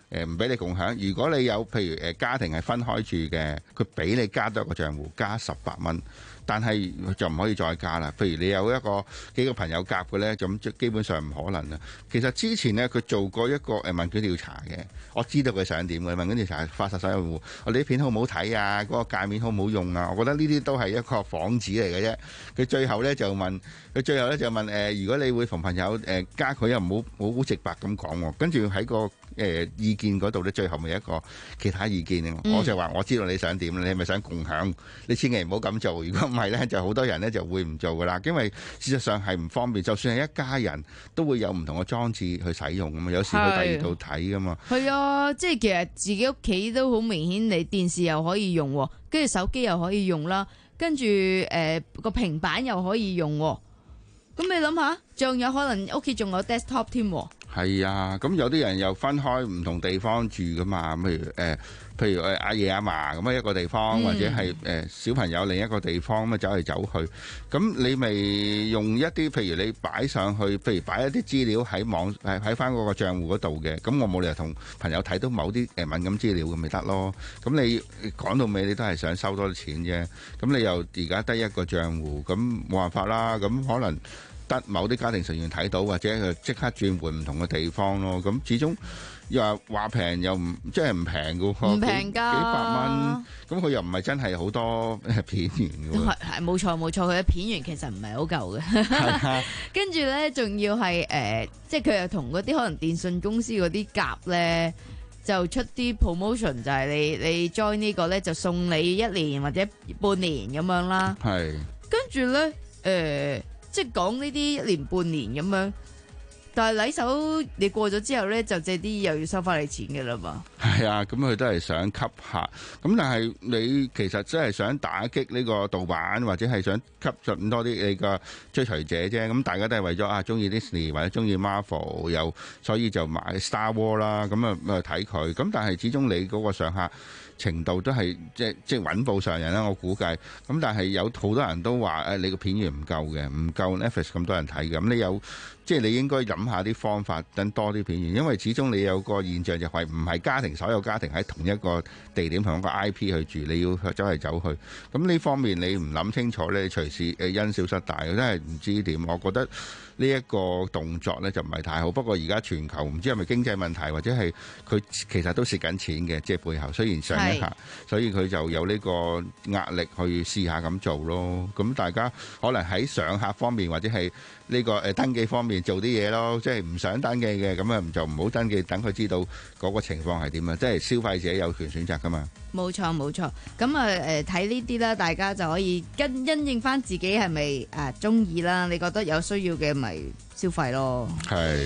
Speaker 9: 誒唔俾你共享。如果你有譬如誒家庭係分開住嘅，佢俾你加多一個賬戶，加十八蚊。但係就唔可以再加啦。譬如你有一個幾個朋友夾嘅呢，咁基本上唔可能啦。其實之前呢，佢做過一個誒問卷調查嘅，我知道佢想點嘅。問卷調查發實晒用戶，我哋啲片好唔好睇啊？嗰、嗰個界面好唔好用啊？我覺得呢啲都係一個幌子嚟嘅啫。佢最後呢就問，佢最後呢就問誒、呃，如果你會同朋友誒加佢，又唔好好直白咁講喎。跟住喺個誒、呃、意見嗰度呢，最後咪一個其他意見、嗯、我就話我知道你想點，你係咪想共享？你千祈唔好咁做。如果唔係咧，就好多人咧就會唔做噶啦，因為事實上係唔方便。就算係一家人都會有唔同嘅裝置去使用噶嘛，有時去第二度睇噶嘛。
Speaker 4: 係啊，即係其實自己屋企都好明顯，你電視又可以用，跟住手機又可以用啦，跟住誒個平板又可以用。咁你諗下，仲有可能屋企仲有 desktop 添。
Speaker 9: 係啊，咁有啲人又分開唔同地方住噶嘛，譬如誒。呃譬如誒阿爺阿嫲咁樣一個地方，嗯、或者係誒小朋友另一個地方咁啊走嚟走去，咁你咪用一啲譬如你擺上去，譬如擺一啲資料喺網誒喺翻嗰個賬戶嗰度嘅，咁我冇理由同朋友睇到某啲誒敏感資料咁咪得咯。咁你講到尾你都係想收多啲錢啫，咁你又而家得一個賬戶，咁冇辦法啦，咁可能得某啲家庭成員睇到，或者佢即刻轉換唔同嘅地方咯，咁始終。又話話平又唔即係唔平嘅喎，
Speaker 4: 唔平㗎，幾
Speaker 9: 百蚊，咁佢又唔係真係好多片源嘅喎。係
Speaker 4: 係冇錯冇錯，佢嘅片源其實唔係好夠嘅。跟住咧，仲要係誒、呃，即係佢又同嗰啲可能電信公司嗰啲夾咧，就出啲 promotion， 就係你你 join 呢個咧，就送你一年或者半年咁樣啦。係。跟住咧誒，即係講呢啲一年半年咁樣。但係禮手你過咗之後咧，就借啲又要收翻你錢嘅啦嘛。
Speaker 9: 係啊，咁佢都係想吸客，咁但係你其實真係想打擊呢個盜版，或者係想吸引多啲你個追隨者啫。咁大家都係為咗啊，中意 Disney 或者中意 Marvel， 又所以就買 Star War 啦。咁啊啊睇佢，咁但係始終你嗰個上客程度都係即即穩步上人啦，我估計。咁但係有好多人都話誒，你個片源唔夠嘅，唔夠 Netflix 咁多人睇嘅。咁你有即係你應該諗下啲方法，等多啲片源，因為始終你有個現象就係唔係家庭所有家庭喺同一個地點同一個 I P 去住，你要走嚟走去。咁呢方面你唔諗清楚咧，你隨時誒因小失大，真係唔知點。我覺得呢一個動作咧就唔係太好。不過而家全球唔知係咪經濟問題，或者係佢其實都蝕緊錢嘅，即係背後雖然上一下，所以佢就有呢個壓力去試下咁做咯。咁大家可能喺上客方面或者係呢個誒登記方面做啲嘢咯，即係唔想登記嘅咁啊，就唔好登記，等佢知道嗰個情況係點啊！即係消費者有權選擇噶嘛。
Speaker 4: 冇錯冇錯，咁啊誒睇呢啲啦，大家就可以跟因應翻自己係咪誒中意啦，你覺得有需要嘅咪消費咯。係。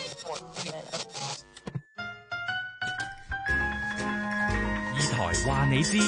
Speaker 18: 二台話你知。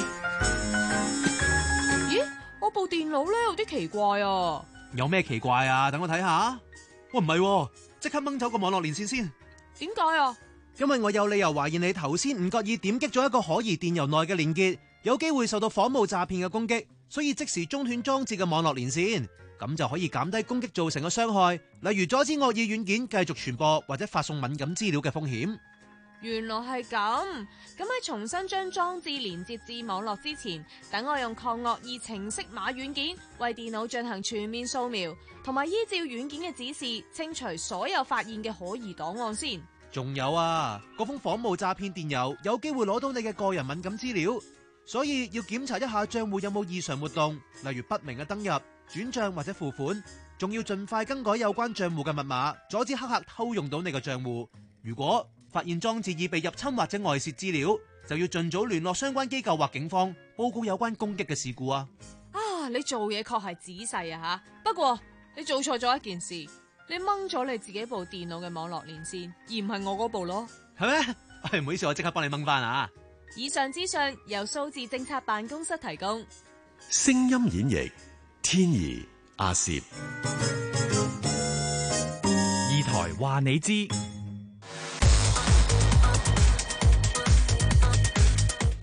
Speaker 12: 咦？我部電腦咧有啲奇怪啊！
Speaker 17: 有咩奇怪啊？等我睇下。喂，唔係，即刻掹走個網絡連線先。
Speaker 12: 點解啊？
Speaker 17: 因為我有理由懷疑你頭先唔覺意點擊咗一個可疑電郵內嘅連結，有機會受到仿冒詐騙嘅攻擊，所以即時中斷裝置嘅網絡連線，咁就可以減低攻擊造成嘅傷害，例如阻止惡意軟件繼續傳播或者發送敏感資料嘅風險。
Speaker 12: 原來係咁，咁喺重新將裝置連接至網絡之前，等我用抗惡意程式碼軟件為電腦進行全面掃描，同埋依照軟件嘅指示清除所有發現嘅可疑檔案先。
Speaker 17: 仲有啊，嗰封仿冒詐騙電郵有機會攞到你嘅個人敏感資料，所以要檢查一下賬戶有冇異常活動，例如不明嘅登入、轉賬或者付款，仲要盡快更改有關賬戶嘅密碼，阻止黑客偷用到你嘅賬戶。如果發現裝置已被入侵或者外泄資料，就要盡早聯絡相關機構或警方，報告有關攻擊嘅事故啊！
Speaker 12: 啊，你做嘢確係仔細啊吓，不過你做錯咗一件事，你掹咗你自己部電腦嘅網絡連線，而唔係我嗰部咯。係咩？
Speaker 17: 哎，唔好意思，我即刻幫你掹翻啊！
Speaker 12: 以上資訊由數字政策辦公室提供。
Speaker 1: 聲音演繹天怡阿攝，
Speaker 18: 二台話你知。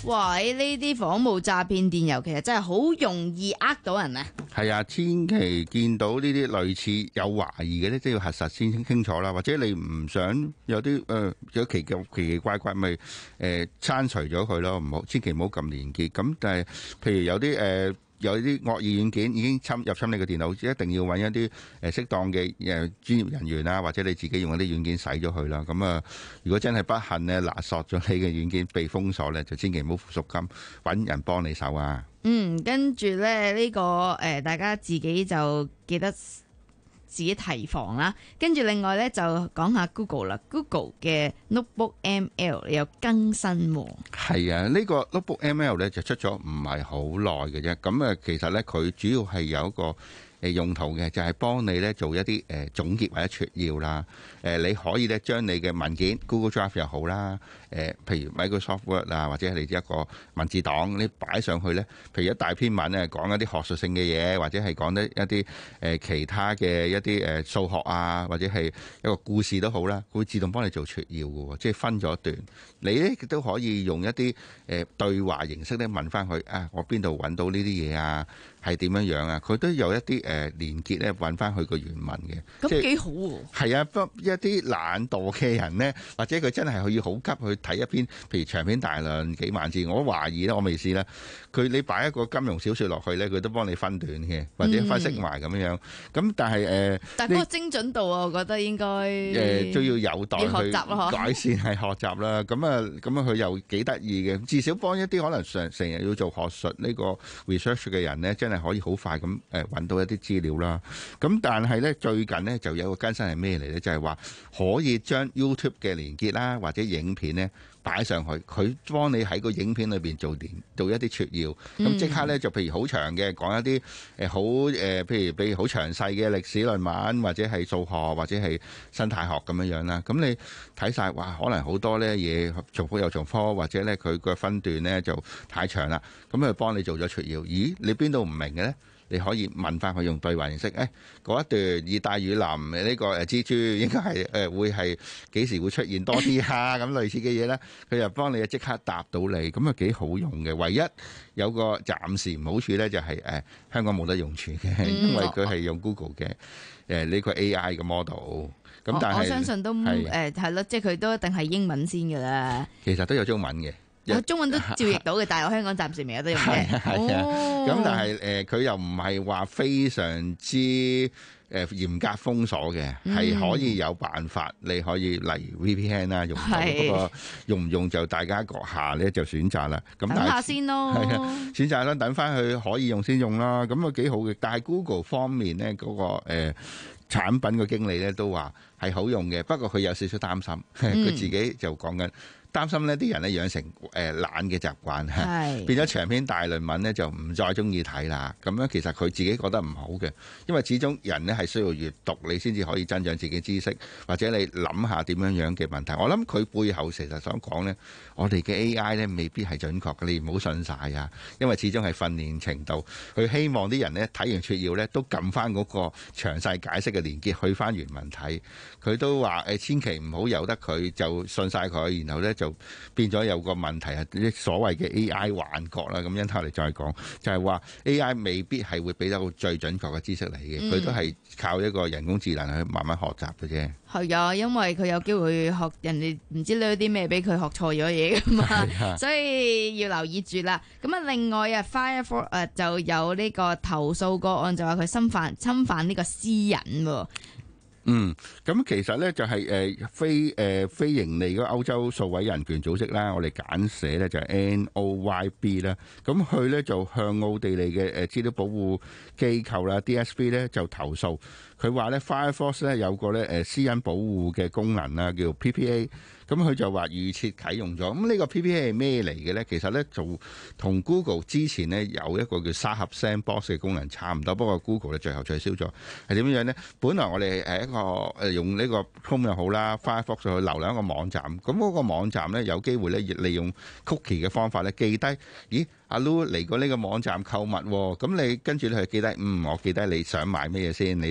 Speaker 4: 哇！呢啲仿冒詐騙電郵其實真係好容易呃到人啊！
Speaker 9: 係啊，千祈見到呢啲類似有懷疑嘅咧，都要核實先清楚啦。或者你唔想有啲誒、呃、有奇奇奇奇怪怪，咪誒刪除咗佢咯，唔好千祈唔好撳連結。咁但係譬如有啲誒。呃有啲惡意軟件已經侵入侵你個電腦，一定要揾一啲誒適當嘅誒專業人員啦，或者你自己用嗰啲軟件洗咗佢啦。咁啊，如果真係不幸咧勒索咗你嘅軟件被封鎖咧，就千祈唔好付贖金，揾人幫你手啊。
Speaker 4: 嗯，跟住咧呢、呢個誒、呃，大家自己就記得自己提防啦。跟住另外咧就講下 Google 啦 ，Google 嘅 Notebook M L 有更新喎。
Speaker 9: 係啊，呢、呢個 Notebook M L 咧就出咗唔係好耐嘅啫。咁啊，其實咧佢主要係有一個誒用途嘅，就係、是、幫你咧做一啲誒、呃、總結或者撮要啦。誒、呃，你可以咧將你嘅文件 Google Drive 又好啦，誒、呃，譬如 Microsoft Word 啊，或者係你一個文字檔，你擺上去咧，譬如一大篇文咧講一啲學術性嘅嘢，或者係講得一啲誒、呃、其他嘅一啲誒數學啊，或者係一個故事都好啦，佢會自動幫你做撮要嘅，即係分咗一段。你咧亦都可以用一啲誒、呃、對話形式咧問翻佢啊，我邊度揾到呢啲嘢啊？係點樣樣啊？佢都有一啲誒、呃、連結咧，揾翻佢個原文嘅。
Speaker 4: 咁幾好喎！
Speaker 9: 係啊，不一啲懶惰嘅人咧，或者佢真係要好急去睇一篇，譬如長篇大論幾萬字，我懷疑咧，我未試啦。佢你擺一個金庸小説落去咧，佢都幫你分段嘅，或者分析埋咁樣樣。咁但係誒，呃、
Speaker 4: 但係嗰個精準度啊，我覺得應該
Speaker 9: 誒都要有待去
Speaker 4: 學習咯，
Speaker 9: 改善係學習啦。咁啊，咁啊，佢又幾得意嘅，至少幫一啲可能成成日要做學術呢個 research 嘅人咧，真係可以好快咁誒揾到一啲資料啦。咁但係咧，最近咧就有個更新係咩嚟咧？就係話可以將 YouTube 嘅連結啦，或者影片咧擺上去，佢幫你喺個影片裏邊做連做一啲撮要，咁即刻咧就譬如好長嘅講一啲誒好誒，譬如譬如好詳細嘅歷史論文，或者係數學，或者係生態學咁樣樣啦。咁你睇晒，哇，可能好多咧嘢重複又重複，或者咧佢個分段咧就太長啦。咁佢幫你做咗撮要，咦？你邊度唔明嘅咧？你可以問翻佢用對話形式，誒、哎、嗰一段熱帶雨林呢、這個誒蜘蛛應該係誒、呃、會係幾時會出現多啲啊？咁類似嘅嘢咧，佢就幫你即刻答到你，咁啊幾好用嘅。唯一有個暫時唔好處咧，就係、是、誒、呃、香港冇得用處嘅，因為佢係用 Google 嘅誒呢個 A I 嘅 model。咁但係
Speaker 4: 我相信都誒係咯，即係佢都一定係英文先㗎啦。
Speaker 9: 其實都有中文嘅。
Speaker 4: 我中文都照譯到嘅，但係我香港暫時未有得用嘅。
Speaker 9: 係啊，咁、
Speaker 4: 哦、
Speaker 9: 但係誒，佢、呃、又唔係話非常之誒、呃、嚴格封鎖嘅，係、嗯、可以有辦法，你可以例如 V P N 啦，用唔到嗰個用唔用就大家閣下咧就選擇啦。咁
Speaker 4: 等下先咯，
Speaker 9: 係啊，選擇啦，等翻佢可以用先用啦。咁啊幾好嘅，但係 Google 方面咧嗰、那個誒、呃、產品嘅經理咧都話係好用嘅，不過佢有少少擔心，佢、嗯、自己就講緊。擔心呢啲人咧養成誒懶嘅習慣，變咗長篇大論文咧就唔再中意睇啦。咁樣其實佢自己覺得唔好嘅，因為始終人咧係需要閱讀，你先至可以增長自己知識，或者你諗下點樣樣嘅問題。我諗佢背後其實想講咧，我哋嘅 A I 咧未必係準確嘅，你唔好信晒啊！因為始終係訓練程度，佢希望啲人咧睇完撮要咧都撳翻嗰個詳細解釋嘅連結去翻原文睇。佢都話誒，千祈唔好由得佢就信晒佢，然後咧就就變咗有個問題係啲所謂嘅 A I 幻覺啦，咁因頭嚟再講，就係話 A I 未必係會俾到最準確嘅知識嚟嘅，佢、嗯、都係靠一個人工智能去慢慢學習嘅啫。
Speaker 4: 係啊，因為佢有機會學人哋唔知攞啲咩俾佢學錯咗嘢噶嘛，所以要留意住啦。咁啊，另外啊 Firefox 誒就有呢個投訴個案，就話佢侵犯侵犯呢個私隱喎。
Speaker 9: 嗯，咁其實咧就係誒非誒非盈利嗰歐洲數位人權組織啦，我哋簡寫咧就係 N O Y B 啦。咁佢咧就向奧地利嘅誒資料保護機構啦 D S B 咧就投訴，佢話咧 Firefox 咧有個咧誒私隱保護嘅功能啦，叫 P P A。咁佢就話預設啟用咗，咁呢個 P P A 係咩嚟嘅咧？其實咧就同 Google 之前咧有一個叫沙盒 Sandbox 嘅功能差唔多，不過 Google 咧最後取消咗。係點樣咧？本來我哋誒一個誒用呢個 Chrome 又好啦 Firefox 去瀏覽一個網站，咁嗰個網站咧有機會咧利用 cookie 嘅方法咧記低，咦？阿 Lu 嚟過呢個網站購物喎，咁你跟住你去記低，嗯，我記低你想買咩嘢先？你想買一對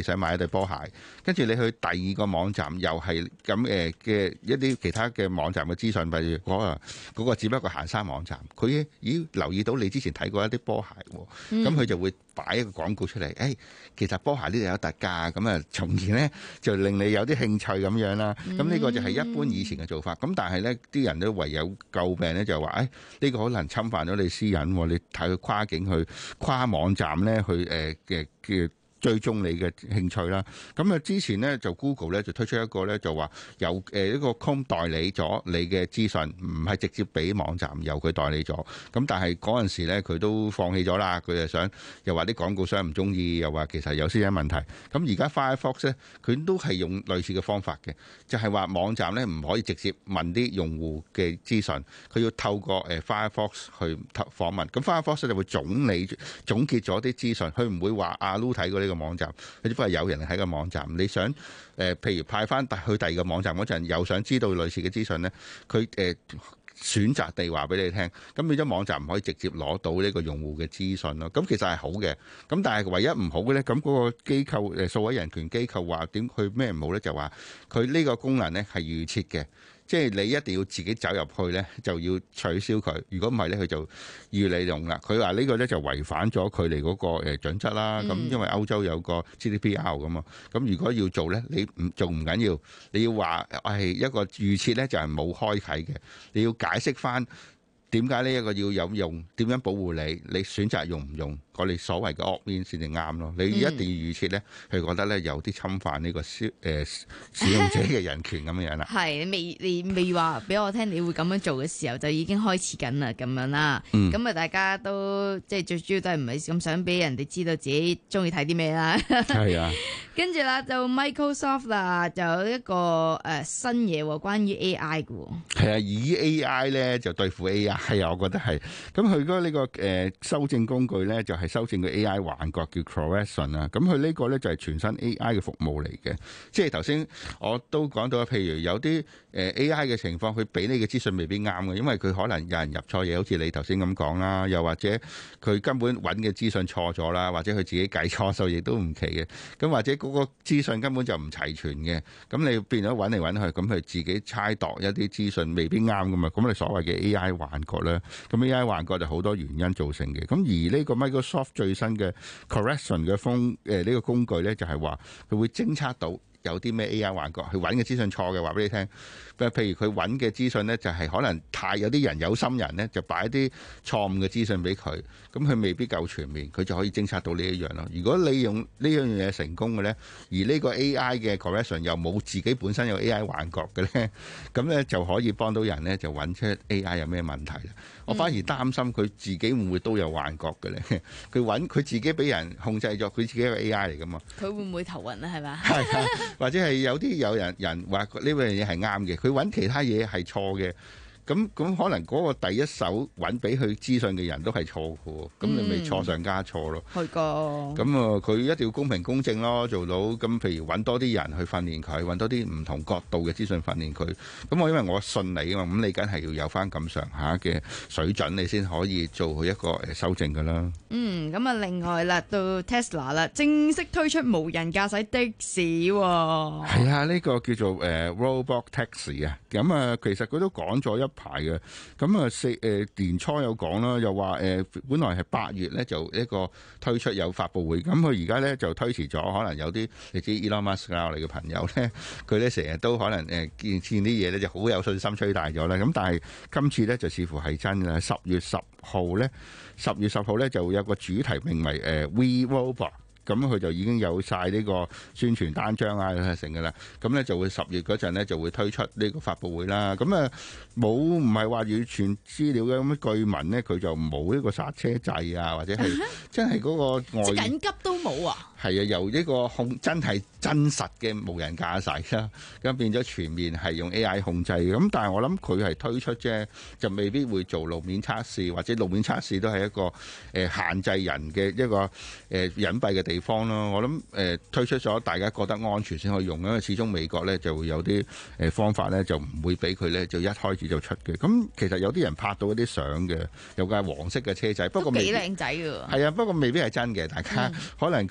Speaker 9: 對波鞋，跟住你去第二個網站又係咁誒嘅一啲其他嘅網站嘅資訊，例如嗰個嗰個只不過行山網站，佢咦留意到你之前睇過一啲波鞋喎，咁佢就會擺一個廣告出嚟，誒、哎、其實波鞋呢度有特價，咁啊從而咧就令你有啲興趣咁樣啦。咁呢個就係一般以前嘅做法。咁但係咧啲人都唯有詬病咧，就話誒呢個可能侵犯咗你私隱，你睇佢跨境去跨網站咧去誒嘅嘅。追蹤你嘅興趣啦，咁啊之前呢，就 Google 咧就推出一個咧就話由誒一個 Chrome 代理咗你嘅資訊，唔係直接俾網站由佢代理咗。咁但係嗰陣時咧佢都放棄咗啦，佢就想又話啲廣告商唔中意，又話其實有私隱問題。咁而家 Firefox 咧佢都係用類似嘅方法嘅，就係話網站咧唔可以直接問啲用戶嘅資訊，佢要透過誒 Firefox 去訪問。咁 Firefox 就會總理總結咗啲資訊，佢唔會話阿 Lu 睇過呢個網站，佢只不過係有人喺個網站，你想誒、呃，譬如派翻去第二個網站嗰陣，又想知道類似嘅資訊咧，佢誒、呃、選擇地話俾你聽，咁變咗網站唔可以直接攞到呢個用戶嘅資訊咯。咁其實係好嘅，咁但係唯一唔好嘅咧，咁嗰個機構誒數位人權機構話點佢咩唔好咧？就話佢呢個功能咧係預設嘅。即係你一定要自己走入去咧，就要取消佢。如果唔係咧，佢就要你用啦。佢話呢個咧就違反咗佢哋嗰個誒準則啦。咁、嗯、因為歐洲有個 G D P R 咁嘛。咁如果要做咧，你唔做唔緊要，你要話係一個預設咧，就係冇開啟嘅。你要解釋翻點解呢一個要有用，點樣保護你，你選擇用唔用，我哋所謂嘅惡面先至啱咯。你一定要預設咧，佢覺得咧有啲侵犯呢個使誒使用者嘅人權咁樣樣啦。
Speaker 4: 係未你未話俾我聽，你會咁樣做嘅時候，就已經開始緊啦，咁樣啦。咁啊、嗯，大家都即係最主要都係唔係咁想俾人哋知道自己中意睇啲咩啦。係啊。跟住啦，就 Microsoft 啦，就有一個誒、呃、新嘢喎，關於 A I 嘅喎。係啊，以 A I 咧就對付 A I 啊，我覺得係。咁佢嗰呢個誒、呃、修正工具咧，就係、是、修正個 A I 幻覺叫 Correction 啊。咁佢呢個咧就係全新 A I 嘅服務嚟嘅。即係頭先我都講到，譬如有啲誒 A I 嘅情況，佢俾你嘅資訊未必啱嘅，因為佢可能有人入錯嘢，好似你頭先咁講啦，又或者佢根本揾嘅資訊錯咗啦，或者佢自己計錯數亦都唔奇嘅。咁或者嗰個資訊根本就唔齊全嘅，咁你變咗揾嚟揾去，咁佢自己猜度一啲資訊未必啱噶嘛，咁你所謂嘅 A I 幻覺咧，咁 A I 幻覺就好多原因造成嘅。咁而呢個 Microsoft 最新嘅 Correction 嘅風誒呢個工具咧，就係話佢會偵測到有啲咩 A I 幻覺，佢揾嘅資訊錯嘅，話俾你聽。譬如佢揾嘅資訊呢，就係可能太有啲人有心人呢，就擺啲錯誤嘅資訊俾佢，咁佢未必夠全面，佢就可以偵察到呢一樣咯。如果你用呢樣嘢成功嘅呢，而呢個 A I 嘅 correction 又冇自己本身有 A I 幻覺嘅呢，咁呢就可以幫到人呢，就揾出 A I 有咩問題啦。我反而擔心佢自己會唔會都有幻覺嘅呢？佢揾佢自己俾人控制咗，佢自己係 A I 嚟噶嘛？佢會唔會頭暈啊？係咪？係啊，或者係有啲有人人話呢樣嘢係啱嘅，佢揾其他嘢係錯嘅。咁咁可能嗰個第一手揾俾佢資訊嘅人都係錯嘅，咁、嗯、你咪錯上加錯咯。係噶。咁啊，佢一定要公平公正咯，做到。咁譬如揾多啲人去訓練佢，揾多啲唔同角度嘅資訊訓練佢。咁我因為我信你啊嘛，咁你梗係要有翻咁上下嘅水準，你先可以做佢一個誒修正噶啦。嗯，咁啊，另外啦，到 Tesla 啦，正式推出無人駕駛的士喎。係啊，呢、呢個叫做誒、呃、Robot Taxi 啊。咁啊，其實佢都講咗一排嘅，咁啊四誒年初有講啦，又話誒、呃、本來係八月咧就一個推出有發佈會，咁佢而家咧就推遲咗，可能有啲你知 Elon Musk 啊，我哋嘅朋友咧，佢咧成日都可能誒見見啲嘢咧就好有信心吹大咗啦，咁但係今次咧就似乎係真嘅，十月十號咧，十月十號咧就有個主題名為誒、呃、We Robot。咁佢就已經有晒呢個宣傳單張啊，成嘅啦。咁咧就會十月嗰陣咧就會推出呢個發佈會啦。咁啊冇唔係話完全資料嘅，咁據聞咧佢就冇呢個剎車掣啊，或者係真係嗰個外即緊急都冇啊。係啊，由呢個控真係真實嘅無人駕駛啦，咁變咗全面係用 A I 控制。咁但係我諗佢係推出啫，就未必會做路面測試，或者路面測試都係一個誒限制人嘅一個誒隱蔽嘅地方咯。我諗誒推出咗，大家覺得安全先可以用，因為始終美國咧就會有啲誒方法咧就唔會俾佢咧就一開始就出嘅。咁其實有啲人拍到一啲相嘅，有架黃色嘅車仔，不過未必幾靚仔㗎。係啊，不過未必係真嘅，大家、嗯、可能佢有。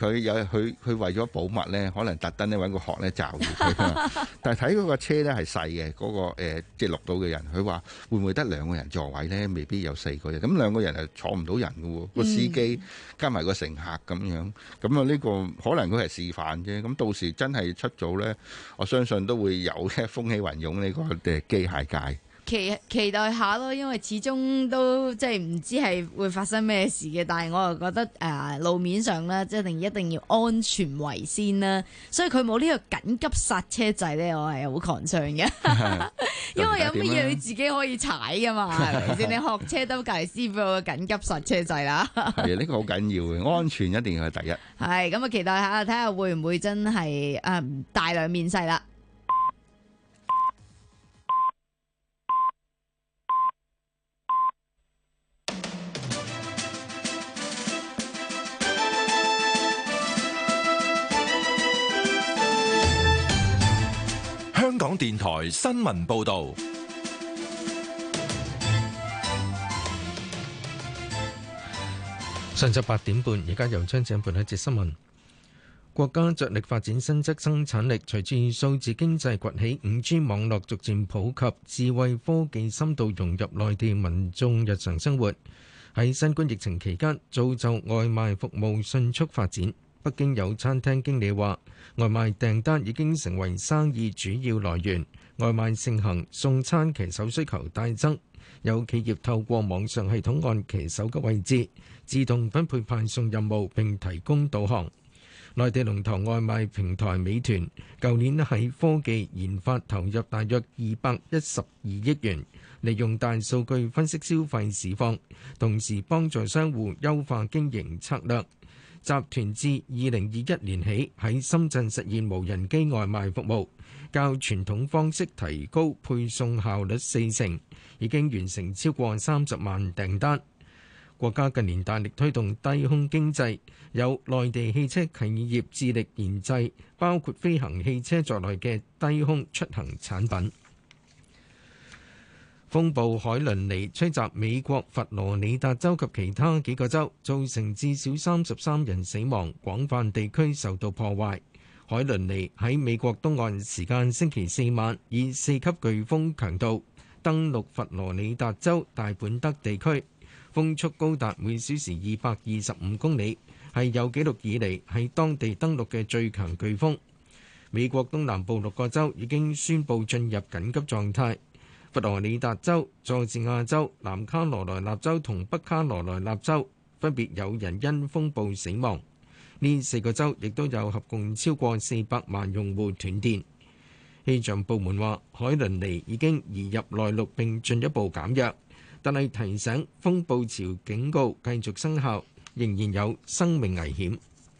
Speaker 9: 咧，佢佢為咗保密咧，可能特登咧揾個殼咧罩住佢。但係睇嗰個車咧係細嘅，嗰、嗰個誒即係錄到嘅人，佢話會唔會得兩個人座位咧？未必有四個人。咁兩個人係坐唔到人嘅喎，個司機加埋個乘客咁樣。咁啊呢個可能佢係示範啫。咁到時真係出咗咧，我相信都會有咧風起雲湧呢個嘅機械界。
Speaker 4: 期期待下咯，因為始終都即係唔知係會發生咩事嘅，但係我又覺得誒、呃、路面上咧，即係一定一定要安全為先啦。所以佢冇呢個緊急剎車掣咧，我係好 concern 嘅，因為有乜嘢你自己可以踩噶嘛，係咪先？你學車都隔離師傅有個緊急剎車掣啦。係啊，
Speaker 9: 呢個好緊要嘅，安全一定係第一。
Speaker 4: 係咁啊，期待下睇下會唔會真係誒、呃、大量面世啦。
Speaker 1: 香港電台新聞報道，
Speaker 6: 上晝八點半，而家由張子報一節新聞。國家着力發展新質生產力，隨住數字經濟崛起，五 G 網絡逐漸普及，智慧科技深度融入內地民眾日常生活。喺新冠疫情期間，造就外賣服務迅速發展。北京有餐廳經理話，外賣訂單已經成為生意主要來源，外賣盛行，送餐騎手需求大增。有企業透過網上系統按騎手嘅位置，自動分配派送任務並提供導航。內地龍頭外賣平台美團，舊年喺科技研發投入大約二百一十二億元，利用大數據分析消費市況，同時幫助商戶優化經營策略。集團自二零二一年起喺深圳實現無人機外賣服務，較傳統方式提高配送效率四成，已經完成超過三十萬訂單。國家近年大力推動低空經濟，有內地汽車企業致力研製包括飛行汽車在內嘅低空出行產品。風暴海倫尼吹襲美國佛羅里達州及其他幾個州，造成至少三十三人死亡，廣泛地區受到破壞。海倫尼喺美國東岸時間星期四晚以四級颶風強度登陸佛羅里達州大本德地區，風速高達每小時二百二十五公里，係有紀錄以嚟喺當地登陸嘅最強颶風。美國東南部六個州已經宣布進入緊急狀態。佛羅里達州、佐治亞州、南卡羅來納州同北卡羅來納州分別有人因風暴死亡。呢四個州亦都有合共超過四百萬用戶斷電。氣象部門話，海倫尼已經移入內陸並進一步減弱，但係提醒風暴潮警告繼續生效，仍然有生命危險。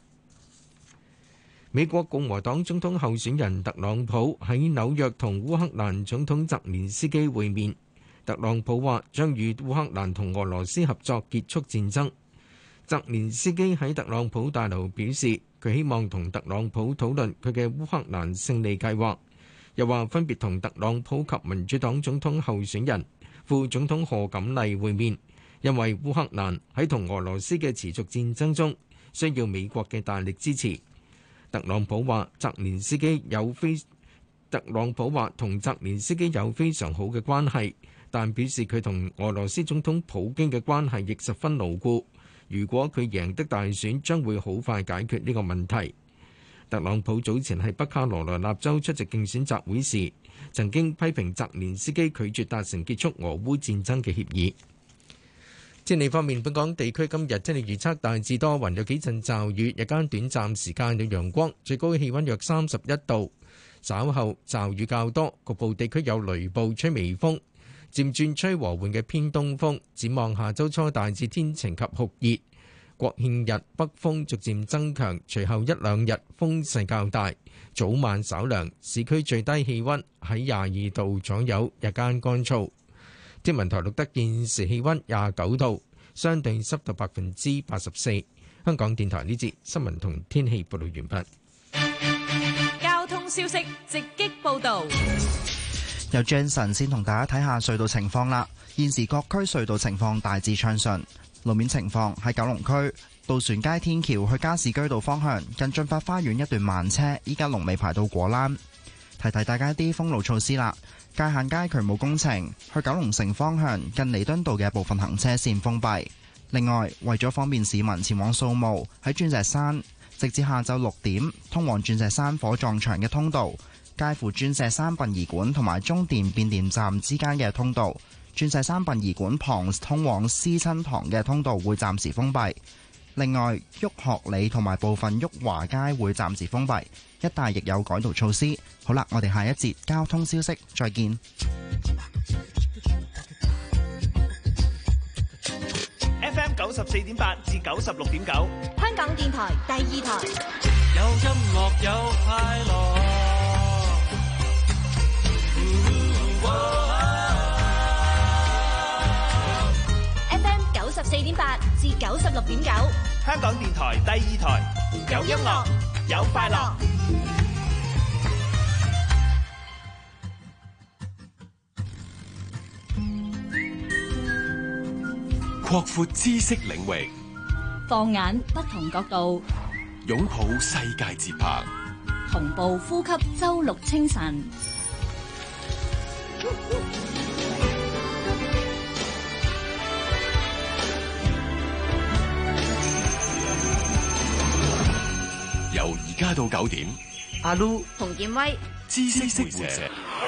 Speaker 6: 美國共和黨總統候選人特朗普喺紐約同烏克蘭總統澤連斯基會面。特朗普話將與烏克蘭同俄羅斯合作結束戰爭。澤連斯基喺特朗普大樓表示，佢希望同特朗普討論佢嘅烏克蘭勝利計劃，又話分別同特朗普及民主黨總統候選人副總統賀錦麗會面，因為烏克蘭喺同俄羅斯嘅持續戰爭中需要美國嘅大力支持。特朗普話澤連斯基有非特朗普話同澤連斯基有非常好嘅關係，但表示佢同俄羅斯總統普京嘅關係亦十分牢固。如果佢贏得大選，將會好快解決呢個問題。特朗普早前喺北卡羅來納州出席競選集會時，曾經批評澤連斯基拒絕達成結束俄烏戰爭嘅協議。天氣方面，本港地區今日天氣預測大致多雲，有幾陣驟雨，日間短暫時間有陽光，最高氣溫約三十一度。稍後驟雨較多，局部地區有雷暴，吹微風，漸轉吹和緩嘅偏東風。展望下周初大致天晴及酷熱，國慶日北風逐漸增強，隨後一兩日風勢較大，早晚稍涼，市區最低氣溫喺廿二度左右，日間乾燥。天文台錄得現時氣溫廿九度，相對濕度百分之八十四。香港電台呢節新聞同天氣報道完畢。
Speaker 12: 交通消息直擊報道，
Speaker 10: 由 Jason 先同大家睇下隧道情況啦。現時各區隧道情況大致暢順。路面情況喺九龍區渡船街天橋去加士居道方向，近駿發花園一段慢車，依家龍尾排到果欄。提提大家啲封路措施啦。界限街渠務工程去九龍城方向，近彌敦道嘅部分行車線封閉。另外，為咗方便市民前往掃墓，喺鑽石山直至下晝六點，通往鑽石山火葬場嘅通道，介乎鑽石山殯儀館同埋中電變電站之間嘅通道，鑽石山殯儀館旁通往思親堂嘅通道會暫時封閉。另外，旭學里同埋部分旭華街會暫時封閉，一帶亦有改道措施。好啦，我哋下一節交通消息再見。
Speaker 18: F M 九十四點八至九十六點九，
Speaker 11: 香港電台第二台。
Speaker 3: 有音樂有快樂。
Speaker 11: F M 九十四點八至九十六點九，
Speaker 18: 香港電台第二台。有音樂有快樂。
Speaker 1: 擴闊知識領域，
Speaker 2: 放眼不同角度，
Speaker 1: 擁抱世界節拍，
Speaker 2: 同步呼吸周六清晨。
Speaker 1: 由而家到九點，
Speaker 14: 阿 Lu
Speaker 2: 洪建威，
Speaker 1: 知識會社。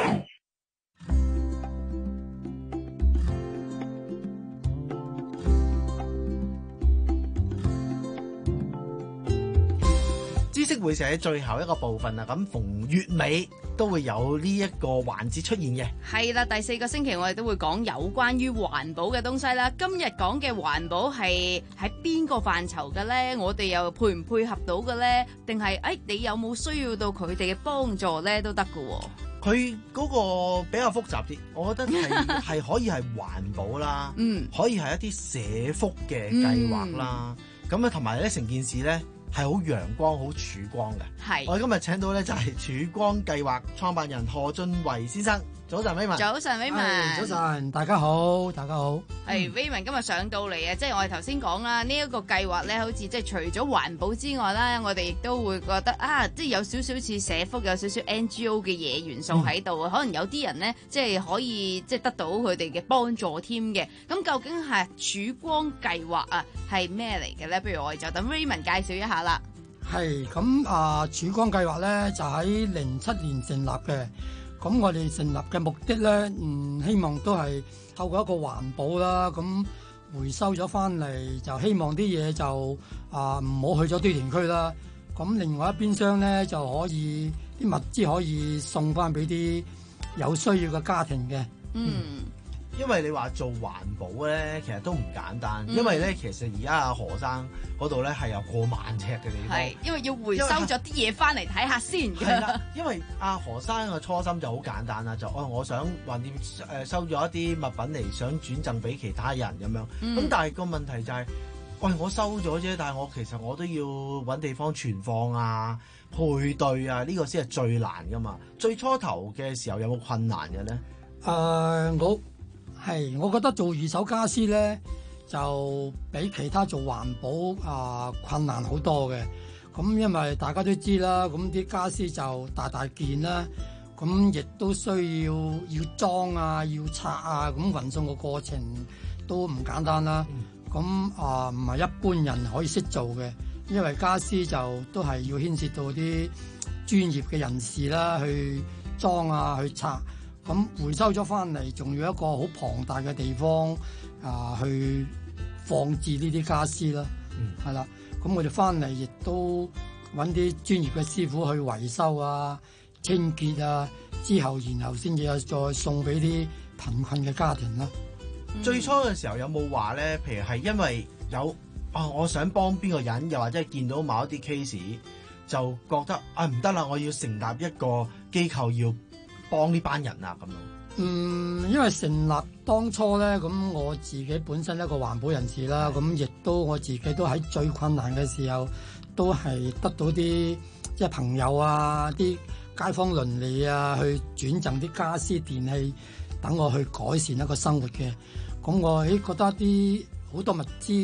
Speaker 14: 知識會社喺最後一個部分啊，咁逢月尾都會有呢一個環節出現嘅。
Speaker 4: 係啦，第四個星期我哋都會講有關於環保嘅東西啦。今日講嘅環保係喺邊個範疇嘅呢？我哋又配唔配合到嘅呢？定係誒你有冇需要到佢哋嘅幫助呢？都得㗎喎。
Speaker 14: 佢嗰個比較複雜啲，我覺得係係可以係環保啦，
Speaker 4: 嗯，
Speaker 14: 可以係一啲社福嘅計劃啦。咁啊，同埋咧成件事咧係好陽光、好曙光嘅。
Speaker 4: 係，
Speaker 14: 我今日請到咧就係曙光計劃創辦人何俊維先生。早晨 Raymond，
Speaker 4: 早晨 Raymond，
Speaker 13: 早晨，大家好，大家好。
Speaker 4: 係 Raymond 今日上到嚟啊，即係我哋頭先講啦，呢一個計劃咧，好似即係除咗環保之外啦，我哋亦都會覺得啊，即係有少少似社福，有少少 N G O 嘅嘢元素喺度啊。可能有啲人咧，即係可以即係得到佢哋嘅幫助添嘅。咁究竟係曙光計劃啊，係咩嚟嘅咧？不如我哋就等 Raymond 介紹一下啦。
Speaker 13: 係咁啊，曙光計劃咧就喺零七年成立嘅。咁我哋成立嘅目的咧，嗯，希望都係透過一個環保啦，咁回收咗翻嚟，就希望啲嘢就啊唔好去咗堆填區啦。咁另外一邊廂咧就可以啲物資可以送翻俾啲有需要嘅家庭嘅。
Speaker 14: 嗯，因為你話做環保咧，其實都唔簡單，
Speaker 4: 嗯、
Speaker 14: 因為咧其實而家阿何生嗰度咧係有過萬尺嘅地方，
Speaker 4: 係因為要回收咗啲嘢翻嚟睇下先。
Speaker 14: 係啦，因為阿何生嘅初心就好簡單啦，就哦我想橫掂誒收咗一啲物品嚟，想轉贈俾其他人咁樣。咁、嗯、但係個問題就係、是，喂我收咗啫，但係我其實我都要揾地方存放啊、配對啊，呢、這個先係最難噶嘛。最初頭嘅時候有冇困難嘅咧？
Speaker 13: 誒、呃，我係我覺得做二手家私咧，就比其他做環保啊、呃、困難好多嘅。咁因為大家都知啦，咁啲家私就大大件啦，咁亦都需要要裝啊、要拆啊，咁運送個過程都唔簡單啦。咁啊唔係一般人可以識做嘅，因為家私就都係要牽涉到啲專業嘅人士啦，去裝啊、去拆。咁回收咗翻嚟，仲要一個好龐大嘅地方啊，去放置呢啲家私啦。嗯，係啦。咁我哋翻嚟亦都揾啲專業嘅師傅去維修啊、清潔啊，之後然後先至再送俾啲貧困嘅家庭啦。
Speaker 14: 嗯、最初嘅時候有冇話咧？譬如係因為有啊，我想幫邊個人，又或者係見到某一啲 case，就覺得啊唔得啦，我要成立一個機構要幫呢班人啊咁樣。
Speaker 13: 嗯，因為成立當初咧，咁我自己本身一個環保人士啦，咁亦都我自己都喺最困難嘅時候，都係得到啲即係朋友啊、啲街坊鄰里啊，去轉贈啲家私電器，等我去改善一個生活嘅。咁我誒覺得啲好多物資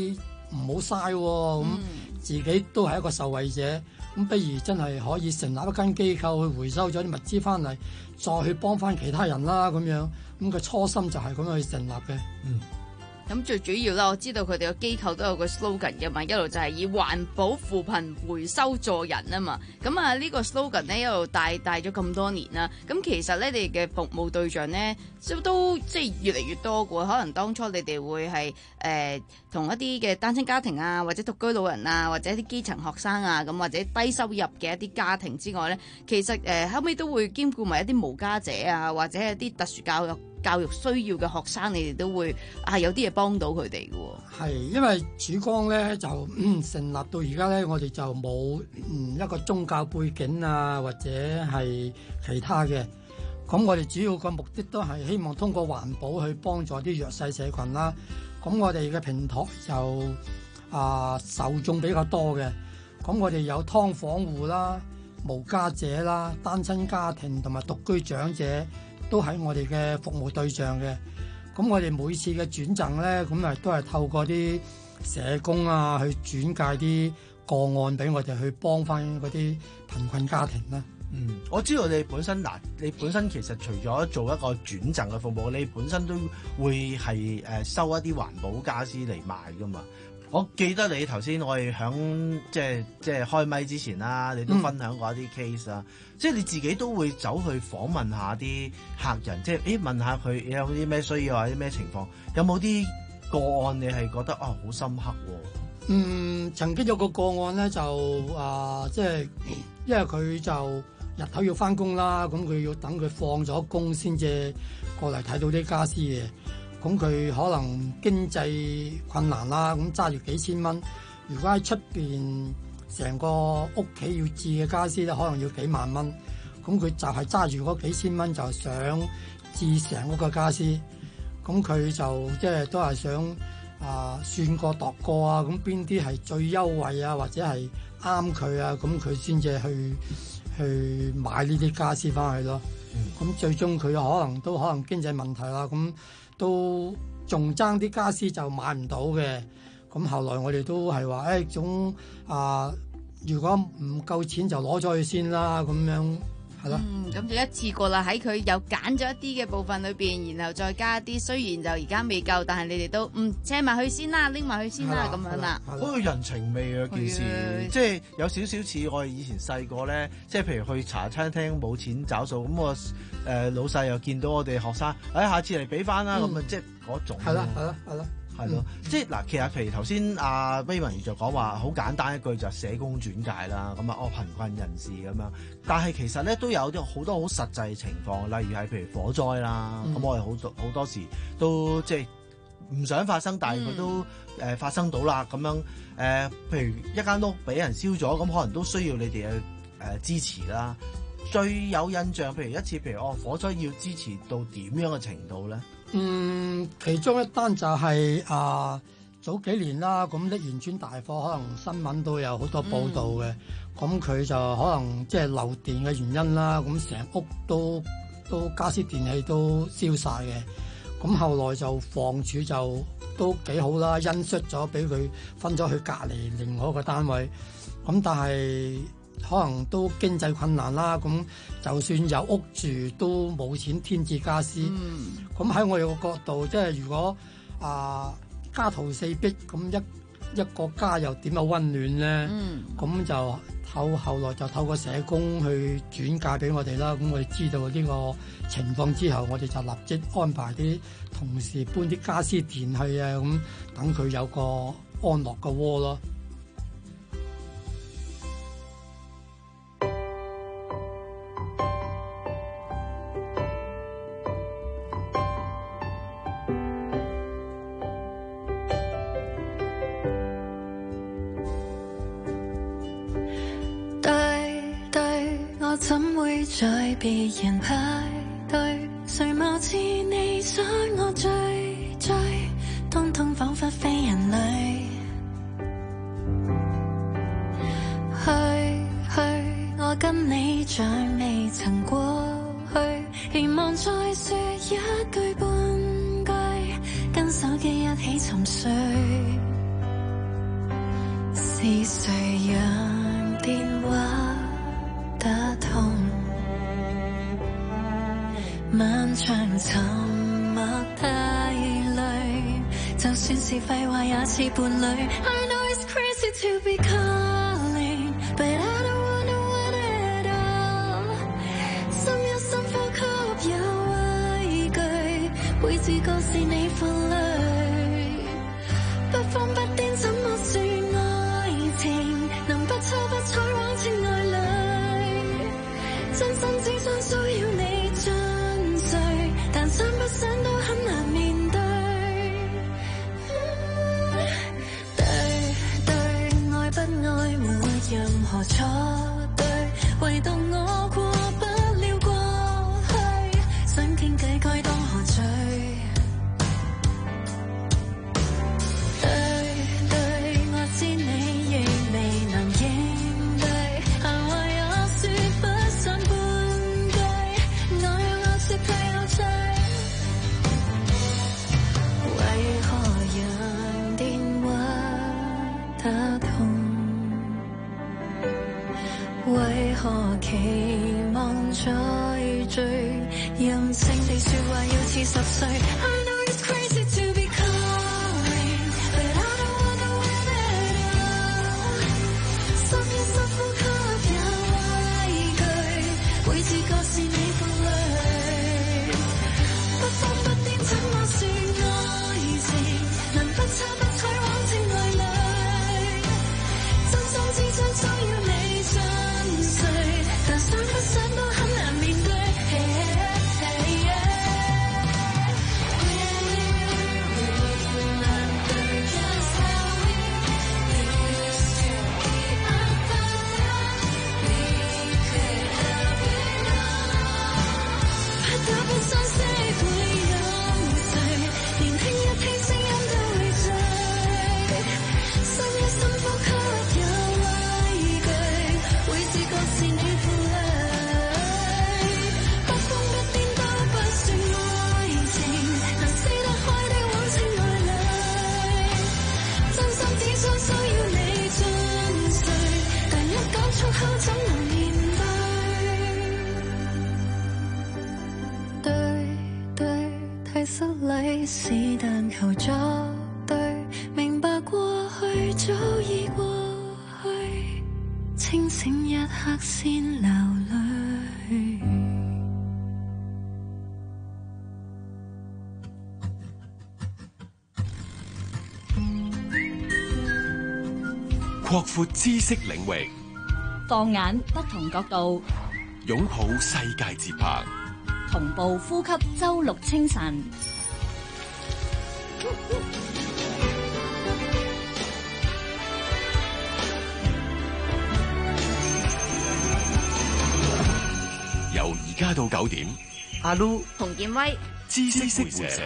Speaker 13: 唔好嘥喎，咁、嗯、自己都係一個受惠者，咁不如真係可以成立一間機構去回收咗啲物資翻嚟，再去幫翻其他人啦咁樣，咁個初心就係咁樣去成立嘅。
Speaker 4: 嗯。咁最主要啦，我知道佢哋個機構都有個 slogan 嘅嘛，一路就係以環保扶貧回收助人啊嘛。咁啊呢個 slogan 咧一路帶帶咗咁多年啦。咁其實咧你哋嘅服務對象咧都都即係越嚟越多嘅喎。可能當初你哋會係誒同一啲嘅單親家庭啊，或者獨居老人啊，或者啲基層學生啊，咁或者低收入嘅一啲家庭之外咧，其實誒、呃、後尾都會兼顧埋一啲無家者啊，或者一啲特殊教育教育需要嘅學生，你哋都會啊有啲嘢幫到佢哋嘅喎。
Speaker 13: 係因為曙光咧就、嗯、成立到而家咧，我哋就冇嗯一個宗教背景啊，或者係其他嘅。咁我哋主要個目的都係希望通過環保去幫助啲弱勢社群啦。咁我哋嘅平台就啊受眾比較多嘅。咁我哋有劏房戶啦、無家者啦、單親家庭同埋獨居長者，都喺我哋嘅服務對象嘅。咁我哋每次嘅轉贈咧，咁啊都係透過啲社工啊去轉介啲個案俾我哋去幫翻嗰啲貧困家庭啦。
Speaker 14: 嗯，我知道你本身嗱，你本身其實除咗做一個轉贈嘅服務，你本身都會係誒收一啲環保家私嚟賣噶嘛。我記得你頭先我哋響即係即係開咪之前啦，你都分享過一啲 case 啊、嗯，即係你自己都會走去訪問下啲客人，即係誒問下佢有啲咩需要或者咩情況，有冇啲個案你係覺得啊好深刻喎？
Speaker 13: 嗯，曾經有個個案咧就啊、呃，即係因為佢就日頭要翻工啦，咁佢要等佢放咗工先至過嚟睇到啲家私嘅。咁佢可能經濟困難啦，咁揸住幾千蚊，如果喺出邊成個屋企要置嘅家私咧，可能要幾萬蚊。咁佢就係揸住嗰幾千蚊，就想置成屋嘅家私。咁佢就即係都係想啊、呃、算過度過啊，咁邊啲係最優惠啊，或者係啱佢啊，咁佢先至去去買呢啲家私翻去咯。咁、嗯、最終佢可能都可能經濟問題啦，咁。都仲爭啲家私就買唔到嘅，咁後來我哋都係話誒總啊，如果唔夠錢就攞咗去先啦，咁樣係咯。
Speaker 4: 嗯，咁就一次過啦，喺佢有揀咗一啲嘅部分裏邊，然後再加一啲，雖然就而家未夠，但係你哋都嗯車埋去先啦，拎埋去先啦，咁樣啦。
Speaker 14: 好有人情味啊件事，即係有少少似我哋以前細個咧，即係譬如去茶餐廳冇錢找數，咁我。誒、呃、老細又見到我哋學生，誒、哎、下次嚟俾翻啦，咁、嗯、啊即係嗰種。係啦，係啦，係啦，係咯，即係嗱，其實譬如頭先阿威文就講話，好簡單一句就社工轉介啦，咁啊哦貧困人士咁樣，但係其實咧都有啲好多好實際情況，例如係譬如火災啦，咁、嗯、我哋好多好多時都即係唔想發生，但係佢都誒、嗯呃、發生到啦，咁樣誒、呃，譬如一間屋俾人燒咗，咁可能都需要你哋嘅誒支持啦。最有印象，譬如一次，譬如哦火災要支持到點樣嘅程度咧？
Speaker 13: 嗯，其中一單就係、是、啊早幾年啦，咁瀝源村大火，可能新聞都有好多報導嘅。咁、嗯、佢就可能即係漏電嘅原因啦，咁成屋都都家私電器都燒晒嘅。咁後來就房署就都幾好啦，恩恤咗俾佢分咗去隔離另外一個單位。咁但係可能都經濟困難啦，咁就算有屋住都冇錢添置家私。咁喺、嗯、我哋個角度，即係如果啊家徒四壁，咁一一個家又點有溫暖咧？咁、嗯、就後後來就透過社工去轉介俾我哋啦。咁我哋知道呢個情況之後，我哋就立即安排啲同事搬啲家私電器啊，咁等佢有個安樂嘅窩咯。
Speaker 5: 怎會在別人派對？誰貌似你想我追追，通通彷彿非人類。去去，我跟你再未曾過去，期望再說一句半句，跟手機一起沉睡。 是誰讓電話打通？漫長沉默太累，就算是廢話也似伴侶。I know it's crazy to be calling, but I don't wanna want it all。 深一深呼吸有畏懼，會自覺是你負累，不瘋不癲怎麼算愛情？能不抽不睬枉情愛侶，真心只想騷擾你進睡，但想不想都很難面對。嗯、對對，愛不愛沒任何錯對，唯獨我過不了過去，想傾偈該當何罪？對對，我知你亦未能應對，閒話也說不上半句，我有我說太有趣，為何讓電話打通？為何期望再聚？任性地說話要似十歲。I know it's crazy to be calling, but I don't wanna win it all。 深一深呼吸有畏懼，會自覺是你負累，不瘋不癲怎麼算愛情？能不抽不睬枉情愛侶，真心只想騷擾你進睡，但想不想都很難面對。失禮是但求作對，明白過去早已過去，清醒一刻先流淚。
Speaker 1: 擴闊知識領域，
Speaker 2: 放眼不同角度，
Speaker 1: 擁抱世界節拍，
Speaker 2: 同步呼吸周六清晨。
Speaker 1: 由而家到九點，
Speaker 23: 阿 Lu
Speaker 2: 洪建威，
Speaker 1: 知識會社。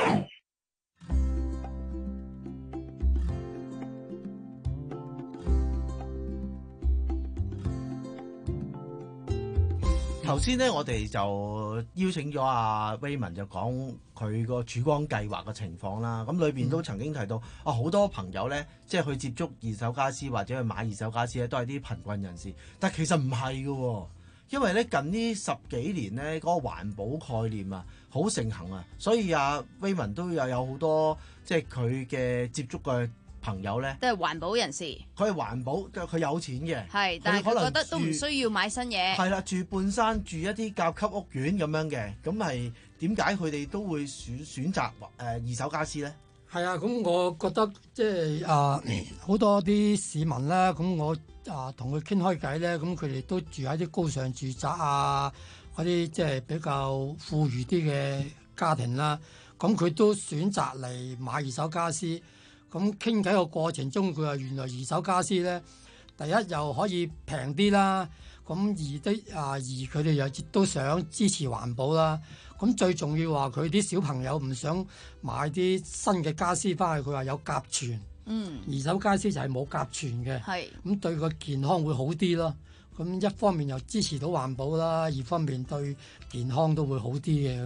Speaker 14: 頭先咧，我哋就邀請咗阿 Raymond 就講佢個曙光計劃嘅情況啦。咁裏邊都曾經提到，啊好多朋友咧，即係去接觸二手家私或者去買二手家私咧，都係啲貧困人士。但其實唔係嘅，因為咧近呢十幾年咧，嗰個環保概念啊，好盛行啊，所以阿 Raymond 都有有好多即係佢嘅接觸嘅朋友咧，
Speaker 4: 都係環保人士。
Speaker 14: 佢係環保，佢有錢嘅，
Speaker 4: 係，但係佢覺得都唔需要買新嘢。
Speaker 14: 係啦，住半山，住一啲甲級屋苑咁樣嘅，咁係點解佢哋都會選選擇誒、呃、二手家私咧？
Speaker 13: 係啊，咁我覺得即係啊好多啲市民啦，咁我啊同佢傾開偈咧，咁佢哋都住喺啲高尚住宅啊，嗰啲即係比較富裕啲嘅家庭啦，咁佢都選擇嚟買二手家私。咁傾偈個過程中，佢話原來二手家私咧，第一又可以平啲啦，咁而的啊而佢哋又都想支持環保啦。咁最重要話佢啲小朋友唔想買啲新嘅家私翻去，佢話有甲醛。
Speaker 4: 嗯，
Speaker 13: 二手家私就係冇甲醛嘅，
Speaker 4: 係
Speaker 13: 咁對個健康會好啲咯。咁一方面又支持到環保啦，二方面對健康都會好啲嘅咁樣。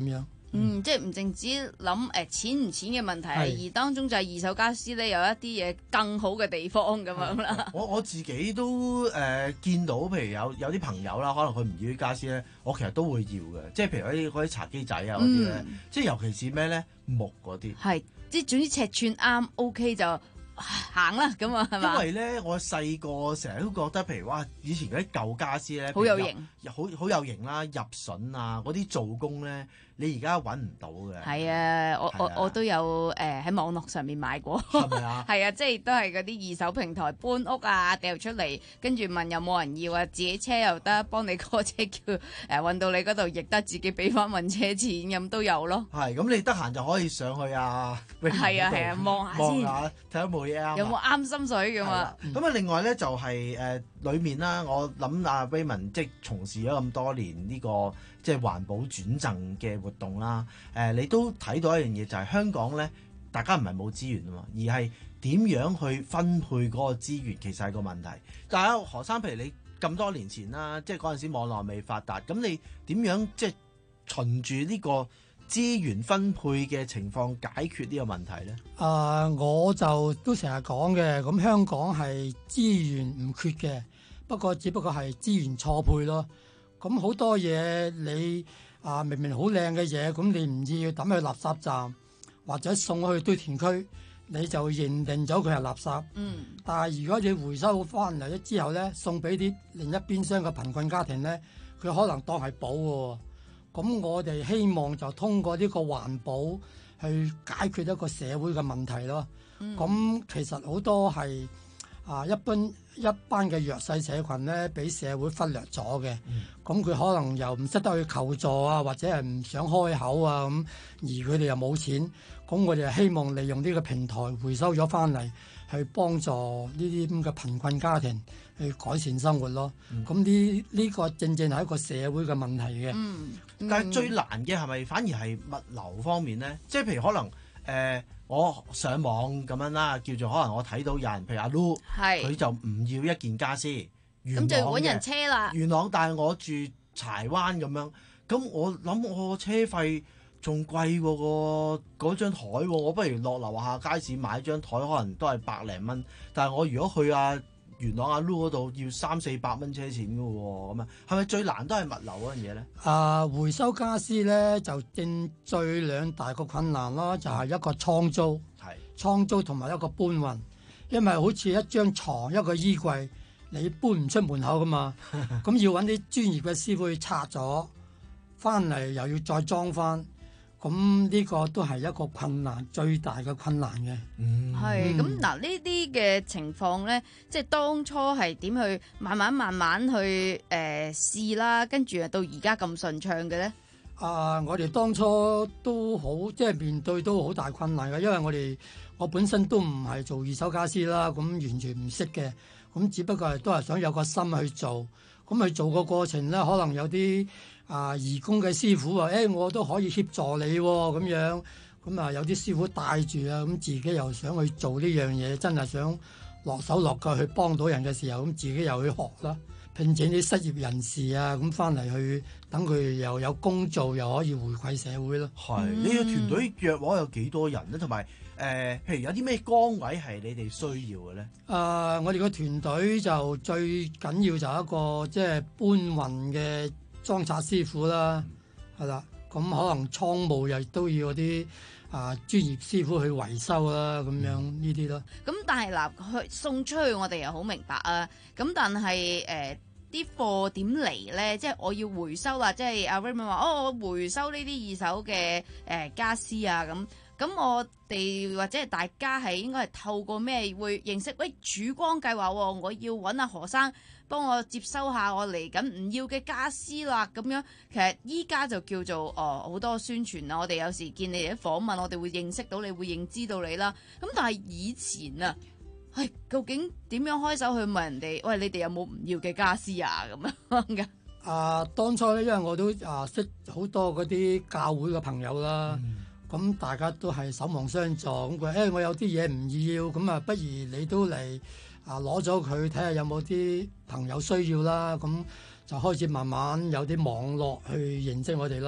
Speaker 4: 嗯，即係唔淨止諗誒錢唔錢嘅問題，而當中就係二手家私咧有一啲嘢更好嘅地方咁樣啦。
Speaker 14: 我我自己都誒、呃、見到，譬如有有啲朋友啦，可能佢唔要啲家私咧，我其實都會要嘅。即係譬如嗰啲嗰啲茶幾仔啊嗰啲咧，
Speaker 4: 嗯、
Speaker 14: 即係尤其是咩咧木嗰啲。
Speaker 4: 係，即係總之尺寸啱 OK 就行啦咁啊，係嘛？
Speaker 14: 因為咧，我細個成日都覺得，譬如話以前嗰啲舊家私咧，
Speaker 4: 好有型，
Speaker 14: 好好有型啦，入榫啊嗰啲做工咧。你而家揾唔到嘅。
Speaker 4: 係啊，我
Speaker 14: 啊
Speaker 4: 我我都有誒喺、呃、網絡上面買過。
Speaker 14: 係咪啊？
Speaker 4: 係啊，即係都係嗰啲二手平台搬屋啊，掉出嚟，跟住問有冇人要啊，自己車又得，幫你 call 車叫誒運到你嗰度，亦得自己俾翻運車錢咁都有咯。
Speaker 14: 係，咁你得閒就可以上去啊。
Speaker 4: 係啊係啊，望下先，
Speaker 14: 望下睇下有冇嘢啱。
Speaker 4: 有冇啱心水咁啊？
Speaker 14: 咁啊，另外咧就係、是、誒、呃、裡面啦，我諗阿 Raymond 即係從事咗咁多年呢、這個。即係環保轉贈嘅活動啦，誒、呃，你都睇到一樣嘢就係、是、香港咧，大家唔係冇資源啊嘛，而係點樣去分配嗰個資源，其實係個問題。但係何生，譬如你咁多年前啦，即係嗰陣時網絡未發達，咁你點樣即係循住呢個資源分配嘅情況解決呢個問題咧？
Speaker 13: 啊、呃，我就都成日講嘅，咁香港係資源唔缺嘅，不過只不過係資源錯配咯。咁好多嘢你啊明明好靚嘅嘢，咁你唔要抌去垃圾站或者送去堆填區，你就認定咗佢係垃圾。
Speaker 4: 嗯。但係如果你回收翻嚟咗之後咧，送俾啲另一邊廂嘅貧困家庭咧，佢可能當係寶喎。咁我哋希望就通過呢個環保去解決一個社會嘅問題咯。咁、嗯、其實好多係啊一般一班嘅弱勢社群咧，俾社會忽略咗嘅。咁佢、嗯、可能又唔識得去求助啊，或者係唔想開口啊咁，而佢哋又冇錢。咁我哋希望利用呢個平台回收咗翻嚟，去幫助呢啲咁嘅貧困家庭去改善生活咯。咁呢呢個正正係一個社會嘅問題嘅。
Speaker 14: 嗯，但係最難嘅係咪反而係物流方面咧？即係譬如可能誒、呃，我上網咁樣啦，叫做可能我睇到有人，譬如阿 Lu， 佢就唔要一件家私，咁
Speaker 4: 就揾人車啦。
Speaker 14: 元朗，但係我住柴灣咁樣，咁我諗我車費仲貴過個嗰張台喎，我不如落樓下街市買張台，可能都係百零蚊。但係我如果去啊元朗阿 Lu 嗰度，要三四百蚊車錢嘅喎，咁啊，係咪最難都係物流嗰樣嘢咧？
Speaker 13: 啊，回收家私咧就正最兩大個困難咯，就係、是、一個倉租，
Speaker 14: 係
Speaker 13: 倉租同埋一個搬運，因為好似一張床一個衣櫃，你搬唔出門口噶嘛，咁要揾啲專業嘅師傅去拆咗，翻嚟又要再裝翻。咁呢個都係一個困難，最大嘅困難嘅。
Speaker 14: 嗯，
Speaker 4: 係咁嗱，呢啲嘅情況咧，即係當初係點去慢慢慢慢去誒、呃、試啦，跟住到而家咁順暢嘅咧？
Speaker 13: 啊，我哋當初都好，即係面對都好大困難嘅，因為我哋我本身都唔係做二手家私啦，咁完全唔識嘅，咁只不過係都係想有個心去做，咁去做個過程咧，可能有啲。啊！義工嘅師傅話，誒、欸，我都可以協助你喎、哦，咁樣，咁啊有啲師傅帶住啊，咁自己又想去做呢樣嘢，真係想落手落腳去幫到人嘅時候，咁自己又去學啦，聘請啲失業人士啊，咁翻嚟去等佢又有工做，又可以回饋社會咯。
Speaker 14: 係，你個團隊約我有幾多人咧？同埋誒，譬如有啲咩崗位係你哋需要嘅咧？
Speaker 13: 啊，我哋個團隊就最緊要就係一個即係搬運嘅裝拆師傅啦，係啦，咁可能倉務又都要嗰啲啊專業師傅去維修啦，咁樣呢啲咯。
Speaker 4: 咁但係嗱，去送出去我哋又好明白啊。咁但係誒啲貨點嚟咧？即係我要回收啦，即係阿 Raymond 話哦，我回收呢啲二手嘅誒傢俬啊咁。咁我哋或者係大家係應該係透過咩會認識？喂，曙光計劃喎，我要揾阿何生幫我接收下我嚟緊唔要嘅家私啦，咁樣其實依家就叫做哦好多宣傳啦。我哋有時見你哋啲訪問，我哋會認識到你，會認知到你啦。咁但係以前啊，係究竟點樣開手去問人哋？喂，你哋有冇唔要嘅家私啊？咁樣嘅。
Speaker 13: 啊，當初咧，因為我都啊識好多嗰啲教會嘅朋友啦。嗯咁、嗯、大家都係守望相助，咁佢誒我有啲嘢唔要，咁啊不如你都嚟啊攞咗佢睇下有冇啲朋友需要啦，咁就開始慢慢有啲網絡去認識我哋咯。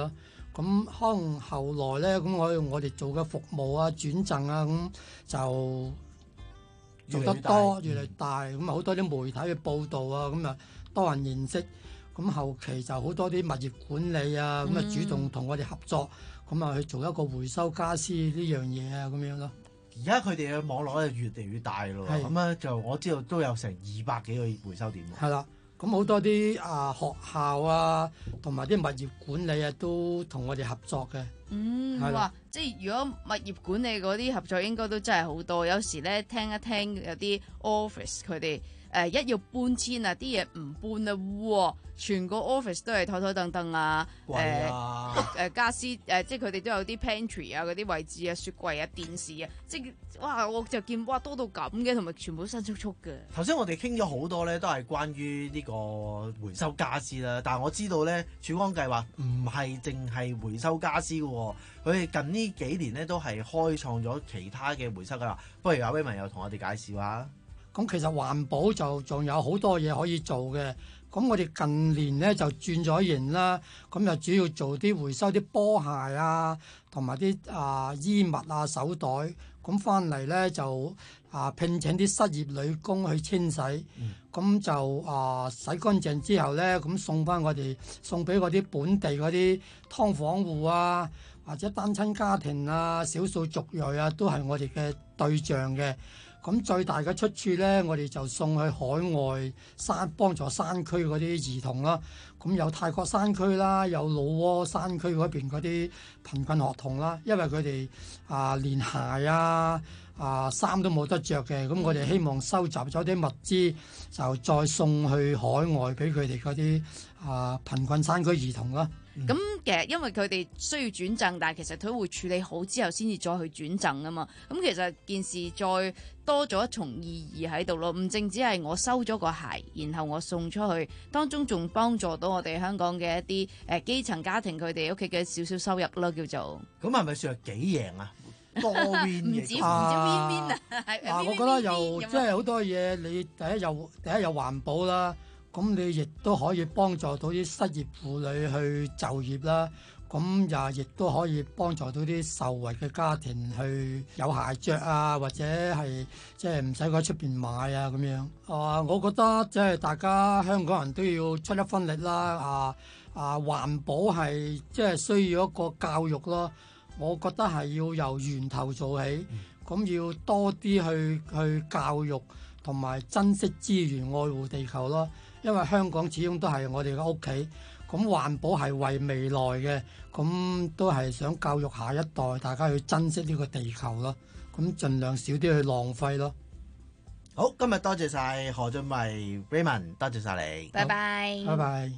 Speaker 13: 咁可能後來咧，咁我我哋做嘅服務啊、轉贈啊，咁就做得多，越嚟越大，咁啊好多啲媒體嘅報導啊，咁啊多人認識，咁後期就好多啲物業管理啊，咁啊、嗯、主動同我哋合作，咁啊去做一個回收家私呢樣嘢啊，咁樣咯。
Speaker 14: 而家佢哋嘅網絡咧越嚟越大咯，咁咧就我知道都有成二百幾個回收點。
Speaker 13: 係啦。咁好多啲啊學校啊，同埋啲物業管理啊，都同我哋合作嘅。
Speaker 4: 嗯，哇！即係如果物業管理嗰啲合作，應該都真係好多。有時咧聽一聽有啲 office 佢哋誒一要搬遷啊，啲嘢唔搬啊，哇！全個 office 都係枱枱凳凳啊，誒誒傢俬誒，即係佢哋都有啲 pantry 啊，嗰啲位置啊，雪櫃啊，電視啊，即係哇！我就見哇多到咁嘅，同埋全部新速速嘅。
Speaker 14: 頭先我哋傾咗好多咧，都係關於呢個回收家私啦。但係我知道咧，曙光計劃唔係淨係回收家私嘅喎，佢哋近呢幾年咧都係開創咗其他嘅回收計劃。不如阿 Raymond 又同我哋介紹下。
Speaker 13: 咁其實環保就仲有好多嘢可以做嘅。咁我哋近年咧就轉咗型啦，咁就主要做啲回收啲波鞋啊，同埋啲啊衣物啊手袋，咁翻嚟咧就啊聘請啲失業女工去清洗，咁、嗯、就啊洗乾淨之後咧，咁送翻我哋送俾嗰啲本地嗰啲劏房戶啊，或者單親家庭啊、少數族裔啊，都係我哋嘅對象嘅。咁最大嘅出處咧，我哋就送去海外山幫助山區嗰啲兒童啦。咁有泰國山區啦，有老撾山區嗰邊嗰啲貧困學童啦，因為佢哋啊連鞋啊啊衫都冇得着嘅，咁我哋希望收集咗啲物資，就再送去海外俾佢哋嗰啲啊貧困山區兒童啦。
Speaker 4: 咁、嗯、其實因為佢哋需要轉贈，但係其實佢會處理好之後先至再去轉贈啊嘛。咁其實件事再多咗一重意義喺度咯，唔淨止係我收咗個鞋，然後我送出去，當中仲幫助到我哋香港嘅一啲誒、呃、基層家庭佢哋屋企嘅少少收入咯，叫做。
Speaker 14: 咁係咪算係幾贏啊？多 win 嘅，
Speaker 4: 唔止唔止 win win 啊！
Speaker 13: 啊，我覺得又即係好多嘢，你第一又第一又環保啦。咁你亦都可以幫助到啲失業婦女去就業啦，咁又亦都可以幫助到啲受惠嘅家庭去有鞋着啊，或者係即係唔使喺出邊買啊咁樣。啊，我覺得即係大家香港人都要出一分力啦。啊啊，環保係即係需要一個教育咯。我覺得係要由源頭做起，咁、嗯、要多啲去去教育同埋珍惜資源、愛護地球咯。因為香港始終都係我哋嘅屋企，咁環保係為未來嘅，咁都係想教育下一代，大家去珍惜呢個地球咯，咁盡量少啲去浪費咯。
Speaker 14: 好，今日多謝晒何俊偉 Raymond， 多謝晒你，
Speaker 4: 拜拜，
Speaker 13: 拜拜。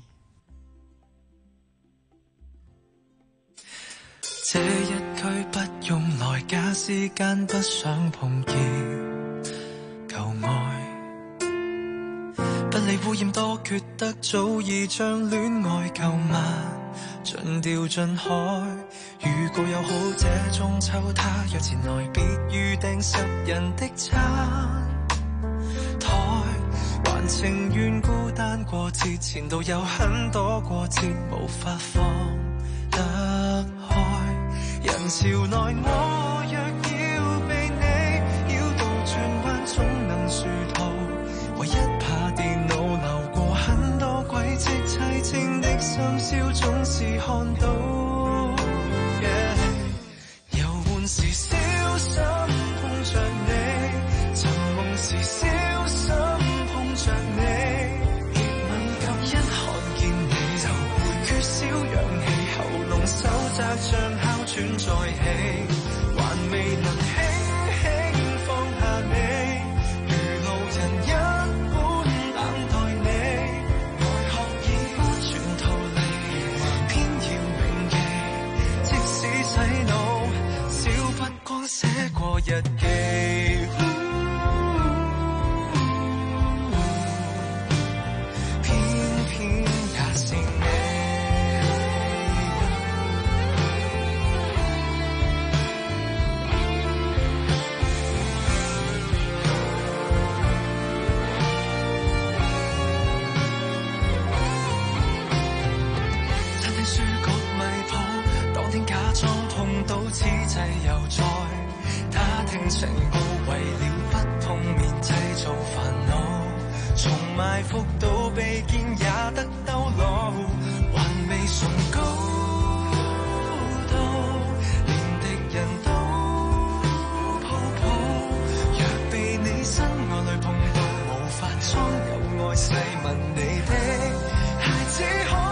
Speaker 3: 這一區不用來假時間，不想碰見舊愛。不理污染多缺德，早已將戀愛購物盡掉盡海。如果有好這中秋，他若前來，別預訂十人的餐台，還情願孤單過節，前度有很多過節無法放得開。人潮內我若要被你繞到轉彎，總能殊途，唯一怕電腦流過很多軌跡，凄清的深宵總是看到。Yeah. 遊玩時小心碰着你，尋夢時小心碰着你，極敏感一看見你就會缺少氧氣，喉嚨手窄像哮喘再起，還未能輕輕放下你，如路人一般等待你，外殼已不全逃離，偏要銘記，即使洗腦少不乾性情報，為了不痛面製造煩惱，從埋伏到被見也得兜路，還未崇高到連敵人都抱抱。若被你身愛裏碰到，無法裝有愛細問你的孩子。